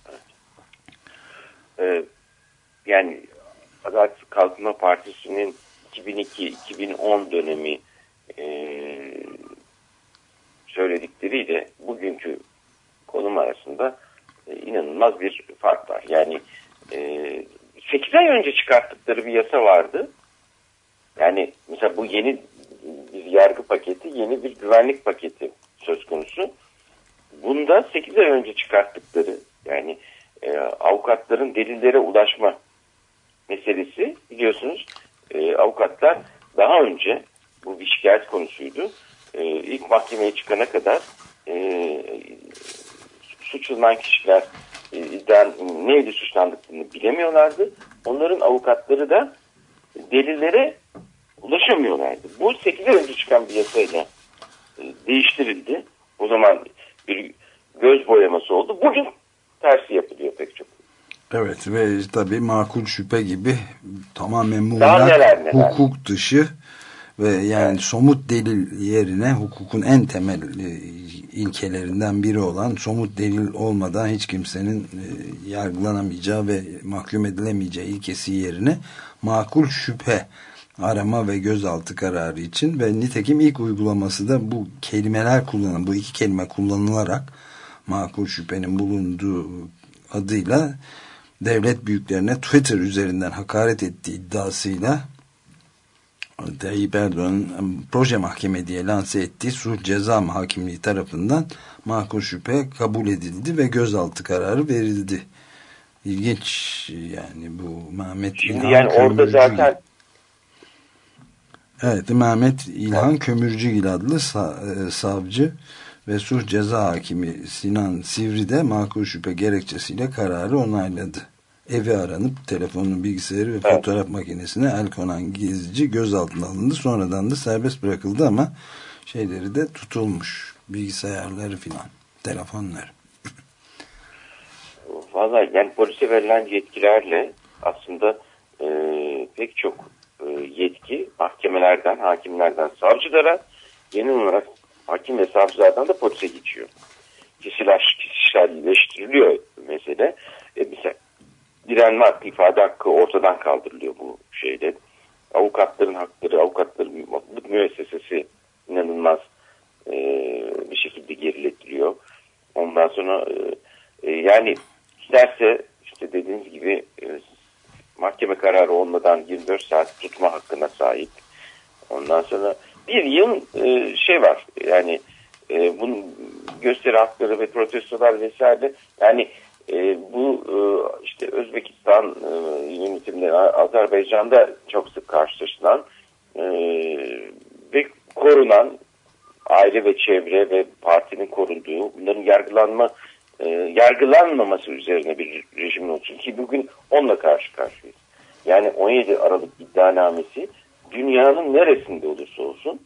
Ee, yani Adalet Kalkınma Partisi'nin iki bin iki iki bin on dönemi e, söyledikleriyle bugünkü konum arasında e, inanılmaz bir fark var. Yani e, sekiz ay önce çıkarttıkları bir yasa vardı. Yani mesela bu yeni bir yargı paketi, yeni bir güvenlik paketi söz konusu. Bunda sekiz ay önce çıkarttıkları, yani e, avukatların delillere ulaşma meselesi, biliyorsunuz e, avukatlar daha önce, bu bir şikayet konusuydu, e, ilk mahkemeye çıkana kadar e, suçlanan kişiler e, neyle suçlandıklarını bilemiyorlardı. Onların avukatları da delillere ulaşamıyorlardı. Bu sekiz ay önce çıkan bir yasayla e, değiştirildi. O zaman bir göz boyaması oldu. Bugün tersi yapılıyor pek çok. Evet ve tabii makul şüphe gibi tamamen neler, neler. hukuk dışı ve yani evet. somut delil yerine hukukun en temel e, ilkelerinden biri olan somut delil olmadan hiç kimsenin e, yargılanamayacağı ve mahkum edilemeyeceği ilkesi yerine makul şüphe arama ve gözaltı kararı için ve nitekim ilk uygulaması da bu kelimeler kullanılan, bu iki kelime kullanılarak makul şüphenin bulunduğu adıyla devlet büyüklerine Twitter üzerinden hakaret ettiği iddiasıyla Tayyip Erdoğan'ın proje mahkeme diye lanse ettiği sulh ceza hakimliği tarafından makul şüphe kabul edildi ve gözaltı kararı verildi. İlginç yani bu Mehmet Şimdi İlhan yani Kömürcügil. orada zaten Evet, Mehmet İlhan Kömürcügil adlı savcı ve sulh ceza hakimi Sinan Sivri de makul şüphe gerekçesiyle kararı onayladı. Evi aranıp telefonun, bilgisayarı ve evet. fotoğraf makinesine el konan gezici gözaltına alındı. Sonradan da serbest bırakıldı ama şeyleri de tutulmuş. Bilgisayarları filan, telefonları. Vallahi yani polise verilen yetkilerle aslında e, pek çok e, yetki mahkemelerden, hakimlerden savcılara, genel olarak hakim ve savcılardan da polise geçiyor. Kişiler, kişiselleştiriliyor mesele. E, mesela direnme hakkı, ifade hakkı ortadan kaldırılıyor bu şeyde. Avukatların hakları, avukatların mutluluk müessesesi inanılmaz e, bir şekilde geriletiliyor. Ondan sonra e, e, yani isterse işte dediğiniz gibi e, mahkeme kararı olmadan yirmi dört saat tutma hakkına sahip. Ondan sonra bir yıl e, şey var yani e, bunun gösteri hakları ve protestolar vesaire, yani e, bu e, işte Özbekistan e, yönetimleri, Azerbaycan'da çok sık karşılaşılan e, ve korunan aile ve çevre ve partinin korunduğu, bunların yargılanma e, yargılanmaması üzerine bir rejim olsun ki bugün onunla karşı karşıyayız. Yani on yedi Aralık iddianamesi dünyanın neresinde olursa olsun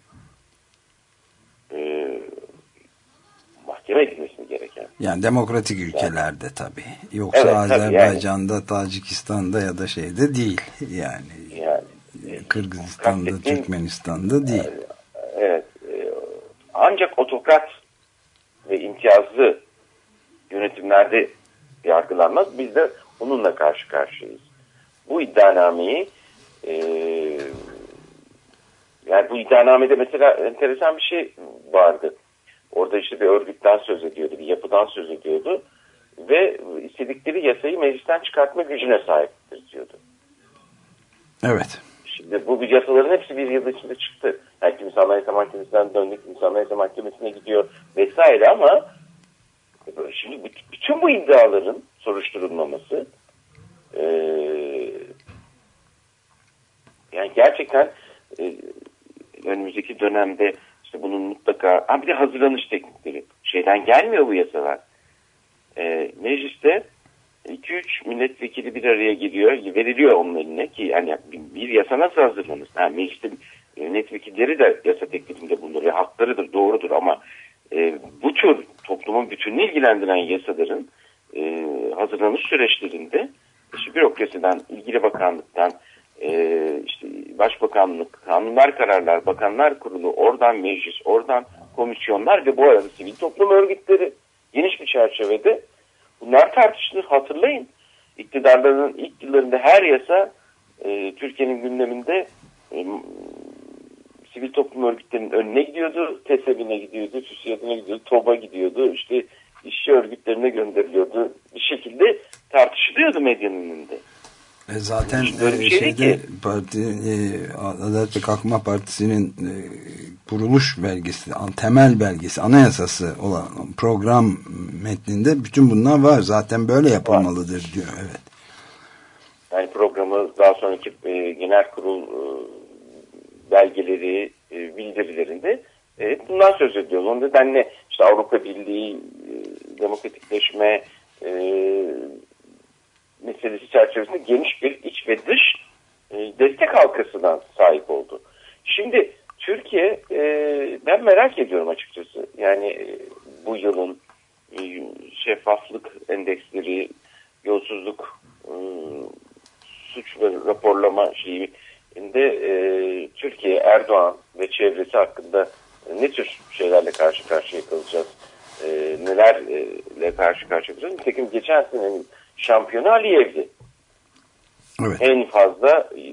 e, mahkeme edilmesi gereken. Yani demokratik ülkelerde yani, tabii. Yoksa evet, Azerbaycan'da, yani, Tacikistan'da ya da şeyde değil. Yani, yani Kırgızistan'da, kastettiğim, Türkmenistan'da değil. Yani, evet. E, ancak otokrat ve imtiyazlı yönetimlerde yargılanmaz. Biz de onunla karşı karşıyayız. Bu iddianameyi e, yani bu iddianamede mesela enteresan bir şey vardı. Orada işte bir örgütten söz ediyordu, bir yapıdan söz ediyordu ve istedikleri yasayı meclisten çıkartma gücüne sahiptir diyordu. Evet. Şimdi bu bir yasaların hepsi bir yıl içinde çıktı. Yani kimisi Anayasa Mahkemesi'nden döndü, kimisi Anayasa Mahkemesi'ne gidiyor vesaire ama şimdi bütün bu iddiaların soruşturulmaması e, yani gerçekten e, önümüzdeki dönemde işte bunun mutlaka ha bir de hazırlanış teknikleri şeyden gelmiyor bu yasalar. E, mecliste iki üç milletvekili bir araya giriyor, veriliyor onun eline ki yani bir yasa nasıl hazırlanır? Yani mecliste milletvekilleri de yasa teklifinde bulunur ve hakları da doğrudur ama e, bu tür toplumun bütününü ilgilendiren yasaların e, hazırlanış süreçlerinde işte bürokrasiden, ilgili bakanlıktan, e, işte Başbakanlık, Kanunlar Kararlar, Bakanlar Kurulu, oradan meclis, oradan komisyonlar ve bu arada sivil toplum örgütleri geniş bir çerçevede bunlar tartışılır. Hatırlayın, iktidarların ilk yıllarında her yasa e, Türkiye'nin gündeminde e, sivil toplum örgütlerinin önüne gidiyordu, TESEB'ine gidiyordu, TÜSİAD'ına gidiyordu, TOB'a gidiyordu, işte işçi örgütlerine gönderiliyordu. Bir şekilde tartışılıyordu medyanın önünde. E zaten e, şey şeyde parti, e, Adalet ve Kalkınma Partisi'nin e, kuruluş belgesi, temel belgesi, anayasası olan program metninde bütün bunlar var. Zaten böyle yapılmalıdır var diyor. Evet. Yani programı daha sonraki e, genel kurul e, belgeleri, e, bildirilerinde e, bundan söz ediyoruz. O nedenle işte Avrupa Birliği, e, demokratikleşme e, meselesi çerçevesinde geniş bir iç ve dış e, destek halkasına sahip oldu. Şimdi Türkiye, e, ben merak ediyorum açıkçası. Yani e, bu yılın e, şeffaflık endeksleri, yolsuzluk, e, suç ve raporlama şeyinde e, Türkiye, Erdoğan ve çevresi hakkında e, ne tür şeylerle karşı karşıya kalacağız? E, nelerle karşı karşıya kalacağız? Nitekim geçen senenin şampiyonu Aliyev'di. Evet. En fazla e,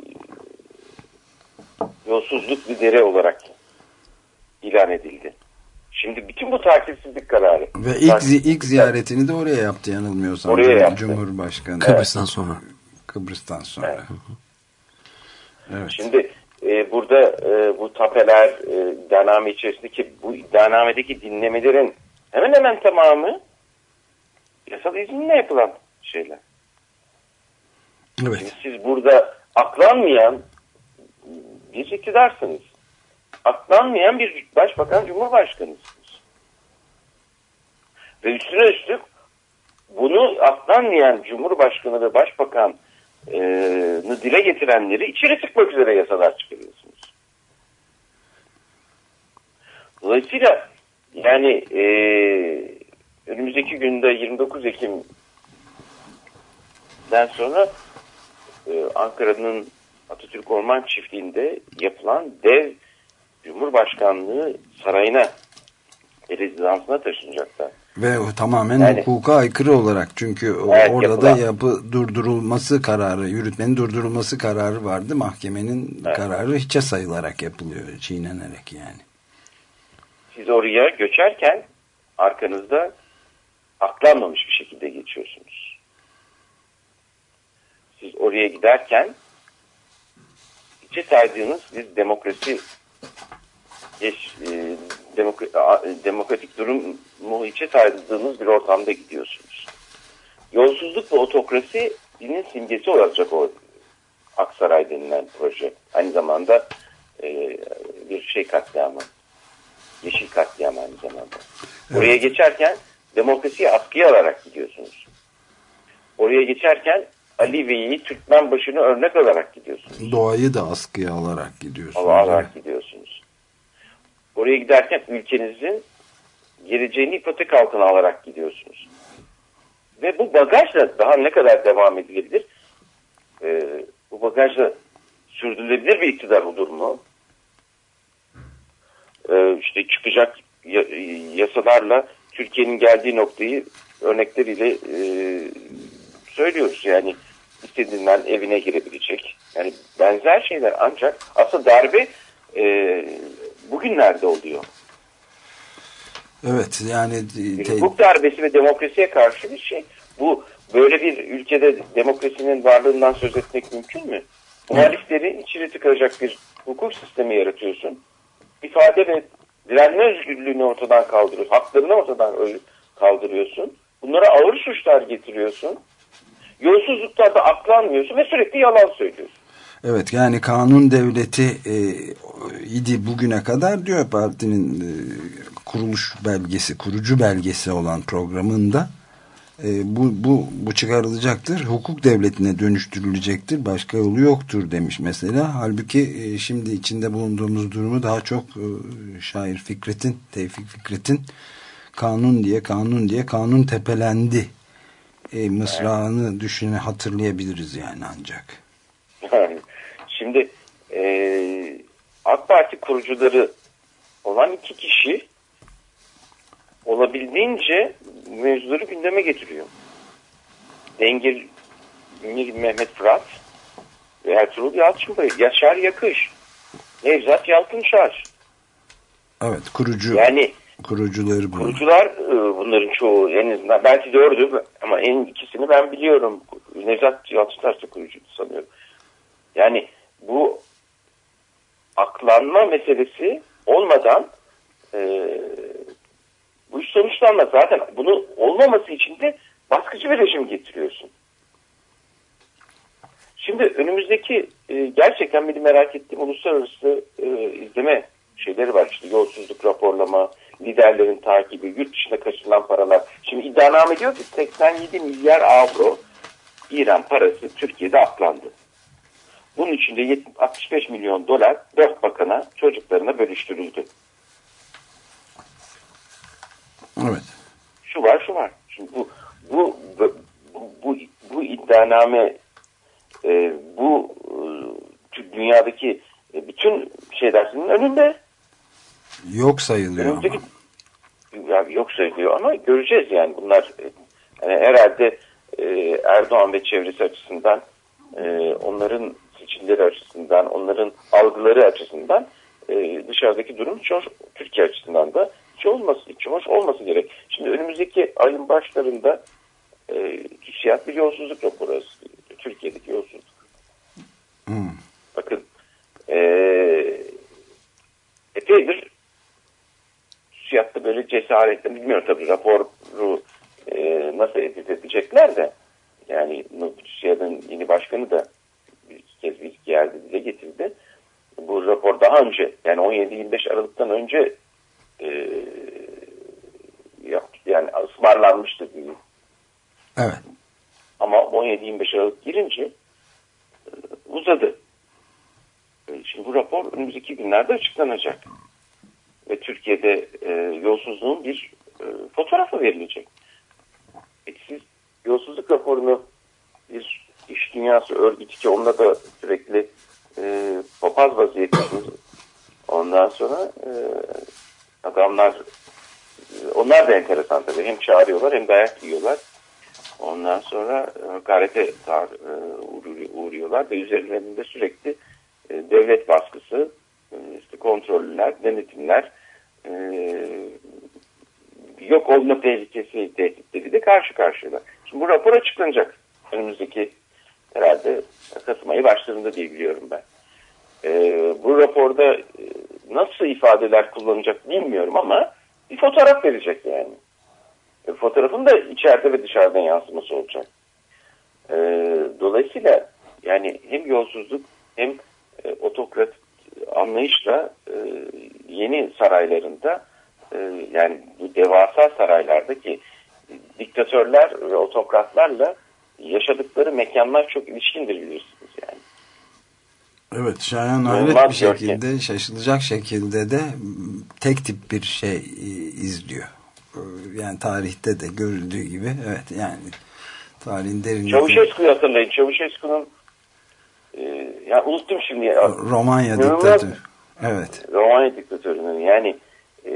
yolsuzluk lideri olarak ilan edildi. Şimdi bütün bu takipsizlik kararı. Ve ilk, ilk ziyaretini de oraya yaptı yanılmıyorsam. Oraya yaptı. Cumhurbaşkanı. Kıbrıs'tan evet. sonra. Kıbrıs'tan sonra. Evet. Evet. Şimdi e, burada e, bu tapeler e, iddianame içerisindeki bu iddianamedeki dinlemelerin hemen hemen tamamı yasal izinle yapılan şeyler. Evet. Şimdi siz burada aklanmayan bir iktidarsınız. Aklanmayan bir başbakan, cumhurbaşkanısınız. Ve üstüne üstlük bunu aklanmayan cumhurbaşkanı ve başbakanı dile getirenleri içeri tıkmak üzere yasalar çıkarıyorsunuz. Dolayısıyla yani e, önümüzdeki günde yirmi dokuz Ekim'den sonra e, Ankara'nın Atatürk Orman Çiftliği'nde yapılan dev Cumhurbaşkanlığı sarayına, rezidansına taşınacaklar. Ve o tamamen yani, hukuka aykırı olarak, çünkü evet, orada yapılan. da yapı durdurulması kararı, yürütmenin durdurulması kararı vardı. Mahkemenin evet. kararı hiçe sayılarak yapılıyor, çiğnenerek yani. Siz oraya göçerken arkanızda aklanmamış bir şekilde geçiyorsunuz. Siz oraya giderken içe saydığınız bir demokrasi geç, e, demokra, demokratik durumu içe saydığınız bir ortamda gidiyorsunuz. Yolsuzluk ve otokrasinin simgesi olacak o Aksaray denilen proje. Aynı zamanda e, bir şey katliamı. Yeşil katliamı aynı zamanda. Evet. Oraya geçerken demokrasiyi askıya alarak gidiyorsunuz. Oraya geçerken Ali Bey'i Türkmen başını örnek alarak gidiyorsunuz. Doğayı da askıya alarak gidiyorsunuz. Alarak gidiyorsunuz. Oraya giderken ülkenizin geleceğini ipotek altına alarak gidiyorsunuz. Ve bu bagajla daha ne kadar devam edilebilir? Ee, bu bagajla sürdürülebilir bir iktidar olur mu? Ee, işte çıkacak yasalarla Türkiye'nin geldiği noktayı örnekleriyle e, söylüyoruz. Yani istediğinden evine girebilecek. Yani benzer şeyler, ancak aslında darbe e, bugünlerde oluyor. Evet, yani te- hukuk darbesi ve demokrasiye karşı bir şey. Bu böyle bir ülkede demokrasinin varlığından söz etmek mümkün mü? Muhalifleri içeri tıkacak bir hukuk sistemi yaratıyorsun. İfade ve direnme özgürlüğünü ortadan kaldırıyorsun. Haklarını ortadan kaldırıyorsun. Bunlara ağır suçlar getiriyorsun. Yolsuzluklarda aklanmıyorsun ve sürekli yalan söylüyorsun. Evet, yani kanun devleti e, idi bugüne kadar diyor partinin e, kuruluş belgesi, kurucu belgesi olan programında e, bu, bu, bu çıkarılacaktır. Hukuk devletine dönüştürülecektir. Başka yolu yoktur demiş mesela. Halbuki e, şimdi içinde bulunduğumuz durumu daha çok e, şair Fikret'in, Tevfik Fikret'in kanun diye kanun diye kanun tepelendi e, mısrağını evet. düşüne hatırlayabiliriz yani ancak. Şimdi e, AK Parti kurucuları olan iki kişi olabildiğince mevzuları gündeme getiriyor. Dengir Mehmet Fırat ve Ertuğrul Yalçınbay, Yaşar Yakış, Nevzat Yalçınçar. Evet, kurucu. Yani kurucuları bu. Kurucular bunların çoğu, en azından belki dördü ama en ikisini ben biliyorum. Nevzat Yalçınçar da kurucuydu sanıyorum. Yani bu aklanma meselesi olmadan e, bu iş sonuçlanmaz. Zaten bunu olmaması için de baskıcı bir rejim getiriyorsun. Şimdi önümüzdeki e, gerçekten benim merak ettiğim uluslararası e, izleme şeyleri var. İşte yolsuzluk raporlama, liderlerin takibi, yurt dışına kaçırılan paralar. Şimdi iddianame diyor ki seksen yedi milyar avro İran parası Türkiye'de aklandı. Bunun içinde altmış beş milyon dolar dört bakana, çocuklarına bölüştürüldü. Evet. Şu var, şu var. Şimdi bu bu bu bu, bu iddianame e, bu e, dünyadaki e, bütün şeylerin önünde. Yok sayılıyor önündeki, ama. Ya, yok sayılıyor ama göreceğiz yani bunlar yani herhalde e, Erdoğan ve çevresi açısından e, onların seçimleri açısından, onların algıları açısından e, dışarıdaki durum hiç hoş, Türkiye açısından da hiç olması, hiç hoş olması gerek. Şimdi önümüzdeki ayın başlarında e, TÜSİAD bir yolsuzluk raporu, Türkiye'deki yolsuzluk. Hmm. Bakın e, epeydir TÜSİAD'da böyle cesaretle, bilmiyorum tabii raporu e, nasıl edit edecekler de yani TÜSİAD'ın yeni başkanı da bir kez bir iki yerde dile getirdi. Bu rapor daha önce yani on yedi yirmi beş Aralık'tan önce e, yani ısmarlanmıştı diyeyim. Evet. Ama on yedi yirmi beş Aralık girince e, uzadı. E, şimdi bu rapor önümüzdeki günlerde açıklanacak. Ve Türkiye'de e, yolsuzluğun bir e, fotoğrafı verilecek. E, siz yolsuzluk raporunu bir iş dünyası örgütü ki onunla da sürekli e, papaz vaziyettesiniz. Ondan sonra e, adamlar e, onlar da enteresan tabii. Hem çağırıyorlar hem dayak yiyorlar. Ondan sonra hakarete e, uğruyorlar ve üzerlerinde sürekli e, devlet baskısı, e, işte kontroller, denetimler, e, yok olma tehlikesi, tehditleri de karşı karşıyalar. Şimdi bu rapor açıklanacak. Önümüzdeki herhalde Kasım ayı başlarında diye biliyorum ben. E, bu raporda e, nasıl ifadeler kullanacak bilmiyorum ama bir fotoğraf verecek yani. E, fotoğrafın da içeride ve dışarıdan yansıması olacak. E, dolayısıyla yani hem yolsuzluk hem e, otokrat anlayışla e, yeni saraylarında e, yani bu devasa saraylardaki e, diktatörler ve otokratlarla yaşadıkları mekanlar çok ilişkindir bilirsiniz yani. Evet, şayan hayret bir şekilde ki, şaşılacak şekilde de tek tip bir şey izliyor. Yani tarihte de görüldüğü gibi evet yani tarihin derinliği. Çavuşescu'yu hatırlayın. Çavuşescu'nun e, yani unuttum şimdi. Ya. Romanya diktatörü. Evet. Romanya diktatörünün yani e,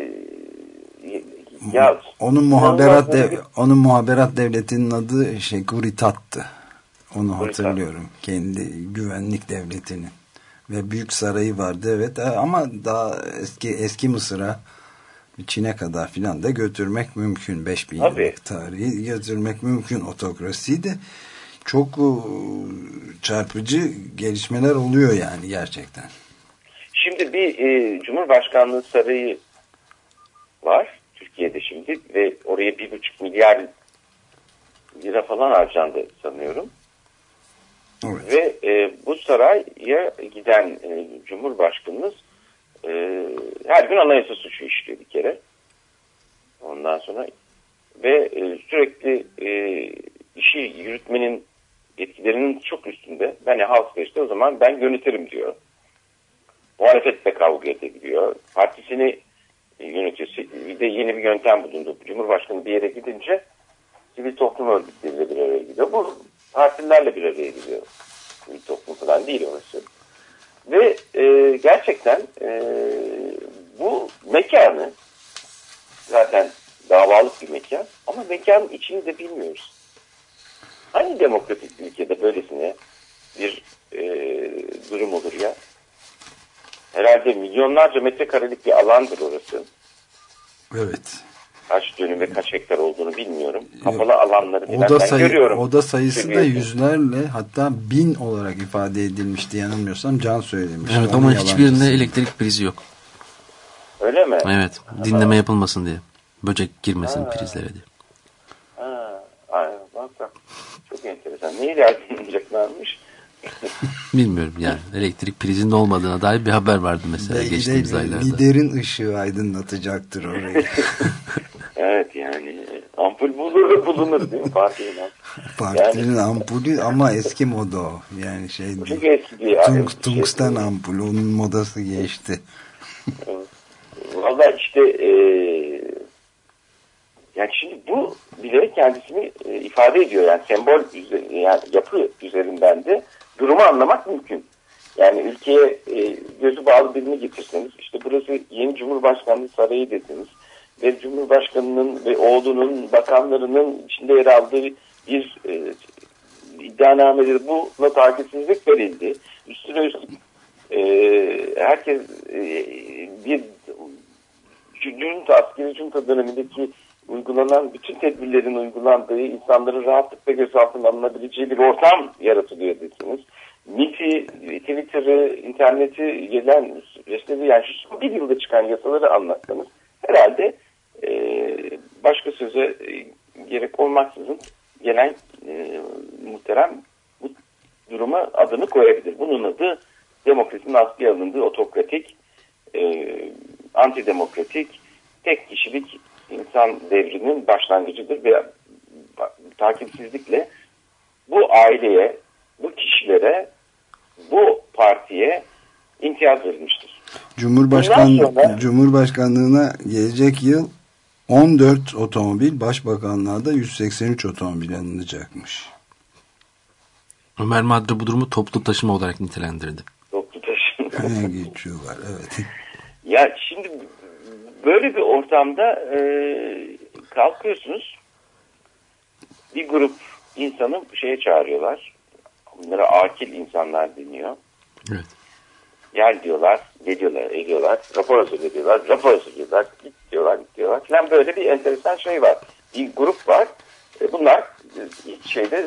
ya onun muhaberat dev, onun muhaberat devletinin adı şey Kuritat'tı. Onu Kuritat. Hatırlıyorum. Kendi güvenlik devletinin ve büyük sarayı vardı evet ama daha eski eski Mısır'a Çin'e kadar filan da götürmek mümkün. beş bin yıllık tarihi götürmek mümkün. Otokrasi de çok çarpıcı gelişmeler oluyor yani gerçekten. Şimdi bir e, Cumhurbaşkanlığı sarayı var Türkiye'de şimdi ve oraya bir buçuk milyar lira falan harcandı sanıyorum. Evet. Ve e, bu saraya giden e, Cumhurbaşkanımız e, her gün anayasa suçu işliyor bir kere. Ondan sonra ve e, sürekli e, işi yürütmenin yetkilerinin çok üstünde. Yani halkla işte o zaman ben yönetirim diyor. Muhalefetle kavga edebiliyor. Partisini yönetiyor. Bir de yeni bir yöntem bulundu. Cumhurbaşkanı bir yere gidince sivil toplum örgütleriyle bir araya gidiyor. Bu partilerle bir araya gidiyor. Sivil toplum falan değil orası. Ve e, gerçekten e, bu mekanı zaten davalık bir mekan ama mekanın içini de bilmiyoruz. Hangi demokratik ülkede böylesine bir e, durum olur ya? Herhalde milyonlarca metrekarelik bir alandır orası. Evet. Kaç dönüm ve kaç hektar olduğunu bilmiyorum. Kapalı alanları oda, ben sayı, görüyorum. oda sayısı Seviyede. da yüzlerle hatta bin olarak ifade edilmişti yanılmıyorsam. Can söylemiş. Evet ama hiçbirinde elektrik prizi yok. Öyle mi? Evet. Dinleme yapılmasın diye. Böcek girmesin ha. prizlere diye. Ha, aynen. Bak bak. Çok enteresan. Neyle aydınlanacaklarmış? Bilmiyorum yani. Elektrik prizinin olmadığına dair bir haber vardı mesela Belki geçtiğimiz de aylarda. Liderin ışığı aydınlatacaktır orayı. Evet yani ampul bulunur bulunur değil mi partinin ampulü? Partinin yani, ampulü ama eski moda o. Yani şey çok eski bir Tung, tungsten şey, ampul. Onun modası geçti. Vallahi işte e, yani şimdi bu bile kendisini e, ifade ediyor. Yani sembol yani yapı üzerinden de durumu anlamak mümkün. Yani ülkeye e, gözü bağlı birini getirseniz işte burası yeni Cumhurbaşkanlığı sarayı dediniz. Ve Cumhurbaşkanı'nın ve oğlunun, bakanlarının içinde yer aldığı bir e, iddianameleri buna takipsizlik verildi. Üstüne üstlük e, herkes e, bir junta, askeri junta dönemindeki uygulanan bütün tedbirlerin uygulandığı, insanların rahatlıkla gözaltına alınabileceği bir ortam yaratılıyor desiniz. M I T'i, Twitter'ı, interneti gelen süreçleri yani şu son bir yılda çıkan yasaları anlatsanız herhalde Ee, başka söze e, gerek olmaksızın gelen e, muhterem bu duruma adını koyabilir. Bunun adı demokrasinin askıya alındığı otokratik, e, antidemokratik, tek kişilik insan devrinin başlangıcıdır ve takipsizlikle bu aileye, bu kişilere, bu partiye imtiyaz verilmiştir. Cumhurbaşkan, sonra, Cumhurbaşkanlığına gelecek yıl on dört otomobil, başbakanlığa da yüz seksen üç otomobil alınacakmış. Ömer Madre bu durumu toplu taşıma olarak nitelendirdi. Toplu taşıma. Geçiyorlar, evet. Ya şimdi böyle bir ortamda e, kalkıyorsunuz, bir grup insanı şeye çağırıyorlar. Bunlara akil insanlar deniyor. Evet. Gel diyorlar, geliyorlar, ediyorlar, rapor hazırlıyorlar, rapor hazırlıyorlar, git diyorlar, git diyorlar falan böyle bir enteresan şey var. Bir grup var, bunlar şeyde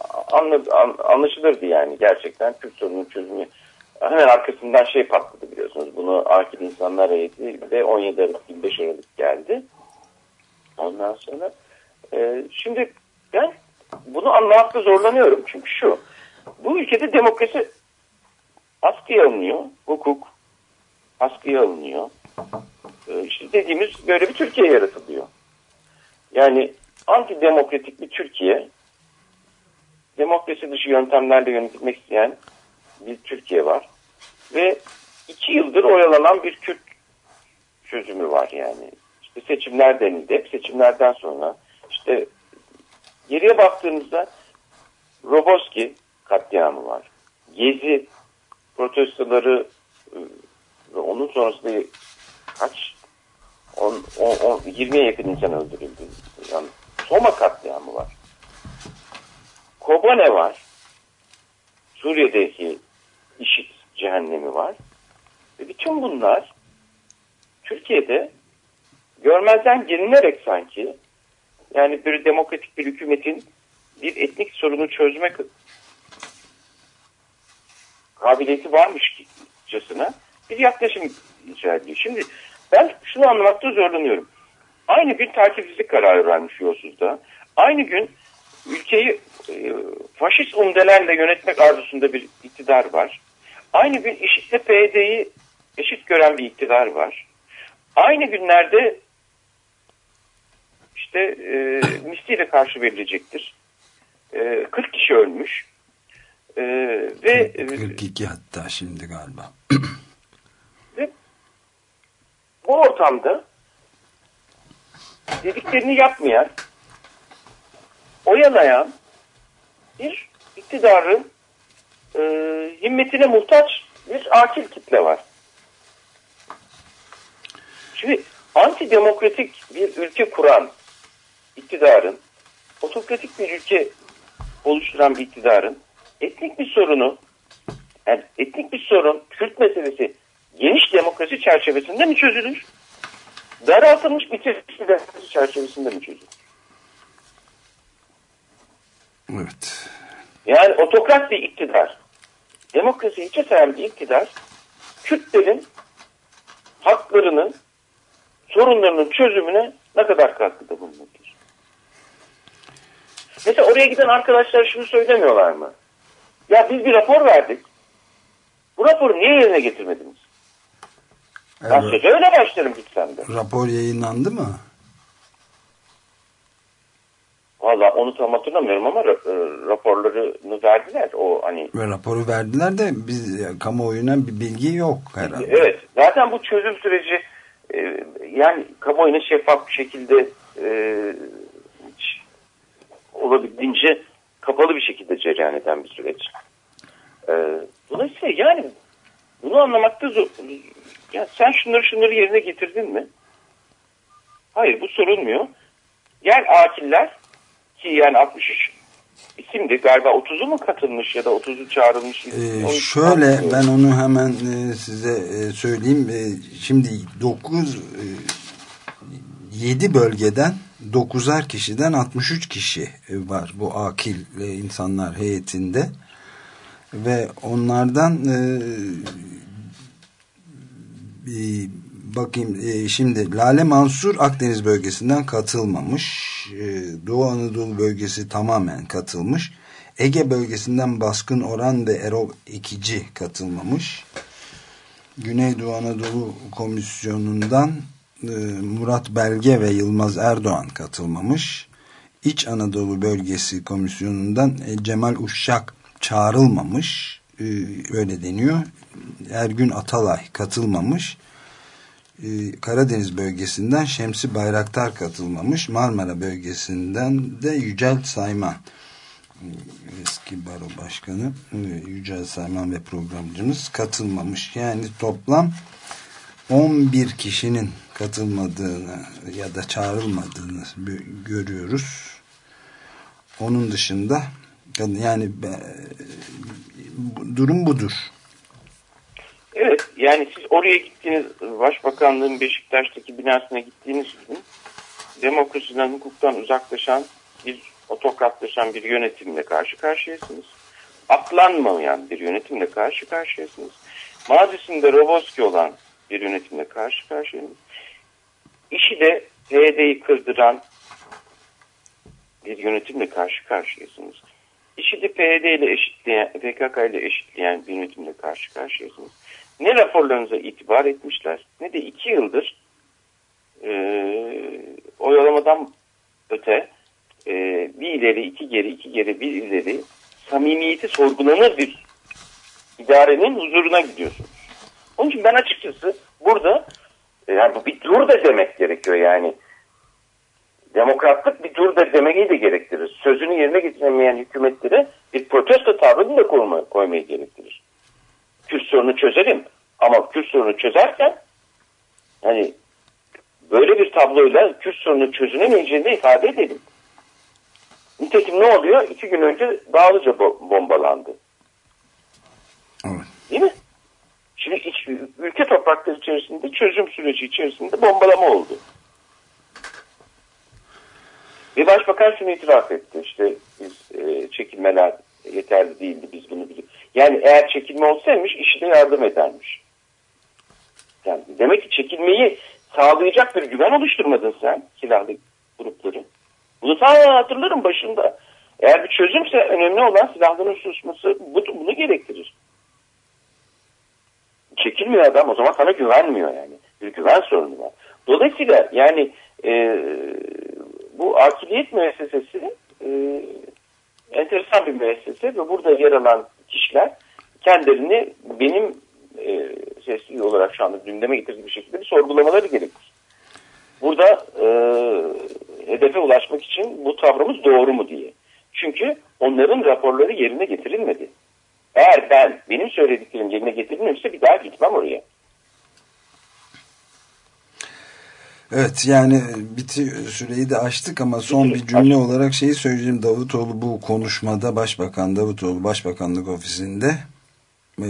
anlaşılırdı yani gerçekten Kürt sorunun çözümü. Hemen arkasından şey patladı biliyorsunuz, bunu akil insanlar heyeti ve on yedi Aralık yirmi beş Aralık geldi. Ondan sonra e, şimdi ben bunu anlamakta zorlanıyorum çünkü şu, bu ülkede demokrasi askıya alınıyor, hukuk askıya alınıyor. Ee, işte dediğimiz böyle bir Türkiye yaratılıyor. Yani antidemokratik bir Türkiye, demokrasi dışı yöntemlerle yönetilmek isteyen bir Türkiye var. Ve iki yıldır oyalanan bir Kürt çözümü var yani. İşte seçimler denildi. Hep seçimlerden sonra işte geriye baktığımızda Roboski katliamı var. Gezi protestoları ve onun sonrasında kaç on, on, on, yirmiye yakın insan öldürüldü. Yani Soma katliamı var. Kobane var. Suriye'deki IŞİD cehennemi var. Ve bütün bunlar Türkiye'de görmezden gelinerek sanki yani bir demokratik bir hükümetin bir etnik sorunu çözmek kabiliyeti varmışçasına bir yaklaşım icra ediyor. Şimdi ben şunu anlamakta zorlanıyorum. Aynı gün takipsizlik kararı vermiş yolsuzda. Aynı gün ülkeyi e, faşist umdelerle yönetmek arzusunda bir iktidar var. Aynı gün IŞİD'le P Y D'yi eşit gören bir iktidar var. Aynı günlerde işte e, misliyle karşı verilecektir. E, kırk kişi ölmüş. Ee, ve kırk iki hatta şimdi galiba. Ve bu ortamda dediklerini yapmayan, oyalayan bir iktidarın e, himmetine muhtaç bir akil kitle var. Şimdi antidemokratik bir ülke kuran iktidarın, otokratik bir ülke oluşturan bir iktidarın etnik bir sorunu, yani etnik bir sorun, Kürt meselesi geniş demokrasi çerçevesinde mi çözülür? Daraltılmış bitirmiş bir demokrasi çerçevesinde mi çözülür? Evet. Yani otokrat bir iktidar, demokrasiyi içe sayan bir iktidar, Kürtlerin haklarının, sorunlarının çözümüne ne kadar katkıda bulunabilir? Mesela oraya giden arkadaşlar şunu söylemiyorlar mı? Ya biz bir rapor verdik. Bu raporu niye yerine getirmediniz? Evet. Ben söze öyle başlarım gitsem de. Rapor yayınlandı mı? Valla onu tam hatırlamıyorum ama raporlarını verdiler. O hani. Ve raporu verdiler de biz kamuoyuna bir bilgi yok herhalde. Evet. Zaten bu çözüm süreci e, yani kamuoyuna şeffaf bir şekilde e, olabildiğince kapalı bir şekilde cereyan eden bir süreç. E, dolayısıyla yani bunu anlamakta zor. Ya sen şunları şunları yerine getirdin mi? Hayır, bu sorulmuyor. Gel akiller ki yani altmış üç isimdi galiba, otuzu mu katılmış ya da otuzu çağrılmış? Ee, şöyle ben onu hemen e, size e, söyleyeyim. E, şimdi dokuz e, yedi bölgeden dokuzar kişiden altmış üç kişi var bu akil e, insanlar heyetinde ve onlardan e, bir bakayım e, şimdi Lale Mansur Akdeniz bölgesinden katılmamış. E, Doğu Anadolu bölgesi tamamen katılmış. Ege bölgesinden Baskın Orhan ve Erol Ekici katılmamış. Güneydoğu Anadolu Komisyonu'ndan e, Murat Belge ve Yılmaz Erdoğan katılmamış. İç Anadolu Bölgesi Komisyonu'ndan e, Cemal Uşak çağrılmamış. E, öyle deniyor. Ergün Atalay katılmamış. Ee, Karadeniz bölgesinden Şemsi Bayraktar katılmamış. Marmara bölgesinden de Yücel Sayman, eski baro başkanı Yücel Sayman ve programcımız katılmamış. Yani toplam on bir kişinin katılmadığını ya da çağrılmadığını görüyoruz. Onun dışında yani durum budur. Evet, yani siz oraya gittiğiniz, Başbakanlığın Beşiktaş'taki binasına gittiğiniz gün demokrasiden, hukuktan uzaklaşan bir otokratlaşan bir yönetimle karşı karşıyasınız. Aklanmayan bir yönetimle karşı karşıyasınız. Mazisinde Roboski olan bir yönetimle karşı karşıyasınız. İşi de P Y D'yi kırdıran bir yönetimle karşı karşıyasınız. İşi de P Y D ile eşitleyen, P K K ile eşitleyen bir yönetimle karşı karşıyasınız. Ne raporlarınıza itibar etmişler ne de iki yıldır e, oyalamadan öte e, bir ileri iki geri iki geri bir ileri samimiyeti sorgulanır bir idarenin huzuruna gidiyorsunuz. Onun için ben açıkçası burada e, yani bir dur da demek gerekiyor yani. Demokratlık bir dur da demeyi de gerektirir. Sözünü yerine getiremeyen hükümetlere bir protesto tavrını da koyma, koymayı gerektirir. Kürt sorunu çözelim ama Kürt sorunu çözerken hani böyle bir tabloyla Kürt sorunu çözülemeyeceğini ifade edelim. Nitekim ne oluyor? İki gün önce Dağlıca bo- bombalandı. Evet. Değil mi? Şimdi iç, ülke toprakları içerisinde çözüm süreci içerisinde bombalama oldu. Ve Başbakan şunu itiraf etti. İşte biz e, çekilmeler yeterli değildi. Biz bunu biliyoruz. Yani eğer çekilme olsaymış işi de yardım edermiş. Yani demek ki çekilmeyi sağlayacak bir güven oluşturmadın sen silahlı grupları. Bunu ta hatırlarım başında. Eğer bir çözümse önemli olan silahların susması bu, bunu gerektirir. Çekilmiyor adam o zaman sana güvenmiyor yani. Bir güven sorunu var. Dolayısıyla yani e, bu akiliyet müessesesi e, enteresan bir müessese ve burada yer alan kişiler kendilerini benim e, sesli olarak şu anda gündeme getirdiğim bir şekilde bir sorgulamaları gerekir. Burada e, hedefe ulaşmak için bu tavrımız doğru mu diye. Çünkü onların raporları yerine getirilmedi. Eğer eğer ben benim söylediklerim yerine getirilmiyorsa bir daha gitmem oraya. Evet, yani biti süreyi de açtık ama son bir cümle olarak şeyi söyleyeyim. Davutoğlu bu konuşmada, Başbakan Davutoğlu Başbakanlık Ofisi'nde e,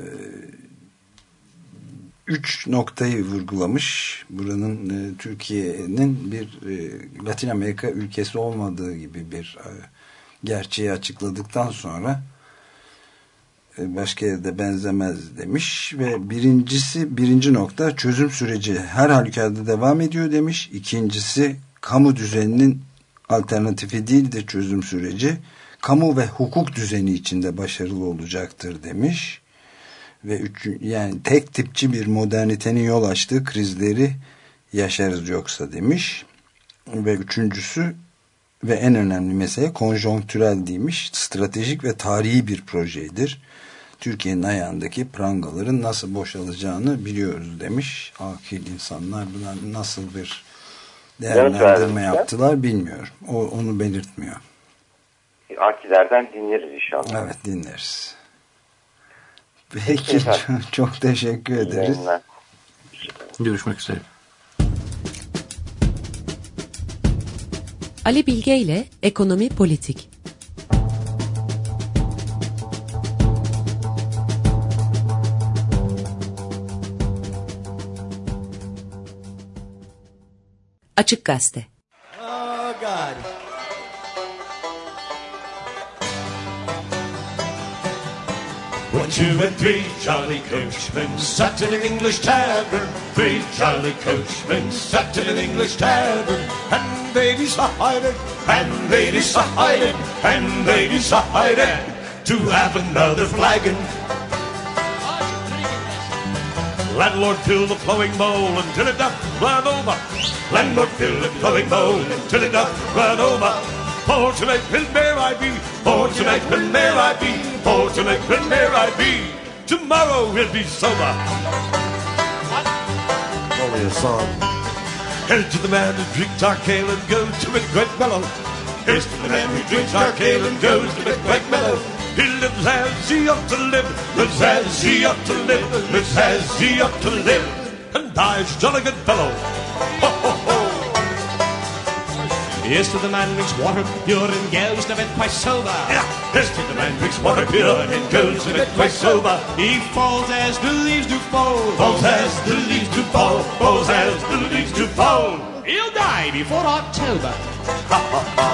üç noktayı vurgulamış. Buranın e, Türkiye'nin bir e, Latin Amerika ülkesi olmadığı gibi bir e, gerçeği açıkladıktan sonra e, başka yerde benzemez demiş ve birincisi birinci nokta çözüm süreci her halükarda devam ediyor demiş. İkincisi kamu düzeninin alternatifi değil de çözüm süreci kamu ve hukuk düzeni içinde başarılı olacaktır demiş. Ve üç, yani tek tipçi bir modernitenin yol açtığı krizleri yaşarız yoksa demiş. Ve üçüncüsü ve en önemli mesele konjonktürel demiş. Stratejik ve tarihi bir projedir. Türkiye'nin ayağındaki prangaların nasıl boşalacağını biliyoruz demiş. Akil insanlar buna nasıl bir değerlendirme yaptılar bilmiyorum. O, onu belirtmiyor. Akillerden dinleriz inşallah. Evet, dinleriz. Peki, çok, çok teşekkür ederiz. Görüşmek üzere. Ali Bilge ile Ekonomi Politik. Açık Gazete. Oh God. One, two, and three jolly coachmen sat in an English tavern. Three jolly coachmen sat in an English tavern. And they decided, and they decided, and they decided to have another flagon. Landlord filled the flowing bowl until it doth run over. Landlord filled the flowing bowl until it doth run over. For tonight, when there I be. For tonight, when there I be. For tonight, when there I be. Tomorrow we'll be sober. Only a song. Here's to the man who drinks our ale and goes to it quite mellow. Here's to the man who drinks our ale and goes to it quite mellow. He lives as he ought to live. Lives as he ought to live. Lives as he ought to live. And dies jolly good fellow. Ho, ho, ho. Here's to the man drinks water pure and goes to bed quite sober. Yeah. Here's to the man drinks water pure and goes to bed quite sober. He falls as the leaves do fall. Falls as the leaves do fall. Falls as the leaves do fall. He'll die before October. Ha, ha, ha.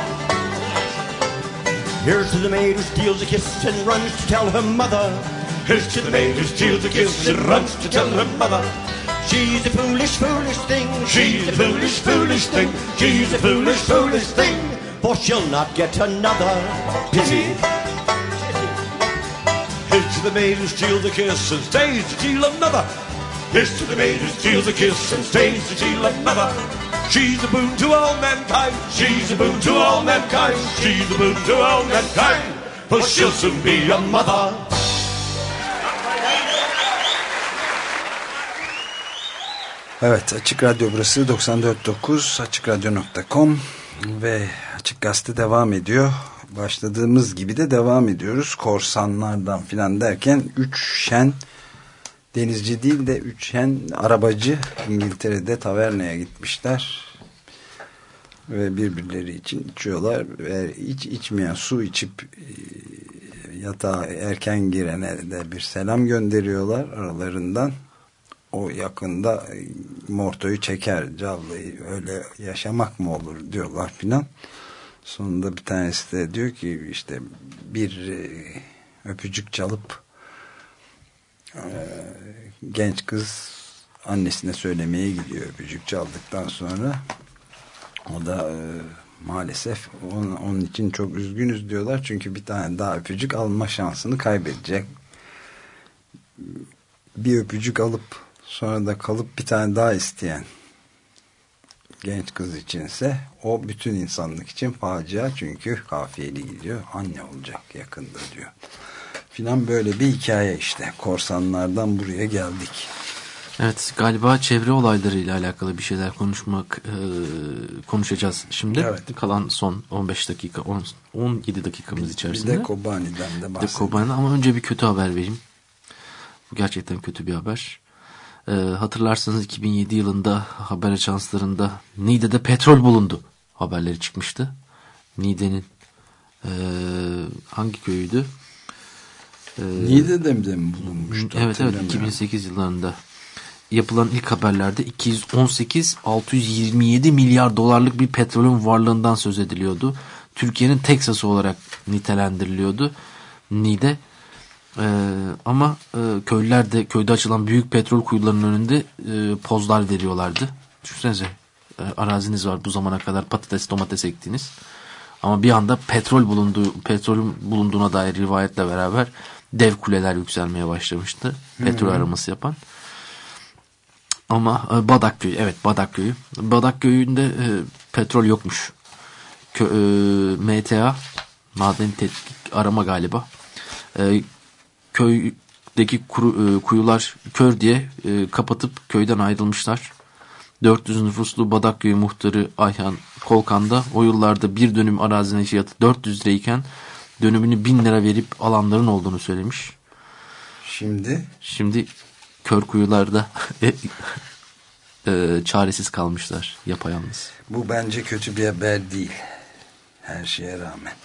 Here's to the maid who steals a kiss and runs to tell her mother. Here's to the maid who steals a kiss and runs to tell her mother. She's a foolish, foolish thing. She's a foolish, foolish thing. She's a foolish, foolish thing. For she'll not get another. Pity. Here's to the maid who steals a kiss and stays to steal another. Here's to the maid who steals a kiss and stays to steal another. She's a boon to all mankind. She's a boon to all mankind. She's a boon to all mankind. For she'll soon be a mother. Evet, Açık Radyo burası doksan dört nokta dokuz açık radyo nokta com ve Açık Gazete devam ediyor. Başladığımız gibi de devam ediyoruz. Korsanlardan filan derken üç şen denizci değil de üç şen arabacı İngiltere'de tavernaya gitmişler. Ve birbirleri için içiyorlar. Ve hiç içmeyen su içip yatağa erken girene de bir selam gönderiyorlar aralarından. O yakında mortoyu çeker, Cavlıyı öyle yaşamak mı olur diyorlar filan. Sonunda bir tanesi de diyor ki işte bir öpücük çalıp e, genç kız annesine söylemeye gidiyor öpücük çaldıktan sonra. O da e, maalesef onun, onun için çok üzgünüz diyorlar. Çünkü bir tane daha öpücük alma şansını kaybedecek. Bir öpücük alıp sonra da kalıp bir tane daha isteyen genç kız içinse o bütün insanlık için facia, çünkü kafiyeli gidiyor, anne olacak yakında diyor filan. Böyle bir hikaye işte. Korsanlardan buraya geldik. Evet, galiba çevre olaylarıyla alakalı bir şeyler konuşmak e, konuşacağız şimdi. Evet. Kalan son on beş dakika, on, on yedi dakikamız bir, içerisinde. Bir de Kobani'den de bahsedelim. Ama önce bir kötü haber vereyim. Bu gerçekten kötü bir haber. E, hatırlarsanız iki bin yedi yılında haber ajanslarında Niğde'de petrol bulundu haberleri çıkmıştı. Niğde'nin e, hangi köyüydü? E, Niğde'de mi bulunmuştu? Evet evet, iki bin sekiz yıllarında yapılan ilk haberlerde iki yüz on sekiz altı yüz yirmi yedi milyar dolarlık bir petrolün varlığından söz ediliyordu. Türkiye'nin Teksas'ı olarak nitelendiriliyordu Niğde. Ee, ama e, köylüler de köyde açılan büyük petrol kuyularının önünde e, pozlar veriyorlardı. Düşünsenize, e, araziniz var, bu zamana kadar patates domates ektiğiniz. Ama bir anda petrol bulunduğu, petrolün bulunduğuna dair rivayetle beraber dev kuleler yükselmeye başlamıştı. Petrol hmm. araması yapan. Ama e, Badak Köyü, evet Badak Köyü. Badak Köyü'nde e, petrol yokmuş. Kö, e, M T A, maden tetkik arama galiba. E, köydeki kuru, e, kuyular kör diye e, kapatıp köyden ayrılmışlar. dört yüz nüfuslu Badak Köyü muhtarı Ayhan Kolkan'da o yıllarda bir dönüm arazinin fiyatı dört yüz lirayken dönümünü bin lira verip alanların olduğunu söylemiş. Şimdi? Şimdi kör kuyularda e, e, çaresiz kalmışlar, yapayalnız. Bu bence kötü bir haber değil. Her şeye rağmen.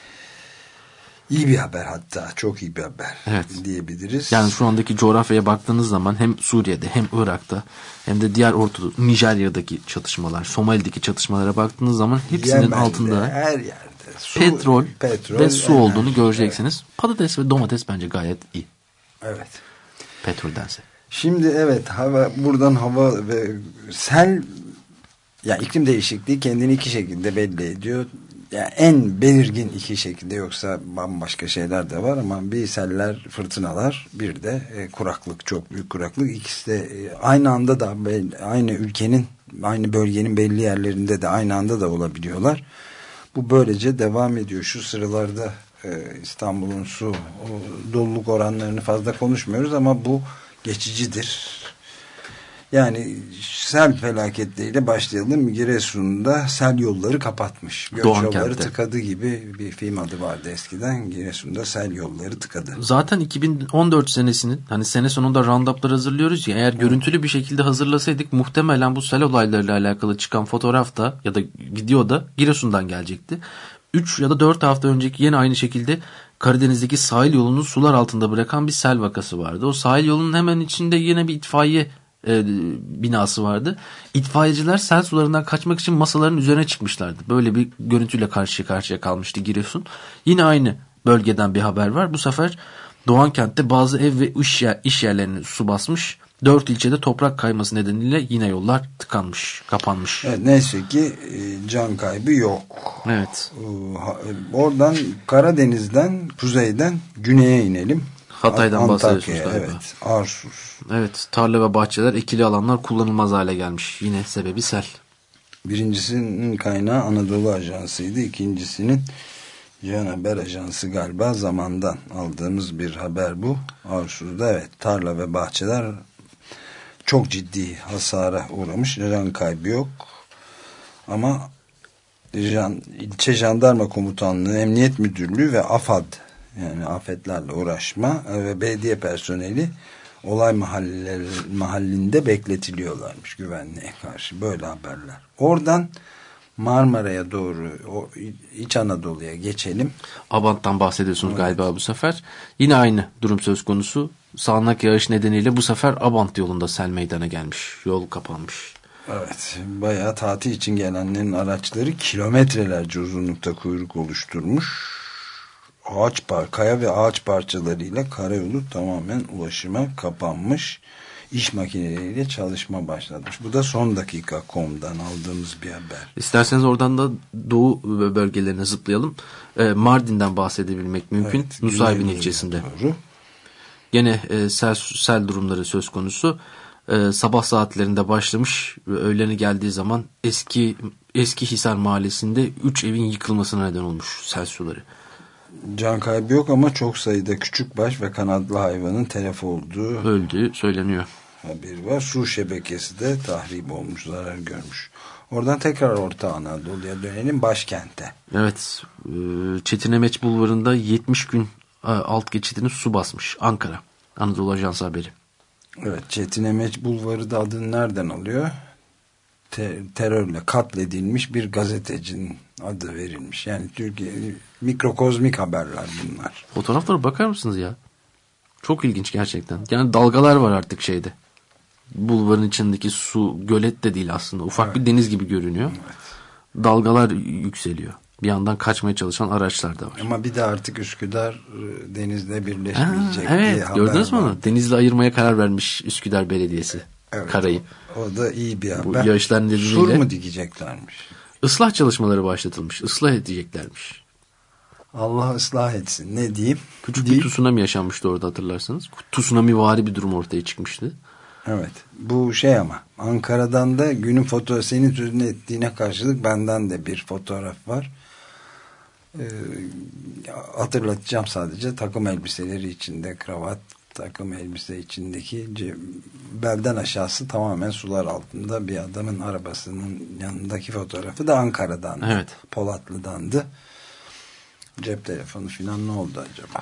İyi bir haber, hatta çok iyi bir haber evet. diyebiliriz. Yani şu andaki coğrafyaya baktığınız zaman hem Suriye'de hem Irak'ta hem de diğer Orta Nijerya'daki çatışmalar, Somali'deki çatışmalara baktığınız zaman hepsinin Yemen'de, altında her yerde su, petrol, petrol ve su olduğunu enerji. göreceksiniz. Evet. Patates ve domates bence gayet iyi. Evet. Petroldense. Şimdi evet, hava buradan hava ve sel, yani iklim değişikliği kendini iki şekilde belli ediyor. Yani en belirgin iki şekilde, yoksa bambaşka şeyler de var ama bir seller, fırtınalar, bir de e, kuraklık, çok büyük kuraklık. İkisi de e, aynı anda da aynı ülkenin, aynı bölgenin belli yerlerinde de aynı anda da olabiliyorlar. Bu böylece devam ediyor. Şu sıralarda e, İstanbul'un su o, doluluk oranlarını fazla konuşmuyoruz ama bu geçicidir. Yani sel felaketleriyle başlayalım. Giresun'da sel yolları kapatmış. Göç Doğan yolları kentte. tıkadı gibi bir film adı vardı eskiden. Giresun'da sel yolları tıkadı. Zaten iki bin on dört senesinin, hani sene sonunda round-up'ları hazırlıyoruz ya, eğer evet. görüntülü bir şekilde hazırlasaydık muhtemelen bu sel olaylarıyla alakalı çıkan fotoğrafta ya da videoda Giresun'dan gelecekti. üç ya da dört hafta önceki yine aynı şekilde Karadeniz'deki sahil yolunu sular altında bırakan bir sel vakası vardı. O sahil yolunun hemen içinde yine bir itfaiye E, binası vardı. İtfaiyeciler sel sularından kaçmak için masaların üzerine çıkmışlardı. Böyle bir görüntüyle karşı karşıya kalmıştı Giresun. Yine aynı bölgeden bir haber var. Bu sefer Doğankent'te bazı ev ve iş, yer, iş yerlerini su basmış. Dört ilçede toprak kayması nedeniyle yine yollar tıkanmış, kapanmış. Evet, neyse ki e, can kaybı yok. Evet. E, oradan Karadeniz'den, kuzeyden güneye inelim. Hatay'dan bahsediyorsunuz galiba. Evet, Arsuz. Evet, tarla ve bahçeler, ekili alanlar kullanılmaz hale gelmiş. Yine sebebi sel. Birincisinin kaynağı Anadolu Ajansı'ydı. İkincisinin Can Haber Ajansı galiba, zamandan aldığımız bir haber bu. Arsuz'da evet, tarla ve bahçeler çok ciddi hasara uğramış. Can kaybı yok. Ama Jan, İlçe Jandarma Komutanlığı, Emniyet Müdürlüğü ve AFAD, yani afetlerle uğraşma ve belediye personeli olay mahalleleri, mahallinde bekletiliyorlarmış güvenliğe karşı. Böyle haberler. Oradan Marmara'ya doğru, o İç Anadolu'ya geçelim. Abant'tan bahsediyorsunuz evet. galiba bu sefer. Yine aynı durum söz konusu. Sağanak yağış nedeniyle bu sefer Abant yolunda sel meydana gelmiş. Yol kapanmış. Evet, bayağı tatil için gelenlerin araçları kilometrelerce uzunlukta kuyruk oluşturmuş. Ağaç par, kaya ve ağaç parçalarıyla karayolu tamamen ulaşıma kapanmış. İş makineleriyle çalışma başlamış. Bu da son dakika nokta com'dan aldığımız bir haber. İsterseniz oradan da doğu bölgelerine zıplayalım. Ee, Mardin'den bahsedebilmek mümkün. Evet, Nusaybin ilçesinde. Doğru. Gene e, sel, sel durumları söz konusu. E, sabah saatlerinde başlamış ve öğlene geldiği zaman eski eski Hisar Mahallesi'nde üç evin yıkılmasına neden olmuş sel suları. Can kaybı yok ama çok sayıda küçükbaş ve kanatlı hayvanın telef olduğu, öldüğü söyleniyor. haberi var. Su şebekesi de tahrip olmuş, zarar görmüş. Oradan tekrar Orta Anadolu'ya dönelim, başkente. Evet, Çetin Emeç Bulvarı'nda yetmiş gün alt geçidini su basmış Ankara. Anadolu Ajansı haberi. Evet, Çetin Emeç Bulvarı da adını nereden alıyor? Te- terörle katledilmiş bir gazetecinin adı verilmiş. Yani Türkiye mikrokozmik haberler bunlar. Fotoğraflara bakar mısınız ya? Çok ilginç gerçekten. Yani dalgalar var artık şeyde. Bulvarın içindeki su gölet de değil aslında. Ufak evet. bir deniz gibi görünüyor. Evet. Dalgalar yükseliyor. Bir yandan kaçmaya çalışan araçlar da var. Ama bir de artık Üsküdar denizle birleşmeyecek. Ha, evet, gördünüz mü onu? Denizle ayırmaya karar vermiş Üsküdar Belediyesi. Evet, karayı. O, o da iyi bir haber. Bu yağışların nedeniyle sur mu dikeceklermiş? Islah çalışmaları başlatılmış. Islah edeceklermiş. Allah ıslah etsin. Ne diyeyim? Küçük diyeyim. bir tsunami yaşanmıştı orada, hatırlarsanız. Tsunami vari bir durum ortaya çıkmıştı. Evet. Bu şey ama Ankara'dan da günün fotoğrafı, senin sözünü ettiğine karşılık benden de bir fotoğraf var. Ee, hatırlatacağım sadece, takım elbiseleri içinde, kravat, takım elbise içindeki belden aşağısı tamamen sular altında bir adamın arabasının yanındaki fotoğrafı da Ankara'dan. Evet. Polatlı'dandı. Cep telefonu falan ne oldu acaba?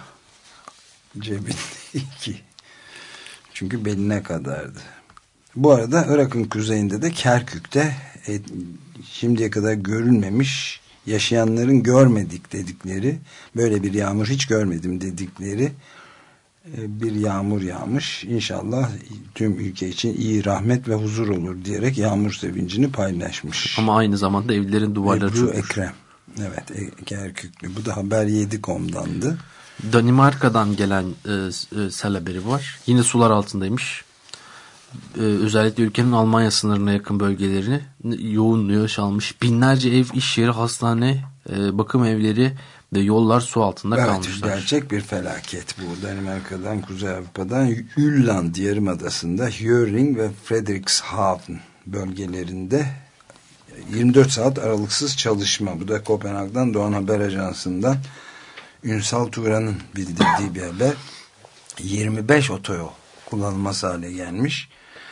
Cebindeki. Çünkü beline kadardı. Bu arada Irak'ın kuzeyinde de Kerkük'te e, şimdiye kadar görülmemiş, yaşayanların görmedik dedikleri, böyle bir yağmur hiç görmedim dedikleri e, bir yağmur yağmış. İnşallah tüm ülke için iyi, rahmet ve huzur olur diyerek yağmur sevincini paylaşmış. Ama aynı zamanda evlerin duvarları Ebru çökmüş. Ekrem. Evet, Kerküklü. Bu da haber yedi nokta com'dandı. Danimarka'dan gelen e, e, sel haberi var. Yine sular altındaymış. E, özellikle ülkenin Almanya sınırına yakın bölgelerini yoğun yağış almış. Binlerce ev, iş yeri, hastane, e, bakım evleri ve yollar su altında evet, kalmışlar. Gerçek bir felaket bu. Danimarka'dan, Kuzey Avrupa'dan Jylland Yarımadası'nda Hjørring ve Frederikshavn bölgelerinde yirmi dört saat aralıksız çalışma. Bu da Kopenhag'dan Doğan Haber Ajansı'ndan Ünsal Turan'ın bildirdiği bir haber. yirmi beş otoyol kullanılmaz hale gelmiş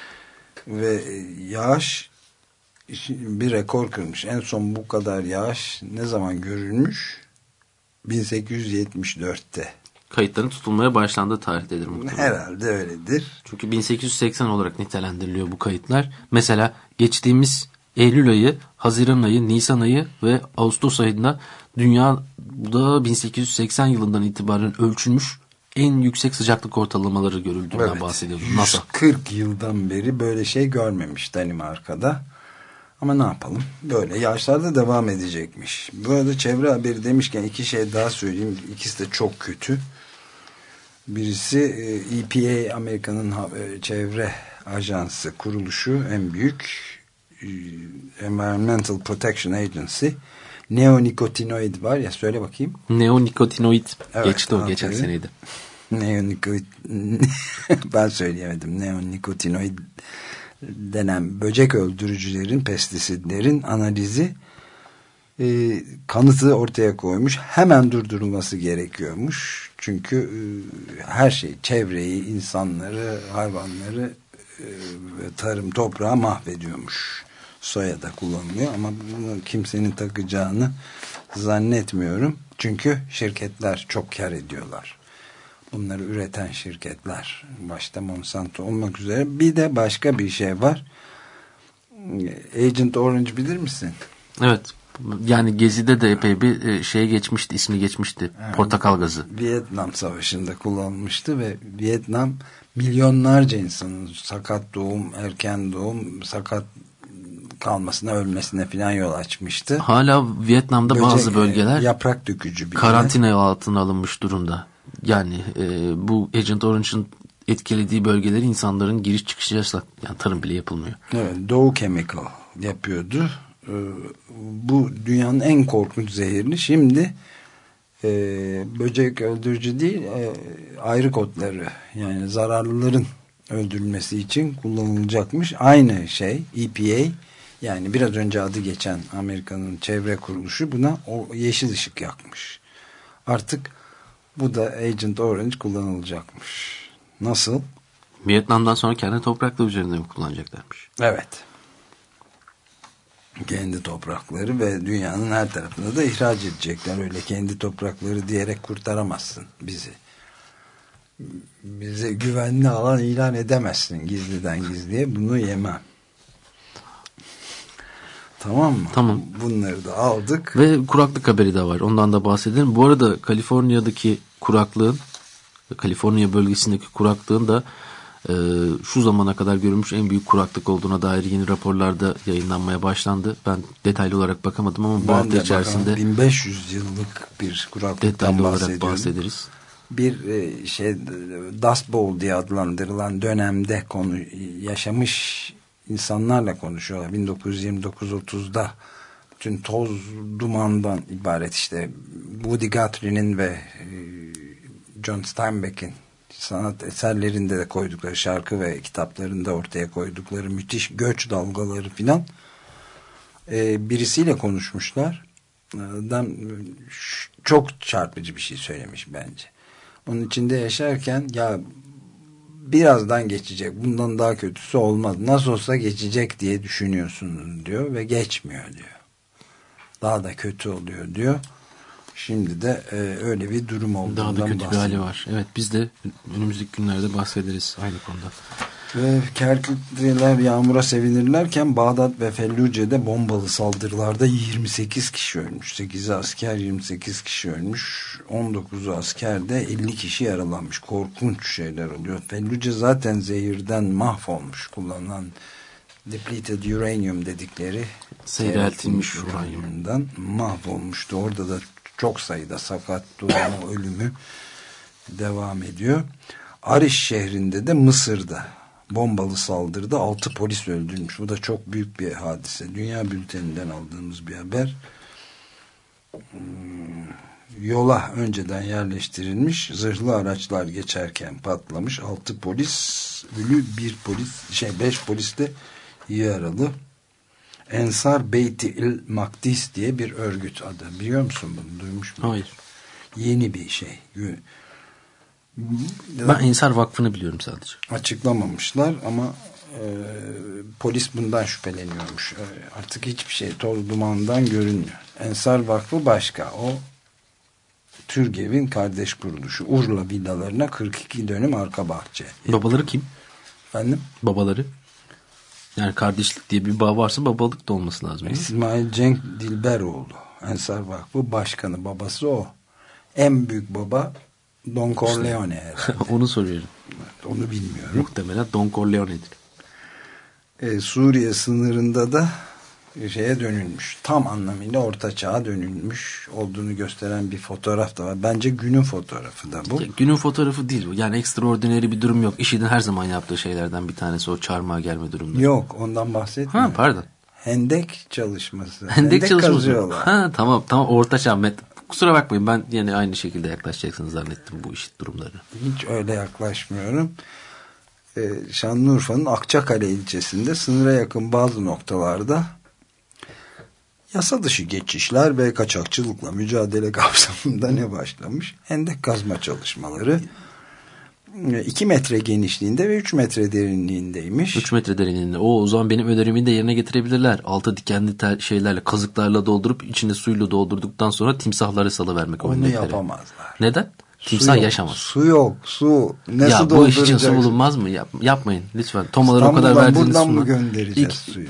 ve yağış bir rekor kırmış. En son bu kadar yağış ne zaman görülmüş? bin sekiz yüz yetmiş dörtte. Kayıtların tutulmaya başlandığı tarihtedir muhtemelen. Herhalde öyledir. Çünkü bin sekiz yüz seksen olarak nitelendiriliyor bu kayıtlar. Mesela geçtiğimiz Eylül ayı, Haziran ayı, Nisan ayı ve Ağustos ayında dünyada bin sekiz yüz seksen yılından itibaren ölçülmüş en yüksek sıcaklık ortalamaları görüldüğünden evet, bahsediyordu NASA. yüz kırk yıldan beri böyle şey görmemiş Danimarka'da. Ama ne yapalım? Böyle yağışlar da devam edecekmiş. Bu arada çevre haberi demişken iki şey daha söyleyeyim. İkisi de çok kötü. Birisi E P A, Amerika'nın çevre ajansı kuruluşu, en büyük Environmental Protection Agency. Neonikotinoid var ya, söyle bakayım. Neonikotinoid. Evet, geçti o geçen seneydi. Neonikotinoid ben söyleyemedim. Neonikotinoid denen böcek öldürücülerin, pestisitlerin analizi e, kanıtı ortaya koymuş. Hemen durdurulması gerekiyormuş. Çünkü e, her şey, çevreyi, insanları, hayvanları e, tarım, toprağı mahvediyormuş. Soya da kullanılıyor ama bunu kimsenin takacağını zannetmiyorum. Çünkü şirketler çok kar ediyorlar. Bunları üreten şirketler, başta Monsanto olmak üzere. Bir de başka bir şey var. Agent Orange bilir misin? Evet. Yani Gezi'de de epey bir şeye geçmişti, ismi geçmişti. Yani, portakal gazı. Vietnam Savaşı'nda kullanılmıştı ve Vietnam milyonlarca insanın sakat doğum, erken doğum, sakat kalmasına, ölmesine falan yol açmıştı. Hala Vietnam'da Böcek, bazı bölgeler yaprak dökücü bir karantina altına alınmış durumda. Yani e, bu Agent Orange'ın etkilediği bölgeleri insanların giriş çıkışı yasak. Yani tarım bile yapılmıyor. Evet, Dow Chemical yapıyordu. Ee, bu dünyanın en korkunç zehirli. Şimdi e, böcek öldürücü değil, e, ayrık otları, yani zararlıların öldürülmesi için kullanılacakmış. Aynı şey E P A, yani biraz önce adı geçen Amerika'nın çevre kuruluşu buna o yeşil ışık yakmış. Artık bu da Agent Orange kullanılacakmış. Nasıl? Vietnam'dan sonra kendi toprakları üzerinde mi kullanacaklarmış? Evet. Kendi toprakları ve dünyanın her tarafına da ihraç edecekler. Öyle kendi toprakları diyerek kurtaramazsın bizi. Bize güvenli alan ilan edemezsin gizliden gizliye. Bunu yemem. Tamam mı? Tamam. Bunları da aldık. Ve kuraklık haberi de var. Ondan da bahsedelim. Bu arada Kaliforniya'daki kuraklığın, Kaliforniya bölgesindeki kuraklığın da e, şu zamana kadar görülmüş en büyük kuraklık olduğuna dair yeni raporlarda yayınlanmaya başlandı. Ben detaylı olarak bakamadım ama bu ben hafta içerisinde bakalım, bin beş yüz yıllık bir kuraklıktan detaylı olarak bahsediyorum. bahsederiz. Bir e, şey Dust Bowl diye adlandırılan dönemde konu yaşamış insanlarla konuşuyorlar. bin dokuz yüz yirmi dokuz otuzda bütün toz dumandan ibaret, işte Woody Guthrie'nin ve e, John Steinbeck'in sanat eserlerinde de koydukları, şarkı ve kitaplarında ortaya koydukları müthiş göç dalgaları filan, e, birisiyle konuşmuşlar. Adam çok çarpıcı bir şey söylemiş bence. Onun içinde yaşarken ya birazdan geçecek, bundan daha kötüsü olmaz, nasıl olsa geçecek diye düşünüyorsunuz diyor ve geçmiyor diyor. Daha da kötü oluyor diyor. Şimdi de e, öyle bir durum olduğundan daha da kötü bahsediyor. bir hali var. Evet, biz de önümüzdeki günlerde bahsederiz aynı konuda. Ve Kerkük'teler yağmura sevinirlerken Bağdat ve Felluce'de bombalı saldırılarda yirmi sekiz kişi ölmüş. sekizi asker, yirmi sekiz kişi ölmüş. on dokuzu asker de elli kişi yaralanmış. Korkunç şeyler oluyor. Felluce zaten zehirden mahvolmuş. Kullanılan depleted uranium dedikleri seyreltilmiş uranyumdan mahvolmuştu. Orada da çok sayıda sakat durumu, ölümü devam ediyor. Ariş şehrinde de Mısır'da bombalı saldırıda altı polis öldürülmüş. Bu da çok büyük bir hadise. Dünya Bülteni'nden aldığımız bir haber. Yola önceden yerleştirilmiş zırhlı araçlar geçerken patlamış. altı polis ölü, bir polis, şey beş polis de yaralı. Ensar Beyti-il Makdis diye bir örgüt adı. Biliyor musun bunu? Duymuş musun? Hayır. Yeni bir şey. Ben Ensar Vakfı'nı biliyorum sadece. Açıklamamışlar ama e, polis bundan şüpheleniyormuş. E, artık hiçbir şey toz dumandan görünmüyor. Ensar Vakfı başka. O Türgev'in kardeş kuruluşu. Urla villalarına kırk iki dönüm arka bahçe. Babaları kim? Efendim? Babaları. Yani kardeşlik diye bir bağ varsa babalık da olması lazım. İsmail Cenk Dilberoğlu. Ensar Vakfı başkanı. Babası o. En büyük baba Don Corleone herhalde. Onu soruyorum. Onu bilmiyorum. Muhtemelen Don Corleone'dir. Ee, Suriye sınırında da şeye dönülmüş. Tam anlamıyla orta çağa dönülmüş olduğunu gösteren bir fotoğraf da var. Bence günün fotoğrafı da bu. Ya, günün fotoğrafı değil bu. Yani ekstraordinary bir durum yok. IŞİD'in her zaman yaptığı şeylerden bir tanesi o çarmıha gelme durumları. Yok, ondan bahsetmiyorum. Ha, pardon. Hendek çalışması. Hendek, Hendek çalışması. kazıyorlar. Ha, tamam tamam, orta çağ. Kusura bakmayın, ben yine aynı şekilde yaklaşacaksınız zannettim bu IŞİD durumları. Hiç öyle yaklaşmıyorum. Ee, Şanlıurfa'nın Akçakale ilçesinde sınıra yakın bazı noktalarda yasa dışı geçişler ve kaçakçılıkla mücadele kapsamında ne başlamış? Hendek kazma çalışmaları. iki metre genişliğinde ve üç metre derinliğindeymiş. üç metre derinliğinde. O, o zaman benim önerimi de yerine getirebilirler. Altı dikenli tel, şeylerle, kazıklarla doldurup içine suyla doldurduktan sonra timsahları salıvermek. Onu örnekleri. yapamazlar. Neden? Timsah yok, yaşamaz. Su yok. Su. Nasıl ya bu iş için su bulunmaz mı? Yap, yapmayın lütfen. Tomaları o kadar verdiğiniz buradan suna. mı göndereceğiz suyu?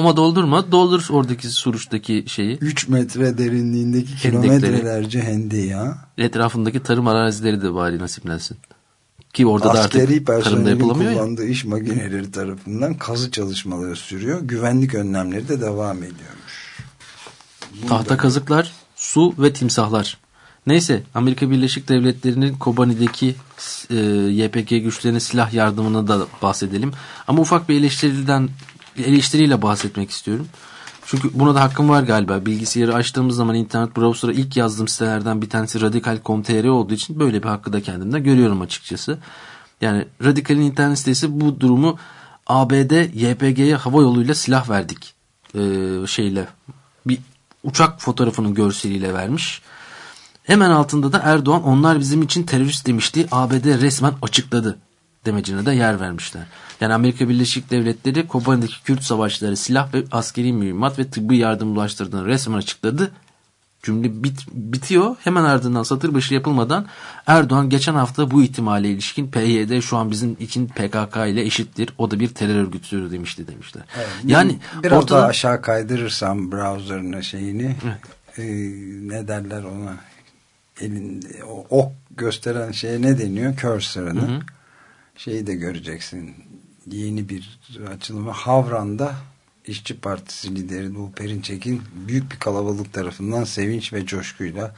üç metre derinliğindeki Hendekleri, kilometrelerce hendeği ha. Etrafındaki tarım arazileri de bari nasiplensin. Ki orada da askeri artık tarımda yapılamıyor ya. kullandığı iş makineleri tarafından kazı çalışmaları sürüyor. Güvenlik önlemleri de devam ediyormuş. Burada... Tahta kazıklar, su ve timsahlar. Neyse, Amerika Birleşik Devletleri'nin Kobani'deki e, Y P G güçlerine silah yardımına da bahsedelim. Ama ufak bir eleştiriden eleştiriyle bahsetmek istiyorum. Çünkü buna da hakkım var galiba. Bilgisayarı açtığımız zaman internet browser'a ilk yazdığım sitelerden bir tanesi radikal nokta com nokta tr olduğu için böyle bir hakkı da kendimde görüyorum açıkçası. Yani Radikal'in internet sitesi bu durumu A B D Y P G'ye hava yoluyla silah verdik ee, şeyle bir uçak fotoğrafının görseliyle vermiş. Hemen altında da Erdoğan onlar bizim için terörist demişti. A B D resmen açıkladı demecine de yer vermişler. Yani Amerika Birleşik Devletleri Kobani'deki Kürt savaşçıları silah ve askeri mühimmat ve tıbbi yardım ulaştırdığını resmen açıkladı. Cümle bit, bitiyor. Hemen ardından satır başı yapılmadan Erdoğan geçen hafta bu ihtimale ilişkin P Y D şu an bizim için P K K ile eşittir. O da bir terör örgütüdür demişti demişler. Evet, yani biraz ortada... daha aşağı kaydırırsam browser'ına şeyini e, ne derler ona, elinde o ok gösteren şeye ne deniyor? Cursor'ını. Hı hı. Şeyi de göreceksin. Yeni bir açılımı Havran'da İşçi Partisi lideri Doğu Perinçek'in büyük bir kalabalık tarafından sevinç ve coşkuyla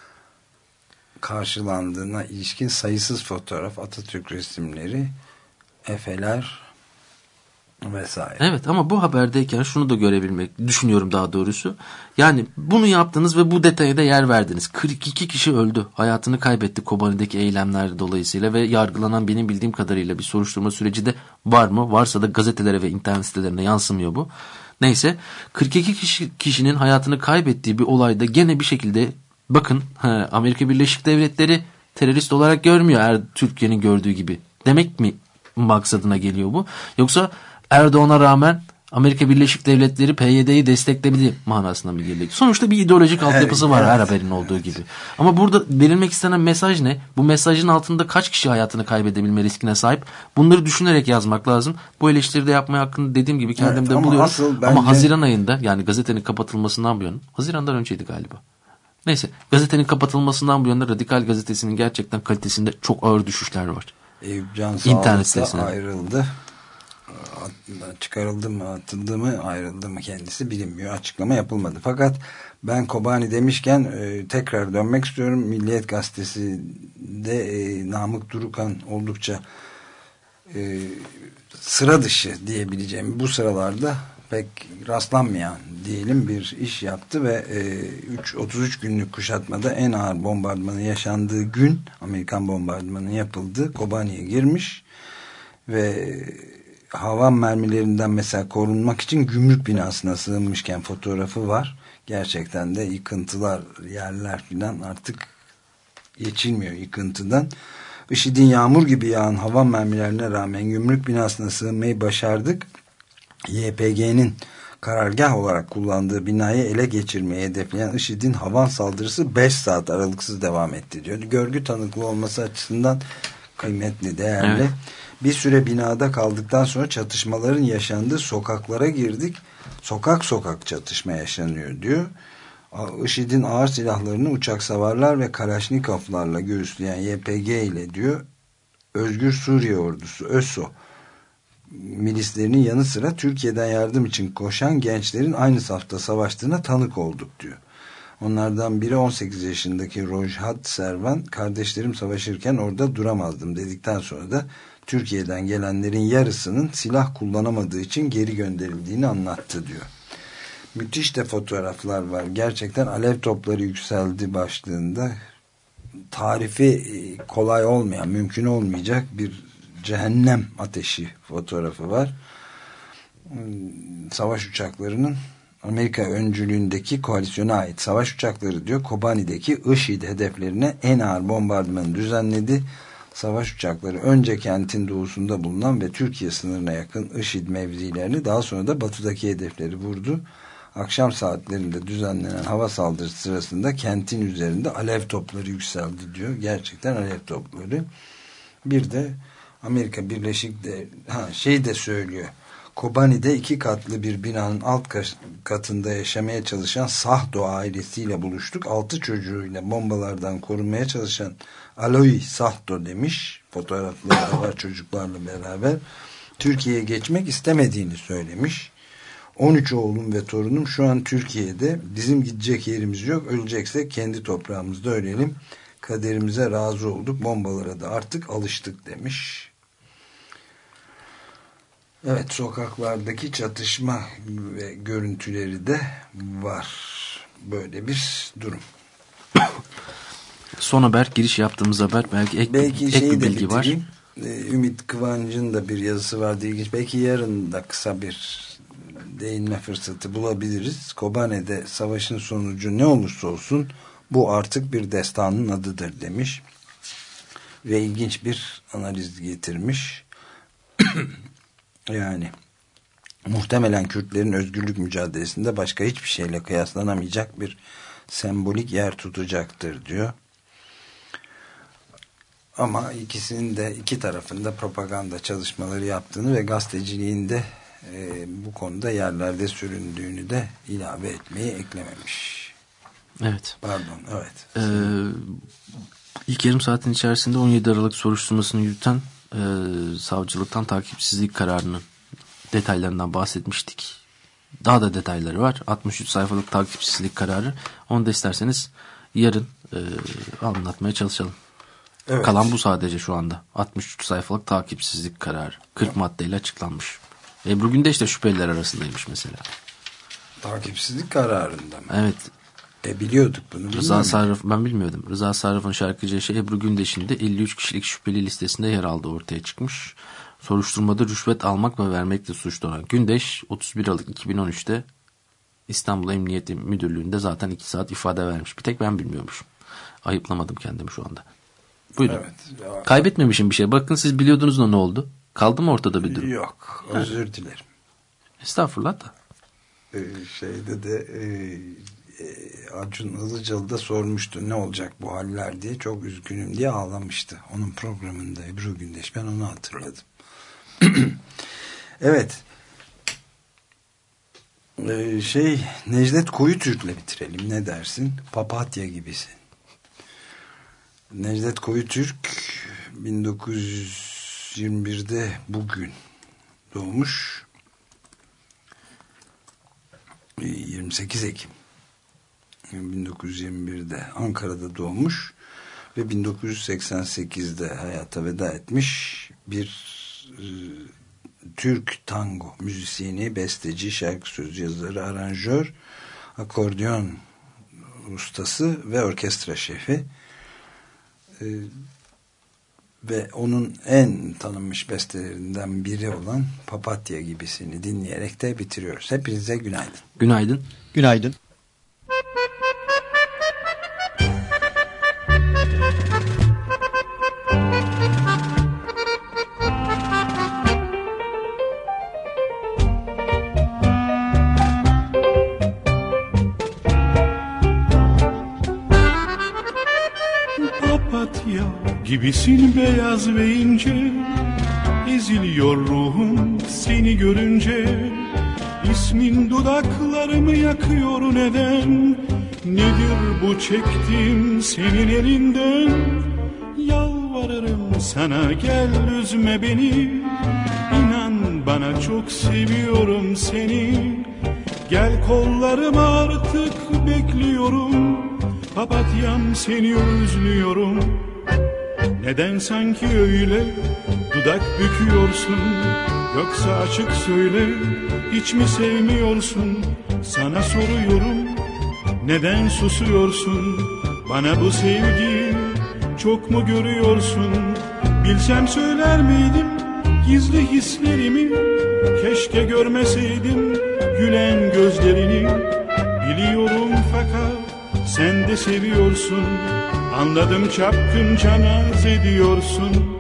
karşılandığına ilişkin sayısız fotoğraf, Atatürk resimleri, efeler vesaire. Evet, ama bu haberdeyken şunu da görebilmek düşünüyorum daha doğrusu. Yani bunu yaptınız ve bu detaya da yer verdiniz. kırk iki kişi öldü. Hayatını kaybetti Kobani'deki eylemler dolayısıyla ve yargılanan benim bildiğim kadarıyla bir soruşturma süreci de var mı? Varsa da gazetelere ve internet sitelerine yansımıyor bu. Neyse, kırk iki kişi, kişinin hayatını kaybettiği bir olayda gene bir şekilde bakın he, Amerika Birleşik Devletleri terörist olarak görmüyor er, Türkiye'nin gördüğü gibi. Demek mi maksadına geliyor bu? Yoksa Erdoğan'a rağmen Amerika Birleşik Devletleri P Y D'yi destekledi manasına mı geliyor? Sonuçta bir ideolojik altyapısı var, evet, her haberin olduğu evet. gibi. Ama burada verilmek istenen mesaj ne? Bu mesajın altında kaç kişi hayatını kaybedebilme riskine sahip? Bunları düşünerek yazmak lazım. Bu eleştiride yapmaya hakkında dediğim gibi kendimde evet, ama buluyorum. Bence... Ama Haziran ayında, yani gazetenin kapatılmasından bu yana, Haziran'dan önceydi galiba. Neyse, gazetenin kapatılmasından bu yana Radikal Gazetesi'nin gerçekten kalitesinde çok ağır düşüşler var. Eyüp Can Sağlık'ta ayrıldı. Çıkarıldı mı, atıldı mı, ayrıldı mı kendisi bilinmiyor. Açıklama yapılmadı. Fakat ben Kobani demişken e, tekrar dönmek istiyorum. Milliyet Gazetesi'de e, Namık Durukan oldukça e, sıra dışı diyebileceğim bu sıralarda pek rastlanmayan diyelim bir iş yaptı ve e, otuz üç günlük kuşatmada en ağır bombardımanı yaşandığı gün, Amerikan bombardımanı yapıldı. Kobani'ye girmiş ve hava mermilerinden mesela korunmak için gümrük binasına sığınmışken fotoğrafı var. Gerçekten de yıkıntılar, yerler filan artık geçilmiyor yıkıntıdan. IŞİD'in yağmur gibi yağan hava mermilerine rağmen gümrük binasına sığınmayı başardık. Y P G'nin karargah olarak kullandığı binayı ele geçirmeye hedefleyen IŞİD'in havan saldırısı beş saat aralıksız devam etti diyor. Görgü tanıklığı olması açısından kıymetli, değerli. Evet. Bir süre binada kaldıktan sonra çatışmaların yaşandığı sokaklara girdik. Sokak sokak çatışma yaşanıyor diyor. IŞİD'in ağır silahlarını uçak savarlar ve Kalaşnikovlarla göğüsleyen Y P G ile diyor Özgür Suriye Ordusu ÖSO milislerinin yanı sıra Türkiye'den yardım için koşan gençlerin aynı safta savaştığına tanık olduk diyor. Onlardan biri on sekiz yaşındaki Rojhat Servan, kardeşlerim savaşırken orada duramazdım dedikten sonra da Türkiye'den gelenlerin yarısının silah kullanamadığı için geri gönderildiğini anlattı diyor. Müthiş de fotoğraflar var. Gerçekten alev topları yükseldi başlığında. Tarifi kolay olmayan, mümkün olmayacak bir cehennem ateşi fotoğrafı var. Savaş uçaklarının Amerika öncülüğündeki koalisyona ait savaş uçakları diyor Kobani'deki IŞİD hedeflerine en ağır bombardımanı düzenledi. Savaş uçakları önce kentin doğusunda bulunan ve Türkiye sınırına yakın IŞİD mevzilerini, daha sonra da batıdaki hedefleri vurdu. Akşam saatlerinde düzenlenen hava saldırısı sırasında kentin üzerinde alev topları yükseldi diyor. Gerçekten alev topları. Bir de Amerika Birleşik de ha, şey de söylüyor. Kobani'de iki katlı bir binanın alt katında yaşamaya çalışan Sahdo ailesiyle buluştuk. Altı çocuğuyla bombalardan korunmaya çalışan Aloy Sahdo demiş. Fotoğrafları var çocuklarla beraber. Türkiye'ye geçmek istemediğini söylemiş. on üç oğlum ve torunum şu an Türkiye'de. Bizim gidecek yerimiz yok. Öleceksek kendi toprağımızda ölelim. Kaderimize razı olduk. Bombalara da artık alıştık demiş. Evet, sokaklardaki çatışma ve görüntüleri de var. Böyle bir durum. Son haber, giriş yaptığımız haber, belki ek, belki ek bir bilgi var. Ümit Kıvanç'ın da bir yazısı vardı ilginç. Belki yarın da kısa bir değinme fırsatı bulabiliriz. Kobani'de savaşın sonucu ne olursa olsun bu artık bir destanın adıdır demiş. Ve ilginç bir analiz getirmiş. Yani muhtemelen Kürtlerin özgürlük mücadelesinde başka hiçbir şeyle kıyaslanamayacak bir sembolik yer tutacaktır diyor. Ama ikisinin de iki tarafında propaganda çalışmaları yaptığını ve gazeteciliğinde e, bu konuda yerlerde süründüğünü de ilave etmeyi eklememiş. Evet. Pardon, evet. Ee, ilk yarım saatin içerisinde on yedi Aralık soruşturmasını yürüten e, savcılıktan takipsizlik kararının detaylarından bahsetmiştik. Daha da detayları var. altmış üç sayfalık takipsizlik kararı. Onu da isterseniz yarın e, anlatmaya çalışalım. Evet. Kalan bu sadece şu anda. altmış üç sayfalık takipsizlik kararı. kırk maddeyle açıklanmış. Ebru Gündeş de şüpheliler arasındaymış mesela. Takipsizlik kararında mı? Evet. E biliyorduk bunu. Rıza Sarraf, ben bilmiyordum. Rıza Sarraf'ın şarkıcı eşi Ebru Gündeş'in de elli üç kişilik şüpheli listesinde yer aldığı ortaya çıkmış. Soruşturmada rüşvet almak ve vermekle suçlanan Gündeş otuz bir Aralık iki bin on üç'te İstanbul Emniyet Müdürlüğü'nde zaten iki saat ifade vermiş. Bir tek ben bilmiyormuşum. Ayıplamadım kendimi şu anda. Buyurun. Evet. Ya, kaybetmemişim bir şey. Bakın siz biliyordunuz da ne oldu? Kaldı mı ortada bir durum? Yok. Özür dilerim. Estağfurullah da. Ee, şeyde de e, e, Acun Ilıcalı da sormuştu ne olacak bu haller diye. Çok üzgünüm diye ağlamıştı. Onun programında Ebru Gündeş. Ben onu hatırladım. Evet. Ee, şey Necdet Koyutürk'le bitirelim. Ne dersin? Papatya gibisin. Necdet Koyutürk bin dokuz yüz yirmi bir'de bugün doğmuş. yirmi sekiz Ekim bin dokuz yüz yirmi bir'de Ankara'da doğmuş ve bin dokuz yüz seksen sekiz'de hayata veda etmiş bir e, Türk tango müzisyeni, besteci, şarkı sözü yazarı, aranjör, akordeon ustası ve orkestra şefi. Ee, ve onun en tanınmış bestelerinden biri olan Papatya Gibisini dinleyerek de bitiriyoruz. Hepinize günaydın. Günaydın. Günaydın. Gibisin beyaz ve ince, eziliyor ruhum seni görünce. İsmin dudaklarımı yakıyor neden? Nedir bu çektiğim senin elinden? Yalvarırım sana gel üzme beni. İnan bana çok seviyorum seni. Gel kollarıma artık bekliyorum. Papatyam seni özlüyorum. Neden sanki öyle dudak büküyorsun? Yoksa açık söyle hiç mi sevmiyorsun? Sana soruyorum neden susuyorsun? Bana bu sevgi çok mu görüyorsun? Bilsem söyler miydim gizli hislerimi? Keşke görmeseydim gülen gözlerini. Biliyorum fakat sen de seviyorsun. Anladım çapkınca naz ediyorsun.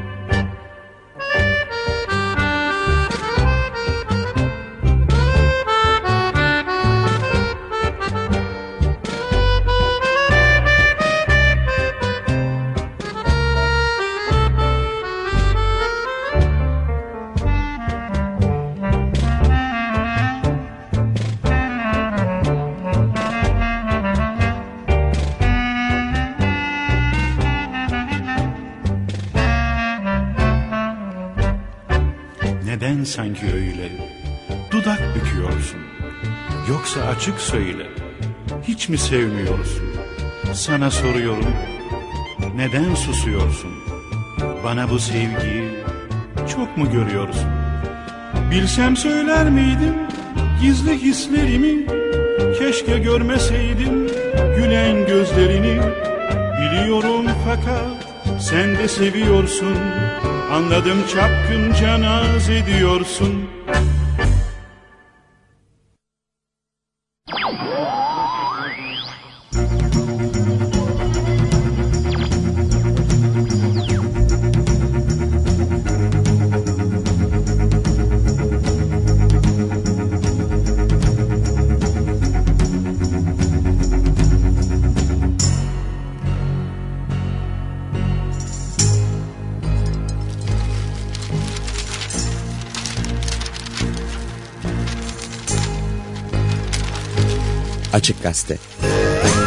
Neden sanki öyle dudak büküyorsun? Yoksa açık söyle hiç mi sevmiyorsun? Sana soruyorum neden susuyorsun? Bana bu sevgiyi çok mu görüyorsun? Bilsem söyler miydim gizli hislerimi? Keşke görmeseydim gülen gözlerini. Biliyorum fakat sen de seviyorsun. Anladım çapkınca naz ediyorsun. Açık Gazete.